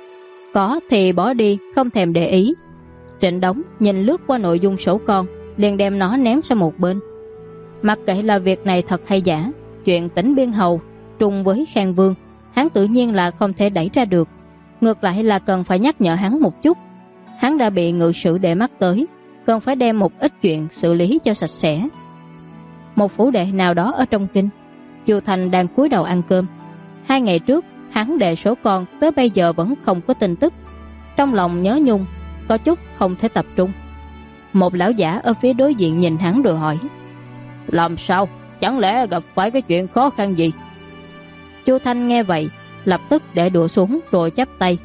Có thì bỏ đi, không thèm để ý. Trịnh Đống nhìn lướt qua nội dung sổ con, liền đem nó ném sang một bên. Mặc kệ là việc này thật hay giả, chuyện Tỉnh Biên Hầu trùng với Khang Vương, hắn tự nhiên là không thể đẩy ra được. Ngược lại là cần phải nhắc nhở hắn một chút. Hắn đã bị ngự sử để mắt tới, cần phải đem một ít chuyện xử lý cho sạch sẽ. Một phủ đệ nào đó ở trong kinh, Chu Thành đang cúi đầu ăn cơm. 2 ngày trước hắn đệ số con, tới bây giờ vẫn không có tin tức. Trong lòng nhớ nhung, có chút không thể tập trung. Một lão giả ở phía đối diện nhìn hắn rồi hỏi: Làm sao? Chẳng lẽ gặp phải cái chuyện khó khăn gì? Chu Thanh nghe vậy lập tức để đũa xuống rồi chắp tay: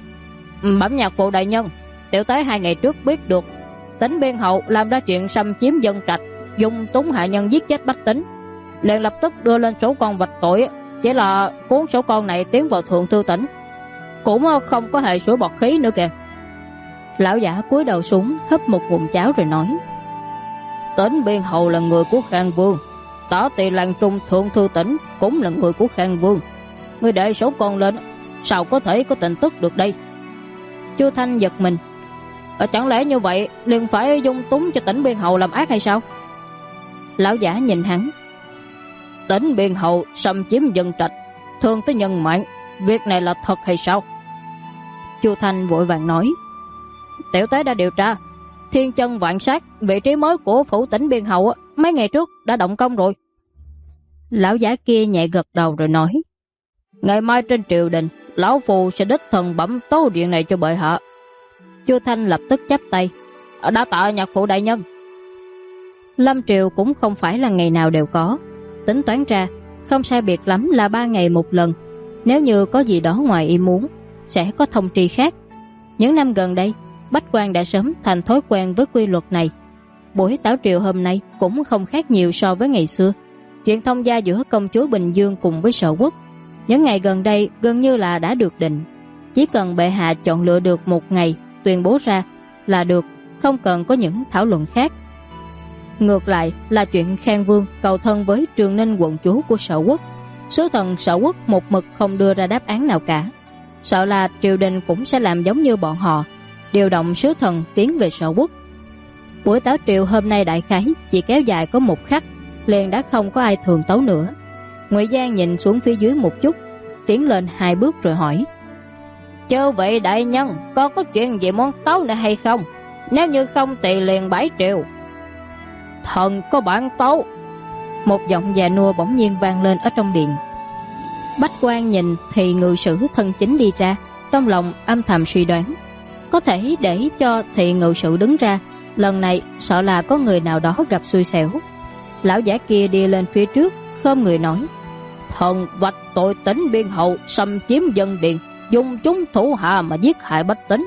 Bẩm nhạc phụ đại nhân, tiểu tế 2 ngày trước biết được Tỉnh Biên Hầu làm ra chuyện xâm chiếm dân trạch, dung túng hạ nhân giết chết bách tính, liền lập tức đưa lên sổ con vạch tội. Chỉ là cuốn sổ con này tiến vào Thượng Thư Tỉnh cũng không có hề sủi bọt khí nữa kìa. Lão giả cúi đầu xuống hấp một ngụm cháo rồi nói: Tỉnh Biên Hầu là người của Khang Vương, tả tỳ Lan Trung Thượng Thư Tỉnh cũng là người của Khang Vương. Người đệ sổ con lên, sao có thể có tin tức được đây? Chu Thanh giật mình. Chẳng lẽ như vậy liền phải dung túng cho Tỉnh Biên Hầu làm ác hay sao? Lão giả nhìn hắn. Tỉnh Biên Hầu xâm chiếm dân trạch, thương tới nhân mạng, việc này là thật hay sao? Chu Thanh vội vàng nói. Tiểu tế đã điều tra, thiên chân vạn sát, vị trí mới của phủ Tỉnh Biên Hầu mấy ngày trước đã động công rồi. Lão giả kia nhẹ gật đầu rồi nói. Ngày mai trên triều đình, lão phù sẽ đích thân bẩm tấu chuyện này cho bệ hạ. Chu Thanh lập tức chắp tay. Đã tạ nhạc phụ đại nhân. Lâm triều cũng không phải là ngày nào đều có. Tính toán ra, không sai biệt lắm là 3 ngày một lần. Nếu như có gì đó ngoài ý muốn, sẽ có thông tri khác. Những năm gần đây, bách quan đã sớm thành thói quen với quy luật này. Buổi tảo triều hôm nay cũng không khác nhiều so với ngày xưa. Chuyện thông gia giữa công chúa Bình Dương cùng với Sở Quốc những ngày gần đây gần như là đã được định. Chỉ cần bệ hạ chọn lựa được một ngày tuyên bố ra là được, không cần có những thảo luận khác. Ngược lại là chuyện Khang Vương cầu thân với Trường Ninh quận chúa của Sở Quốc. Sứ thần Sở Quốc một mực không đưa ra đáp án nào cả, sợ là triều đình cũng sẽ làm giống như bọn họ, điều động sứ thần tiến về Sở Quốc. Buổi tấu triều hôm nay đại khái chỉ kéo dài có một khắc, liền đã không có ai thường tấu nữa. Ngụy Giang nhìn xuống phía dưới một chút, tiến lên 2 bước rồi hỏi. Chư vị đại nhân, có chuyện gì muốn tấu nữa hay không? Nếu như không thì liền bãi triều. Thần có bản tấu. Một giọng già nua bỗng nhiên vang lên ở trong điện. Bách quan nhìn thì ngự sử thân chính đi ra, trong lòng âm thầm suy đoán, có thể để cho thị ngự sử đứng ra, lần này sợ là có người nào đó gặp xui xẻo. Lão giả kia đi lên phía trước, khom người nói. Thần vạch tội Tỉnh Biên Hầu xâm chiếm dân điện, dùng chúng thủ hạ mà giết hại bách tính.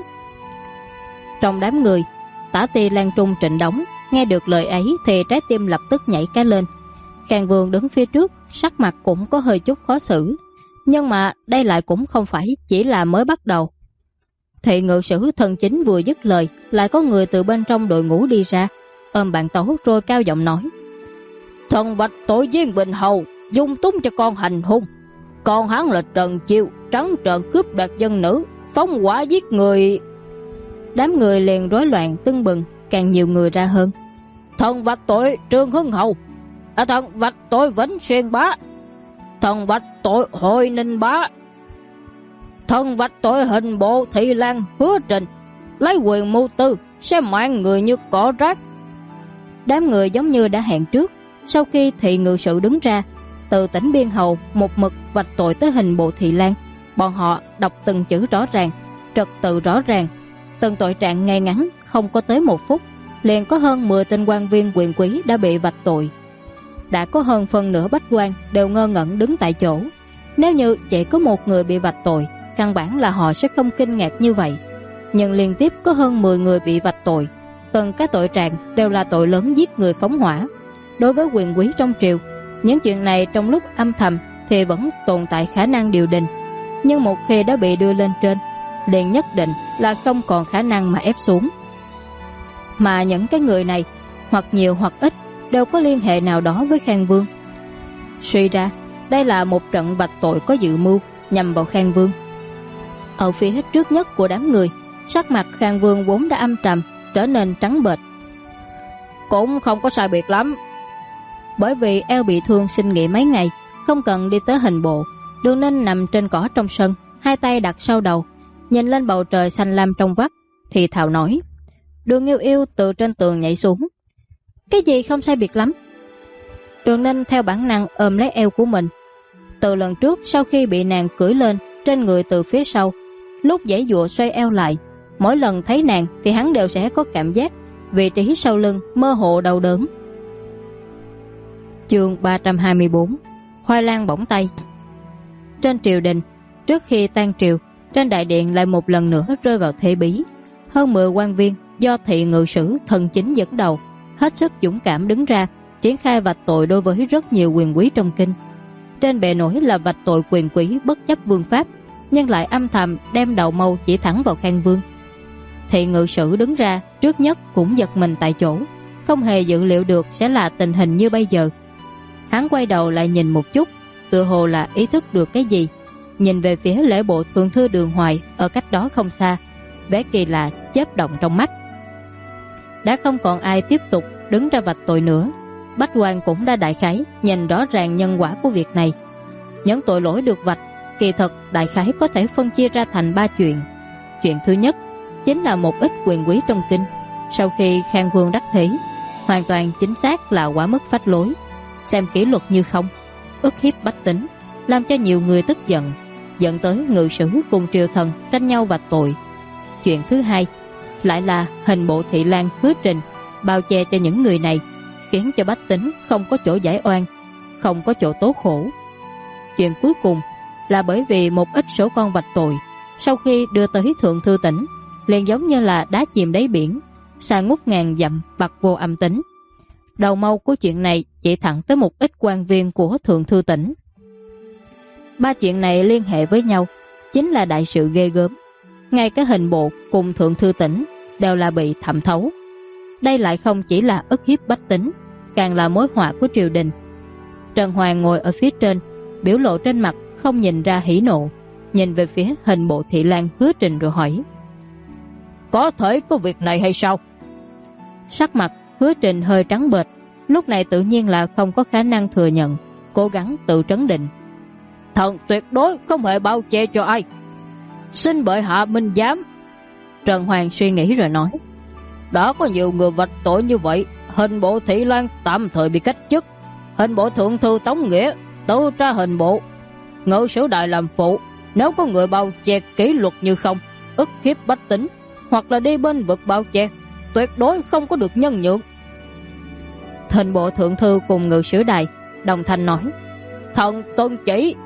Trong đám người, Tả Ti Lan Trung Trịnh Đống nghe được lời ấy thì trái tim lập tức nhảy cá lên. Khang Vương đứng phía trước, sắc mặt cũng có hơi chút khó xử, nhưng mà đây lại cũng không phải chỉ là mới bắt đầu. Thị ngự sử thân chính vừa dứt lời, lại có người từ bên trong đội ngũ đi ra, ôm bàn tấu rồi cao giọng nói. Thần vạch tội Viên Bình Hầu dung túng cho con hành hung, còn hắn là Trần Chiêu trắng trợn cướp đoạt dân nữ, phóng hỏa giết người. Đám người liền rối loạn tưng bừng, càng nhiều người ra hơn. Thần vạch tội Trương Hưng Hầu, thần vạch tội Vĩnh Xuyên Bá, thần vạch tội Hội Ninh Bá, thần vạch tội Hình Bộ Thị Lan Hứa Trình, lấy quyền mưu tư, xem mạng người như cỏ rác. Đám người giống như đã hẹn trước, sau khi thị ngự sự đứng ra, từ Tỉnh Biên Hầu một mực vạch tội tới Hình Bộ Thị Lan, bọn họ đọc từng chữ rõ ràng, trật tự rõ ràng, từng tội trạng ngay ngắn, không có tới 1 phút, liền có hơn 10 tên quan viên quyền quý đã bị vạch tội. Đã có hơn phân nửa bách quan đều ngơ ngẩn đứng tại chỗ. Nếu như chỉ có một người bị vạch tội, căn bản là họ sẽ không kinh ngạc như vậy. Nhưng liên tiếp có hơn 10 người bị vạch tội, từng cái tội trạng đều là tội lớn giết người phóng hỏa. Đối với quyền quý trong triều, những chuyện này trong lúc âm thầm thì vẫn tồn tại khả năng điều đình, nhưng một khi đã bị đưa lên trên, liền nhất định là không còn khả năng mà ép xuống. Mà những cái người này, hoặc nhiều hoặc ít, đều có liên hệ nào đó với Khang Vương. Suy ra, đây là một trận vạch tội có dự mưu nhằm vào Khang Vương. Ở phía trước nhất của đám người, sắc mặt Khang Vương vốn đã âm trầm trở nên trắng bệch. Cũng không có sai biệt lắm. Bởi vì eo bị thương xin nghỉ mấy ngày, không cần đi tới Hình Bộ, Đường Ninh nằm trên cỏ trong sân, hai tay đặt sau đầu, nhìn lên bầu trời xanh lam trong vắt, thì thào nói. Đường Nghiêu Yêu từ trên tường nhảy xuống. Cái gì không sai biệt lắm? Đường Ninh theo bản năng ôm lấy eo của mình. Từ lần trước sau khi bị nàng cưỡi lên trên người từ phía sau, lúc giãy giụa xoay eo lại, mỗi lần thấy nàng thì hắn đều sẽ có cảm giác vị trí sau lưng mơ hồ đau đớn. Chương 324 Khoai lang bỏng tay. Trên triều đình, trước khi tan triều, trên đại điện lại một lần nữa rơi vào thế bí. Hơn 10 quan viên do thị ngự sử thần chính dẫn đầu, hết sức dũng cảm đứng ra triển khai vạch tội đối với rất nhiều quyền quý trong kinh. Trên bề nổi là vạch tội quyền quý bất chấp vương pháp, nhưng lại âm thầm đem đầu mâu chỉ thẳng vào Khang Vương. Thị ngự sử đứng ra trước nhất cũng giật mình tại chỗ, không hề dự liệu được sẽ là tình hình như bây giờ. Hắn quay đầu lại nhìn một chút, tựa hồ là ý thức được cái gì, nhìn về phía lễ bộ thượng thư Đường Hoài ở cách đó không xa, vẻ kỳ lạ chớp động trong mắt. Đã không còn ai tiếp tục đứng ra vạch tội nữa. Bách Quan cũng đã đại khái nhìn rõ ràng nhân quả của việc này. Những tội lỗi được vạch kỳ thật đại khái có thể phân chia ra thành 3 chuyện. Chuyện thứ nhất chính là một ít quyền quý trong kinh sau khi Khang Vương đắc thế, hoàn toàn chính xác là quá mức phách lối, xem kỷ luật như không, ức hiếp bách tính, làm cho nhiều người tức giận, dẫn tới ngự sử cùng triều thần tranh nhau vạch tội. Chuyện thứ hai lại là hình bộ thị lang Hứa Trình bao che cho những người này, khiến cho bách tính không có chỗ giải oan, không có chỗ tố khổ. Chuyện cuối cùng là bởi vì một ít số con vạch tội sau khi đưa tới thượng thư tỉnh liền giống như là đá chìm đáy biển, xa ngút ngàn dặm bạc vô âm tính. Đầu mâu của chuyện này chỉ thẳng tới một ít quan viên của thượng thư tỉnh. 3 chuyện này liên hệ với nhau chính là đại sự ghê gớm. Ngay cái hình bộ cùng thượng thư tỉnh đều là bị thẩm thấu. Đây lại không chỉ là ức hiếp bách tính, càng là mối họa của triều đình. Trần Hoàng ngồi ở phía trên, biểu lộ trên mặt không nhìn ra hỉ nộ, nhìn về phía hình bộ thị lang Hứa Trình rồi hỏi: có thể có việc này hay sao? Sắc mặt Hứa Trình hơi trắng bệch, lúc này tự nhiên là không có khả năng thừa nhận, cố gắng tự trấn định: thần tuyệt đối không hề bao che cho ai, xin bệ hạ minh giám. Trần Hoàng suy nghĩ rồi nói: đã có nhiều người vạch tội như vậy, hình bộ thị lang tạm thời bị cách chức, hình bộ thượng thư Tống Nghĩa tự ra hình bộ, ngự sử đại làm phụ. Nếu có người bao che kỷ luật như không, ức hiếp bách tính, hoặc là đi bên vực bao che, tuyệt đối không có được nhân nhượng. Hình bộ thượng thư cùng ngự sử đài đồng thanh nói: thần tuân chỉ.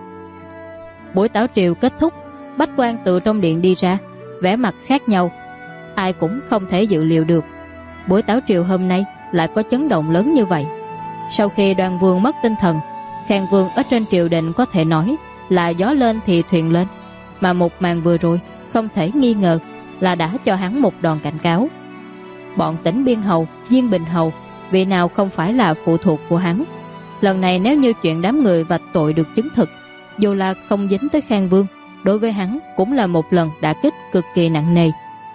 Buổi tảo triều kết thúc, bách quan từ trong điện đi ra, vẻ mặt khác nhau. Ai cũng không thể dự liệu được buổi tảo triều hôm nay lại có chấn động lớn như vậy. Sau khi Đoan Vương mất tinh thần, Khang Vương ở trên triều đình có thể nói là gió lên thì thuyền lên, mà một màn vừa rồi không thể nghi ngờ là đã cho hắn một đòn cảnh cáo. Bọn Tỉnh Biên Hầu, Diên Bình Hầu, vị nào không phải là phụ thuộc của hắn. Lần này nếu như chuyện đám người vạch tội được chứng thực, dù là không dính tới Khang Vương, đối với hắn cũng là một lần đả kích cực kỳ nặng nề.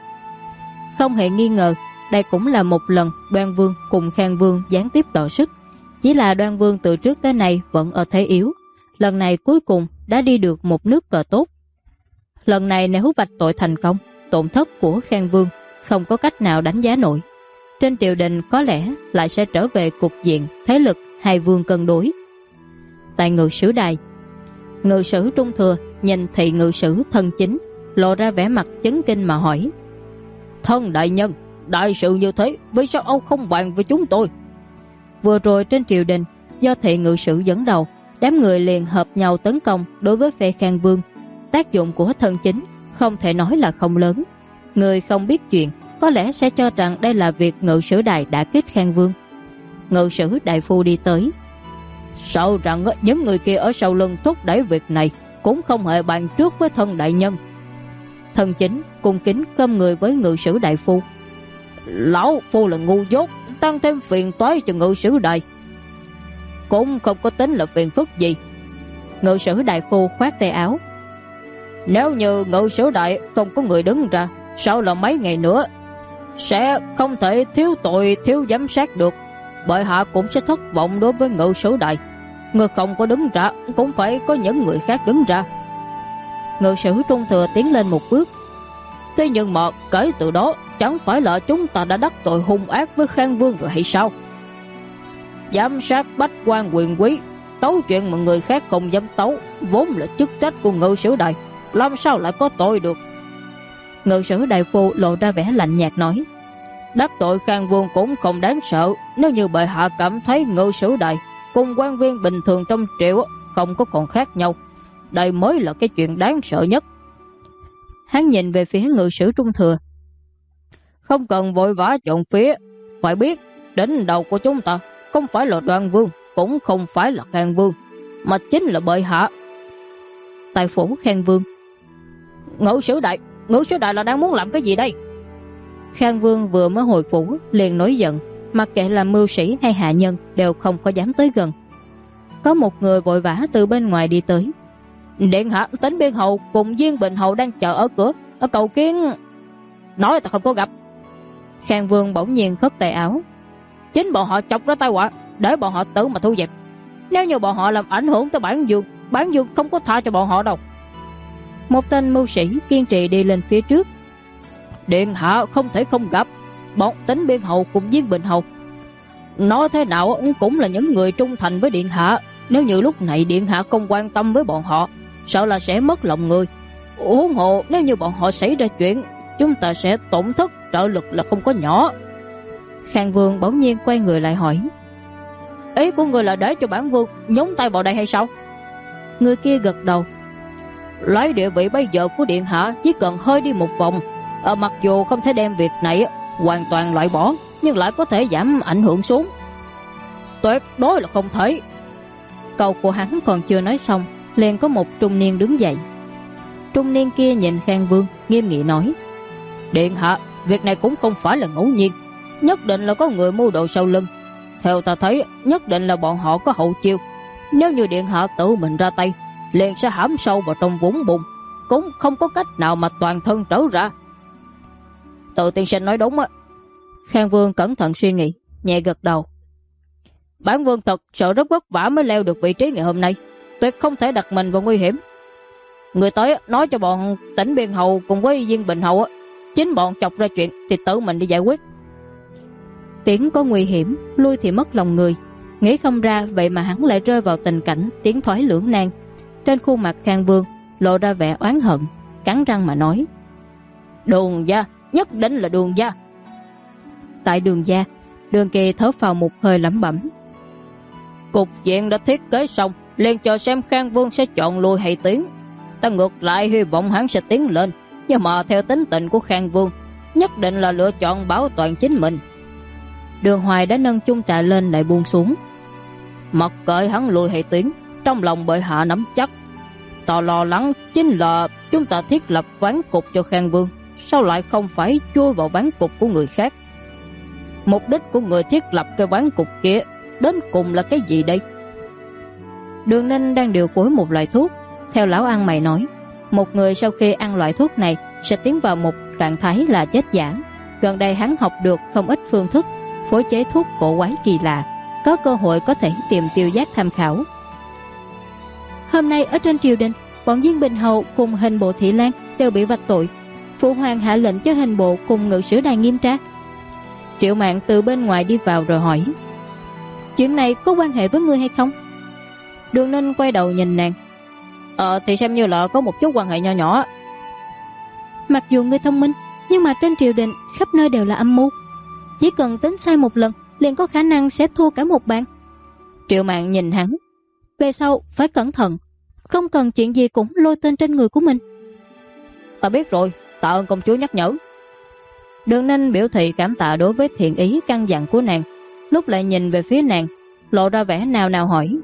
Không hề nghi ngờ, đây cũng là một lần Đoan Vương cùng Khang Vương gián tiếp đọ sức. Chỉ là Đoan Vương từ trước tới nay vẫn ở thế yếu, lần này cuối cùng đã đi được một nước cờ tốt. Lần này nếu vạch tội thành công, tổn thất của Khang Vương không có cách nào đánh giá nổi. Trên triều đình có lẽ lại sẽ trở về cục diện thế lực hai vương cân đối. Tại ngự sử đài, ngự sử Trung Thừa nhìn thị ngự sử thân chính, lộ ra vẻ mặt chấn kinh mà hỏi: thân đại nhân, đại sự như thế, vì sao ông không bàn với chúng tôi? Vừa rồi trên triều đình, do thị ngự sử dẫn đầu, đám người liền hợp nhau tấn công đối với phe Khang Vương. Tác dụng của thân chính không thể nói là không lớn. Người không biết chuyện có lẽ sẽ cho rằng đây là việc ngự sử đài đã kích Khang Vương. Ngự sử đại phu đi tới: sợ rằng những người kia ở sau lưng thúc đẩy việc này cũng không hề bàn trước với thân đại nhân. Thân chính cung kính khom người với ngự sử đại phu: lão phu là ngu dốt, tăng thêm phiền toái cho ngự sử đài. Cũng không có tính là phiền phức gì. Ngự sử đại phu khoát tay áo: nếu như ngự sử đại không có người đứng ra, sau là mấy ngày nữa sẽ không thể thiếu tội thiếu giám sát được, bệ hạ cũng sẽ thất vọng đối với ngự sử đại. Người không có đứng ra cũng phải có những người khác đứng ra. Ngự sử Trung Thừa tiến lên một bước: thế nhưng mà kể từ đó chẳng phải là chúng ta đã đắc tội hung ác với Khang Vương rồi hay sao? Giám sát bách quan quyền quý, tấu chuyện mà người khác không dám tấu, vốn là chức trách của ngự sử đài, làm sao lại có tội được? Ngự sử đại phu lộ ra vẻ lạnh nhạt nói: đắc tội Khang Vương cũng không đáng sợ. Nếu như bệ hạ cảm thấy ngự sử đài cùng quan viên bình thường trong triều không có còn khác nhau, đây mới là cái chuyện đáng sợ nhất. Hắn nhìn về phía ngự sử Trung Thừa: không cần vội vã chọn phía, phải biết đỉnh đầu của chúng ta không phải là Đoan Vương, cũng không phải là Khang Vương, mà chính là bệ hạ. Tại phủ Khang Vương: ngự sử đại là đang muốn làm cái gì đây? Khang Vương vừa mới hồi phủ liền nổi giận, mặc kệ là mưu sĩ hay hạ nhân đều không có dám tới gần. Có một người vội vã từ bên ngoài đi tới: điện hạ, Tỉnh Biên Hầu cùng Diên Bình Hầu đang chờ ở cửa, ở cầu kiến. nói ta không có gặp. Khang Vương bỗng nhiên khất tay áo. Chính bọn họ chọc ra tai họa, để bọn họ tự mà thu dẹp. Nếu như bọn họ làm ảnh hưởng tới Bản Dương không có tha cho bọn họ đâu. Một tên mưu sĩ kiên trì đi lên phía trước. Điện hạ không thể không gặp bọn Tính Biên Hầu cùng Viên Bình Hầu. Nói thế nào cũng là những người trung thành với điện hạ. Nếu như lúc này điện hạ không quan tâm với bọn họ, sợ là sẽ mất lòng người. Huống hồ nếu như bọn họ xảy ra chuyện, chúng ta sẽ tổn thất trợ lực là không có nhỏ. Khang Vương bỗng nhiên quay người lại hỏi. Ý của người là để cho bản vương nhúng tay vào đây hay sao? Người kia gật đầu. Lấy địa vị bây giờ của điện hạ, chỉ cần hơi đi một vòng, mặc dù không thể đem việc này hoàn toàn loại bỏ, nhưng lại có thể giảm ảnh hưởng xuống. Tuyệt đối là không thể. Câu của hắn còn chưa nói xong, liền có một trung niên đứng dậy. Trung niên kia nhìn Khang Vương, nghiêm nghị nói. Điện hạ, việc này cũng không phải là ngẫu nhiên, nhất định là có người mưu đồ sau lưng. Theo ta thấy, nhất định là bọn họ có hậu chiêu. Nếu như điện hạ tự mình ra tay, liền sẽ hãm sâu vào trong vũng bùn, cũng không có cách nào mà toàn thân trở ra. Tự tiên sinh nói đúng á. Khang Vương cẩn thận suy nghĩ, nhẹ gật đầu. Bản vương thật sợ rất vất vả mới leo được vị trí ngày hôm nay, tuyệt không thể đặt mình vào nguy hiểm. Người tới nói cho bọn Tỉnh Biên Hầu cùng với Viên Bình Hầu, chính bọn chọc ra chuyện thì tự mình đi giải quyết. Tiến có nguy hiểm, lui thì mất lòng người. Nghĩ không ra vậy mà hắn lại rơi vào tình cảnh tiến thoái lưỡng nan. Trên khuôn mặt Khang Vương lộ ra vẻ oán hận, cắn răng mà nói. Đường gia, nhất định là Đường gia. Tại Đường gia, Đường Kỳ thở phào một hơi lẩm bẩm. Cục diện đã thiết kế xong, liền chờ xem Khang Vương sẽ chọn lui hay tiến. Ta ngược lại hy vọng hắn sẽ tiến lên, nhưng mà theo tính tình của Khang Vương, nhất định là lựa chọn bảo toàn chính mình. Đường Hoài đã nâng chung trà lên lại buông xuống. Mặc kệ hắn lui hay tiến, trong lòng bệ hạ nắm chắc. Ta lo lắng chính là chúng ta thiết lập ván cục cho Khang Vương, sao lại không phải chui vào ván cục của người khác? Mục đích của người thiết lập cái ván cục kia đến cùng là cái gì đây? Đường Ninh đang điều phối một loại thuốc. Theo lão ăn mày nói, một người sau khi ăn loại thuốc này sẽ tiến vào một trạng thái là chết giả. Gần đây hắn học được không ít phương thức phối chế thuốc cổ quái kỳ lạ, có cơ hội có thể tìm Tiêu Giác tham khảo. Hôm nay ở trên triều đình, bọn Viên Bình Hầu cùng Hình Bộ Thị Lan đều bị vạch tội. Phụ hoàng hạ lệnh cho Hình Bộ cùng Ngự Sử Đài nghiêm tra. Triệu Mạn từ bên ngoài đi vào rồi hỏi. Chuyện này có quan hệ với ngươi hay không? Đường Ninh quay đầu nhìn nàng. Thì xem như là có một chút quan hệ nho nhỏ. Mặc dù ngươi thông minh, nhưng mà trên triều đình khắp nơi đều là âm mưu. Chỉ cần tính sai một lần liền có khả năng sẽ thua cả một bàn. Triệu Mạn nhìn hắn. Về sau phải cẩn thận, không cần chuyện gì cũng lôi tên trên người của mình. Ta biết rồi, tạ ơn công chúa nhắc nhở. Đường Ninh biểu thị cảm tạ đối với thiện ý căn dặn của nàng, lúc lại nhìn về phía nàng, lộ ra vẻ nào nào hỏi.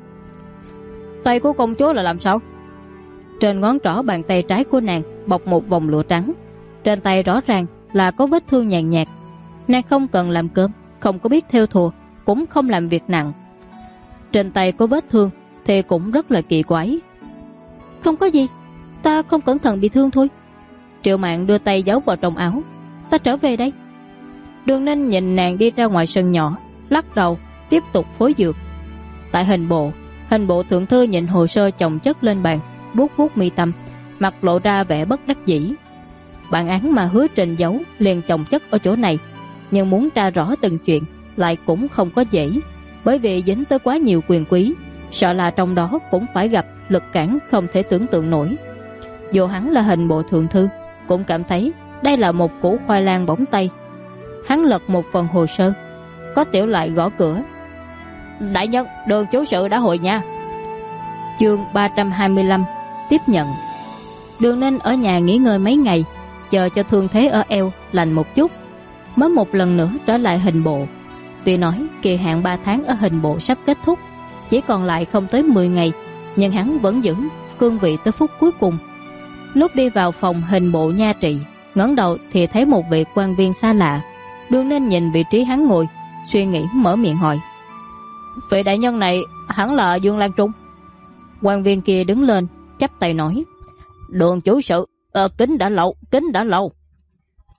Tay của công chúa là làm sao? Trên ngón trỏ bàn tay trái của nàng bọc một vòng lụa trắng. Trên tay rõ ràng là có vết thương nhàn nhạt. Nàng không cần làm cơm, không có biết thêu thùa, cũng không làm việc nặng. Trên tay có vết thương thì cũng rất là kỳ quái. Không có gì, ta không cẩn thận bị thương thôi. Triệu Mạn đưa tay giấu vào trong áo. Ta trở về đây. Đường Ninh nhìn nàng đi ra ngoài sân nhỏ, lắc đầu tiếp tục phối dược. Tại Hình bộ thượng thư nhìn hồ sơ chồng chất lên bàn, vuốt vuốt mi tâm, mặt lộ ra vẻ bất đắc dĩ. Bản án mà Hứa Trình giấu liền chồng chất ở chỗ này, nhưng muốn tra rõ từng chuyện lại cũng không có dễ, bởi vì dính tới quá nhiều quyền quý, sợ là trong đó cũng phải gặp lực cản không thể tưởng tượng nổi. Dù hắn là Hình bộ thượng thư, cũng cảm thấy đây là một củ khoai lang bỏng tay. Hắn lật một phần hồ sơ, có tiểu lại gõ cửa. Đại nhân, Đường chủ sự đã hội nha. Chương 325 tiếp nhận. Đường Ninh ở nhà nghỉ ngơi mấy ngày, chờ cho thương thế ở eo lành một chút, mới một lần nữa trở lại Hình bộ. Tuy nói kỳ hạn 3 tháng ở Hình bộ sắp kết thúc, chỉ còn lại không tới 10 ngày, nhưng hắn vẫn giữ cương vị tới phút cuối cùng. Lúc đi vào phòng Hình bộ nha trị, ngẩng đầu thì thấy một vị quan viên xa lạ. Đường Ninh nhìn vị trí hắn ngồi, suy nghĩ mở miệng hỏi. Vị đại nhân này hẳn là Dương Lan Trung. Quan viên kia đứng lên, chắp tay nói. Đường chủ sự, kính đã lâu.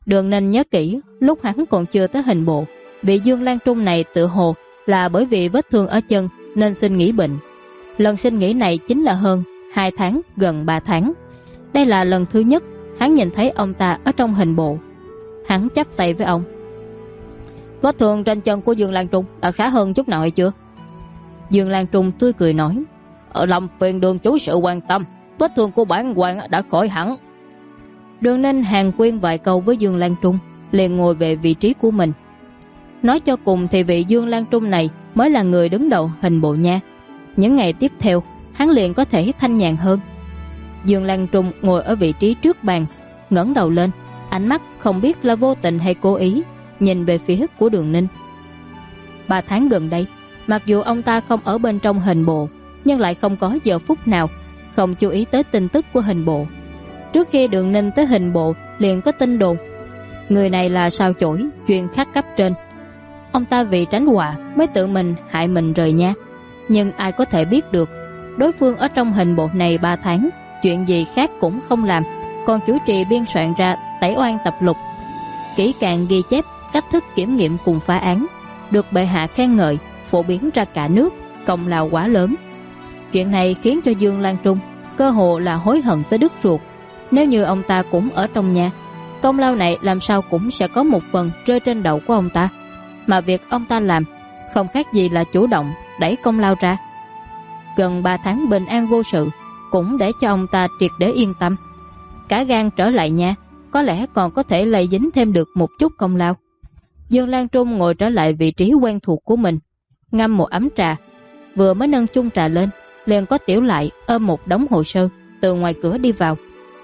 Đường Ninh nhớ kỹ, lúc hắn còn chưa tới hình bộ, vị Dương Lan Trung này tự hồ là bởi vì vết thương ở chân nên xin nghỉ bệnh. Lần xin nghỉ này chính là hơn 2 tháng, gần 3 tháng. Đây là lần thứ nhất hắn nhìn thấy ông ta ở trong hình bộ. Hắn chắp tay với ông. Vết thương trên chân của Dương Lan Trung đã khá hơn chút nào hay chưa? Dương Lan Trung tươi cười nói, ở lòng phiền Đường chủ sự quan tâm, vết thương của bản quan đã khỏi hẳn. Đường Ninh hàn quyên vài câu với Dương Lan Trung, liền ngồi về vị trí của mình. Nói cho cùng thì vị Dương Lan Trung này mới là người đứng đầu hình bộ nha. Những ngày tiếp theo, hắn liền có thể thanh nhàn hơn. Dương Lan Trung ngồi ở vị trí trước bàn, ngẩng đầu lên, ánh mắt không biết là vô tình hay cố ý nhìn về phía của Đường Ninh. 3 tháng gần đây, mặc dù ông ta không ở bên trong hình bộ, nhưng lại không có giờ phút nào không chú ý tới tin tức của hình bộ. Trước khi Đường Ninh tới hình bộ liền có tin đồn người này là sao chổi chuyên khắc cấp trên. Ông ta vì tránh họa mới tự mình hại mình rời nha. Nhưng ai có thể biết được đối phương ở trong hình bộ này 3 tháng chuyện gì khác cũng không làm, còn chủ trì biên soạn ra tẩy oan tập lục, kỹ càng ghi chép cách thức kiểm nghiệm cùng phá án, được bệ hạ khen ngợi, phổ biến ra cả nước, công lao quá lớn. Chuyện này khiến cho Dương Lan Trung cơ hồ là hối hận tới đứt ruột. Nếu như ông ta cũng ở trong nhà, công lao này làm sao cũng sẽ có một phần rơi trên đầu của ông ta. Mà việc ông ta làm không khác gì là chủ động đẩy công lao ra. Gần 3 tháng bình an vô sự cũng để cho ông ta triệt để yên tâm. Cả gan trở lại nhà, có lẽ còn có thể lây dính thêm được một chút công lao. Dương Lan Trung ngồi trở lại vị trí quen thuộc của mình, ngâm một ấm trà. Vừa mới nâng chung trà lên, liền có Tiểu Lại ôm một đống hồ sơ từ ngoài cửa đi vào.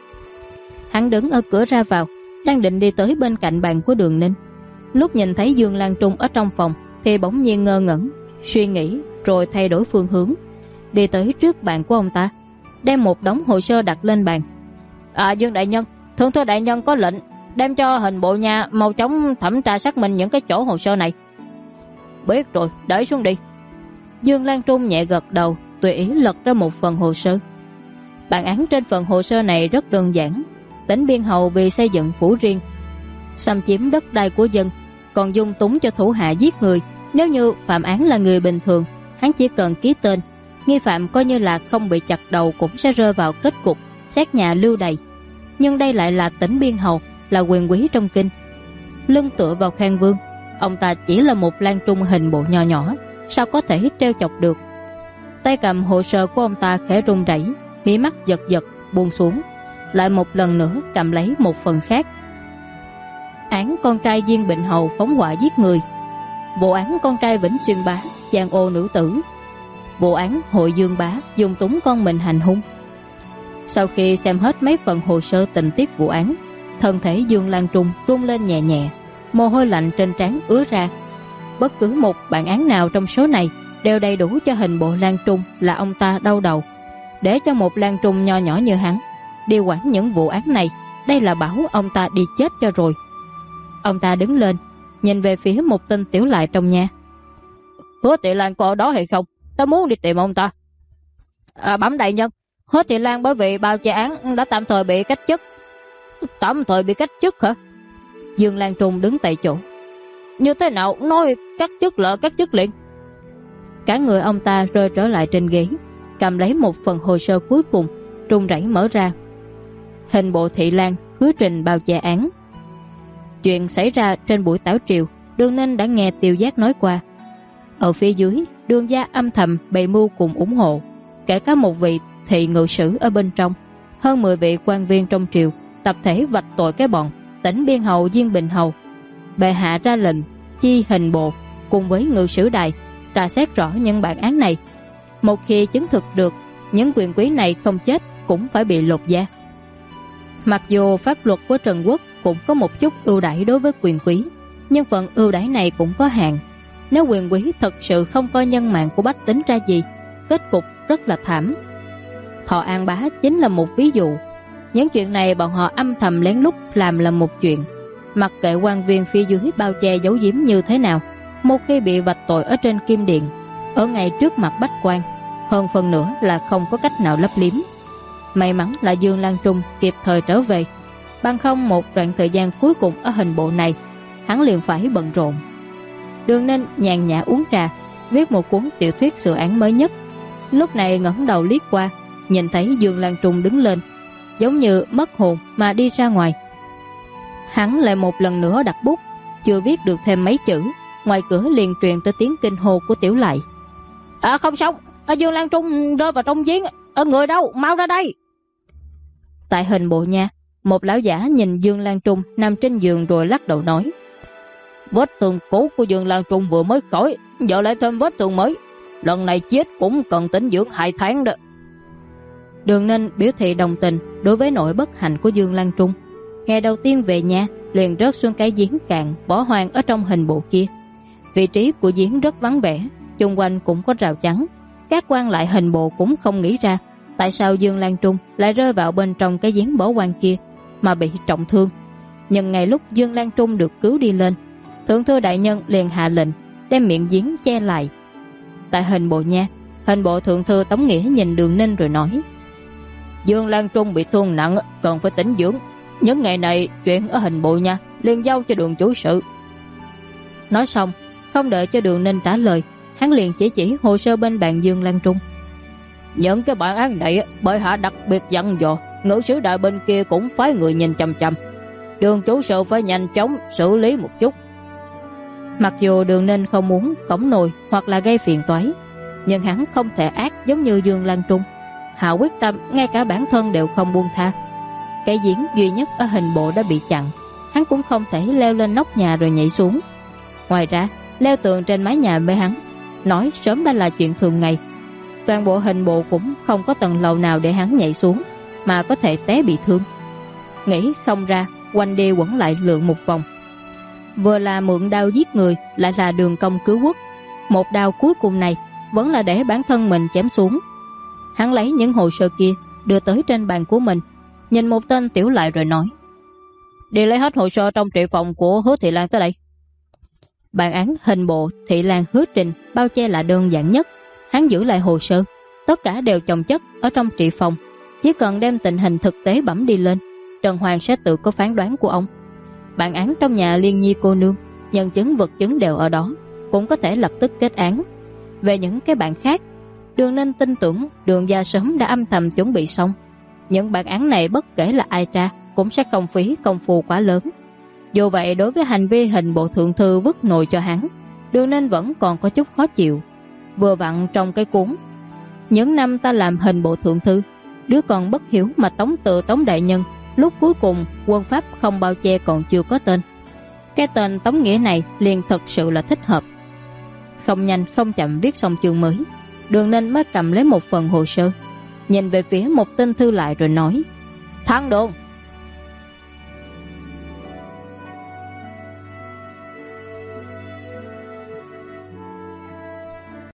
Hắn đứng ở cửa ra vào, đang định đi tới bên cạnh bàn của Đường Ninh. Lúc nhìn thấy Dương Lan Trung ở trong phòng thì bỗng nhiên ngơ ngẩn, suy nghĩ rồi thay đổi phương hướng, đi tới trước bàn của ông ta, đem một đống hồ sơ đặt lên bàn. Dương đại nhân, thượng thư đại nhân có lệnh đem cho hình bộ nhà mau chóng thẩm tra xác minh những cái chỗ hồ sơ này. Biết rồi, để xuống đi. Dương Lan Trung nhẹ gật đầu, tùy ý lật ra một phần hồ sơ. Bản án trên phần hồ sơ này rất đơn giản. Tỉnh Biên Hầu vì xây dựng phủ riêng, xâm chiếm đất đai của dân, còn dung túng cho thủ hạ giết người. Nếu như phạm án là người bình thường, hắn chỉ cần ký tên, nghi phạm coi như là không bị chặt đầu cũng sẽ rơi vào kết cục xét nhà lưu đày. Nhưng đây lại là Tỉnh Biên Hầu, là quyền quý trong kinh. Lưng tựa vào Khang Vương, ông ta chỉ là một Lan Trung hình bộ nho nhỏ, sao có thể trêu chọc được. Tay cầm hồ sơ của ông ta khẽ run rẩy, mí mắt giật giật buông xuống, lại một lần nữa cầm lấy một phần khác. Án con trai Diên Bình Hầu phóng hỏa giết người, vụ án con trai Vĩnh Xuyên Bá giang ô nữ tử, vụ án Hội Dương Bá dung túng con mình hành hung. Sau khi xem hết mấy phần hồ sơ tình tiết vụ án, thân thể Dương Lan Trung run lên nhẹ nhẹ, mồ hôi lạnh trên trán ứa ra. Bất cứ một bản án nào trong số này đều đầy đủ cho hình bộ Lan Trung là ông ta đau đầu. Để cho một Lan Trung nho nhỏ như hắn đi quản những vụ án này, đây là bảo ông ta đi chết cho rồi. Ông ta đứng lên, nhìn về phía một tên Tiểu Lại trong nhà. Hứa Thị Lan có ở đó hay không? Ta muốn đi tìm ông ta. Bẩm đại nhân, Hứa Thị Lan bởi vì bao che án đã tạm thời bị cách chức. Tạm thời bị cách chức hả? Dương Lan Trung đứng tại chỗ. Như thế nào nói cách chức là cách chức liền? Cả người ông ta rơi trở lại trên ghế, cầm lấy một phần hồ sơ cuối cùng, run rẩy mở ra. Hình bộ Thị Lan hứa trình bao che án. Chuyện xảy ra trên buổi tảo triều, Đường Ninh đã nghe Tiêu Giác nói qua. Ở phía dưới, Đường gia âm thầm bày mưu cùng ủng hộ, kể cả một vị thị ngự sử ở bên trong, hơn 10 vị quan viên trong triều tập thể vạch tội cái bọn Tỉnh Biên Hầu Diên Bình Hầu. Bệ hạ ra lệnh chi hình bộ cùng với ngự sử đài tra xét rõ những bản án này. Một khi chứng thực được những quyền quý này không chết cũng phải bị lột da. Mặc dù pháp luật của Trần Quốc cũng có một chút ưu đãi đối với quyền quý, nhưng phần ưu đãi này cũng có hạn. Nếu quyền quý thật sự không coi nhân mạng của bách tính ra gì, kết cục rất là thảm. Thọ An Bá chính là một ví dụ. Những chuyện này bọn họ âm thầm lén lút làm là một chuyện, mặc kệ quan viên phía dưới bao che giấu giếm như thế nào, một khi bị vạch tội ở trên kim điện, ở ngay trước mặt bách quan, hơn phần nữa là không có cách nào lấp liếm. May mắn là Dương Lan Trung kịp thời trở về, bằng không một đoạn thời gian cuối cùng ở hình bộ này hắn liền phải bận rộn. Đường Ninh nhàn nhã uống trà, viết một cuốn tiểu thuyết sự án mới nhất. Lúc này ngẩng đầu liếc qua, nhìn thấy Dương Lan Trung đứng lên, giống như mất hồn mà đi ra ngoài. Hắn lại một lần nữa đặt bút, chưa viết được thêm mấy chữ, ngoài cửa liền truyền tới tiếng kinh hô của Tiểu Lại. Không xong, Dương Lan Trung rơi vào trong giếng, người đâu, mau ra đây. Tại hình bộ nha, một lão giả nhìn Dương Lan Trung nằm trên giường rồi lắc đầu nói: Vết thương cũ của Dương Lan Trung vừa mới khỏi, giờ lại thêm vết thương mới, lần này chết cũng cần tĩnh dưỡng 2 tháng đó. Đường Ninh biểu thị đồng tình đối với nỗi bất hạnh của Dương Lan Trung. Ngày đầu tiên về nhà liền rớt xuống cái giếng cạn bỏ hoang ở trong hình bộ kia. Vị trí của giếng rất vắng vẻ, chung quanh cũng có rào chắn. Các quan lại hình bộ cũng không nghĩ ra tại sao Dương Lan Trung lại rơi vào bên trong cái giếng bỏ hoang kia mà bị trọng thương. Nhưng ngay lúc Dương Lan Trung được cứu đi lên, thượng thư đại nhân liền hạ lệnh đem miệng giếng che lại. Tại hình bộ nha, hình bộ thượng thư Tống Nghĩa nhìn Đường Ninh rồi nói: Dương Lan Trung bị thương nặng, cần phải tĩnh dưỡng. Những ngày này chuyện ở hình bộ nha liền giao cho Đường chủ sự. Nói xong, không đợi cho Đường Ninh trả lời, hắn liền chỉ hồ sơ bên bàn Dương Lan Trung. Những cái bản án này bệ hạ đặc biệt dặn dò, ngự sử đại bên kia cũng phái người nhìn chằm chằm. Đường chủ sự phải nhanh chóng xử lý một chút. Mặc dù Đường Ninh không muốn cõng nồi hoặc là gây phiền toái, nhưng hắn không thể ác giống như Dương Lan Trung. Hạ quyết tâm ngay cả bản thân đều không buông tha. Cái giếng duy nhất ở hình bộ đã bị chặn, hắn cũng không thể leo lên nóc nhà rồi nhảy xuống. Ngoài ra, leo tường trên mái nhà với hắn nói sớm đã là chuyện thường ngày. Toàn bộ hình bộ cũng không có tầng lầu nào để hắn nhảy xuống mà có thể té bị thương. Nghĩ không ra, quanh đi quẩn lại lượn một vòng. Vừa là mượn đao giết người, lại là đường công cứu quốc. Một đao cuối cùng này vẫn là để bản thân mình chém xuống. Hắn lấy những hồ sơ kia đưa tới trên bàn của mình, nhìn một tên Tiểu Lại rồi nói: Đi lấy hết hồ sơ trong trị phòng của Hứa Thị Lan tới đây. Bản án hình bộ Thị Lan Hứa Trình bao che là đơn giản nhất. Hắn giữ lại hồ sơ, tất cả đều chồng chất ở trong trị phòng. Chỉ cần đem tình hình thực tế bẩm đi lên, Trần Hoàng sẽ tự có phán đoán của ông. Bản án trong nhà Liên Nhi cô nương, nhân chứng vật chứng đều ở đó, cũng có thể lập tức kết án. Về những cái bản khác, Đường Ninh tin tưởng Đường gia sớm đã âm thầm chuẩn bị xong. Những bản án này bất kể là ai tra cũng sẽ không phí công phu quá lớn. Dù vậy, đối với hành vi hình bộ thượng thư vứt nồi cho hắn, Đường Ninh vẫn còn có chút khó chịu. Vừa vặn trong cái cuốn Những năm ta làm hình bộ thượng thư, đứa con bất hiếu mà Tống Tự Tống đại nhân lúc cuối cùng quân pháp không bao che còn chưa có tên. Cái tên Tống Nghĩa này liền thật sự là thích hợp. Không nhanh không chậm viết xong chương mới, Đường Ninh mới cầm lấy một phần hồ sơ, nhìn về phía một tên thư lại rồi nói: Thắng Đường,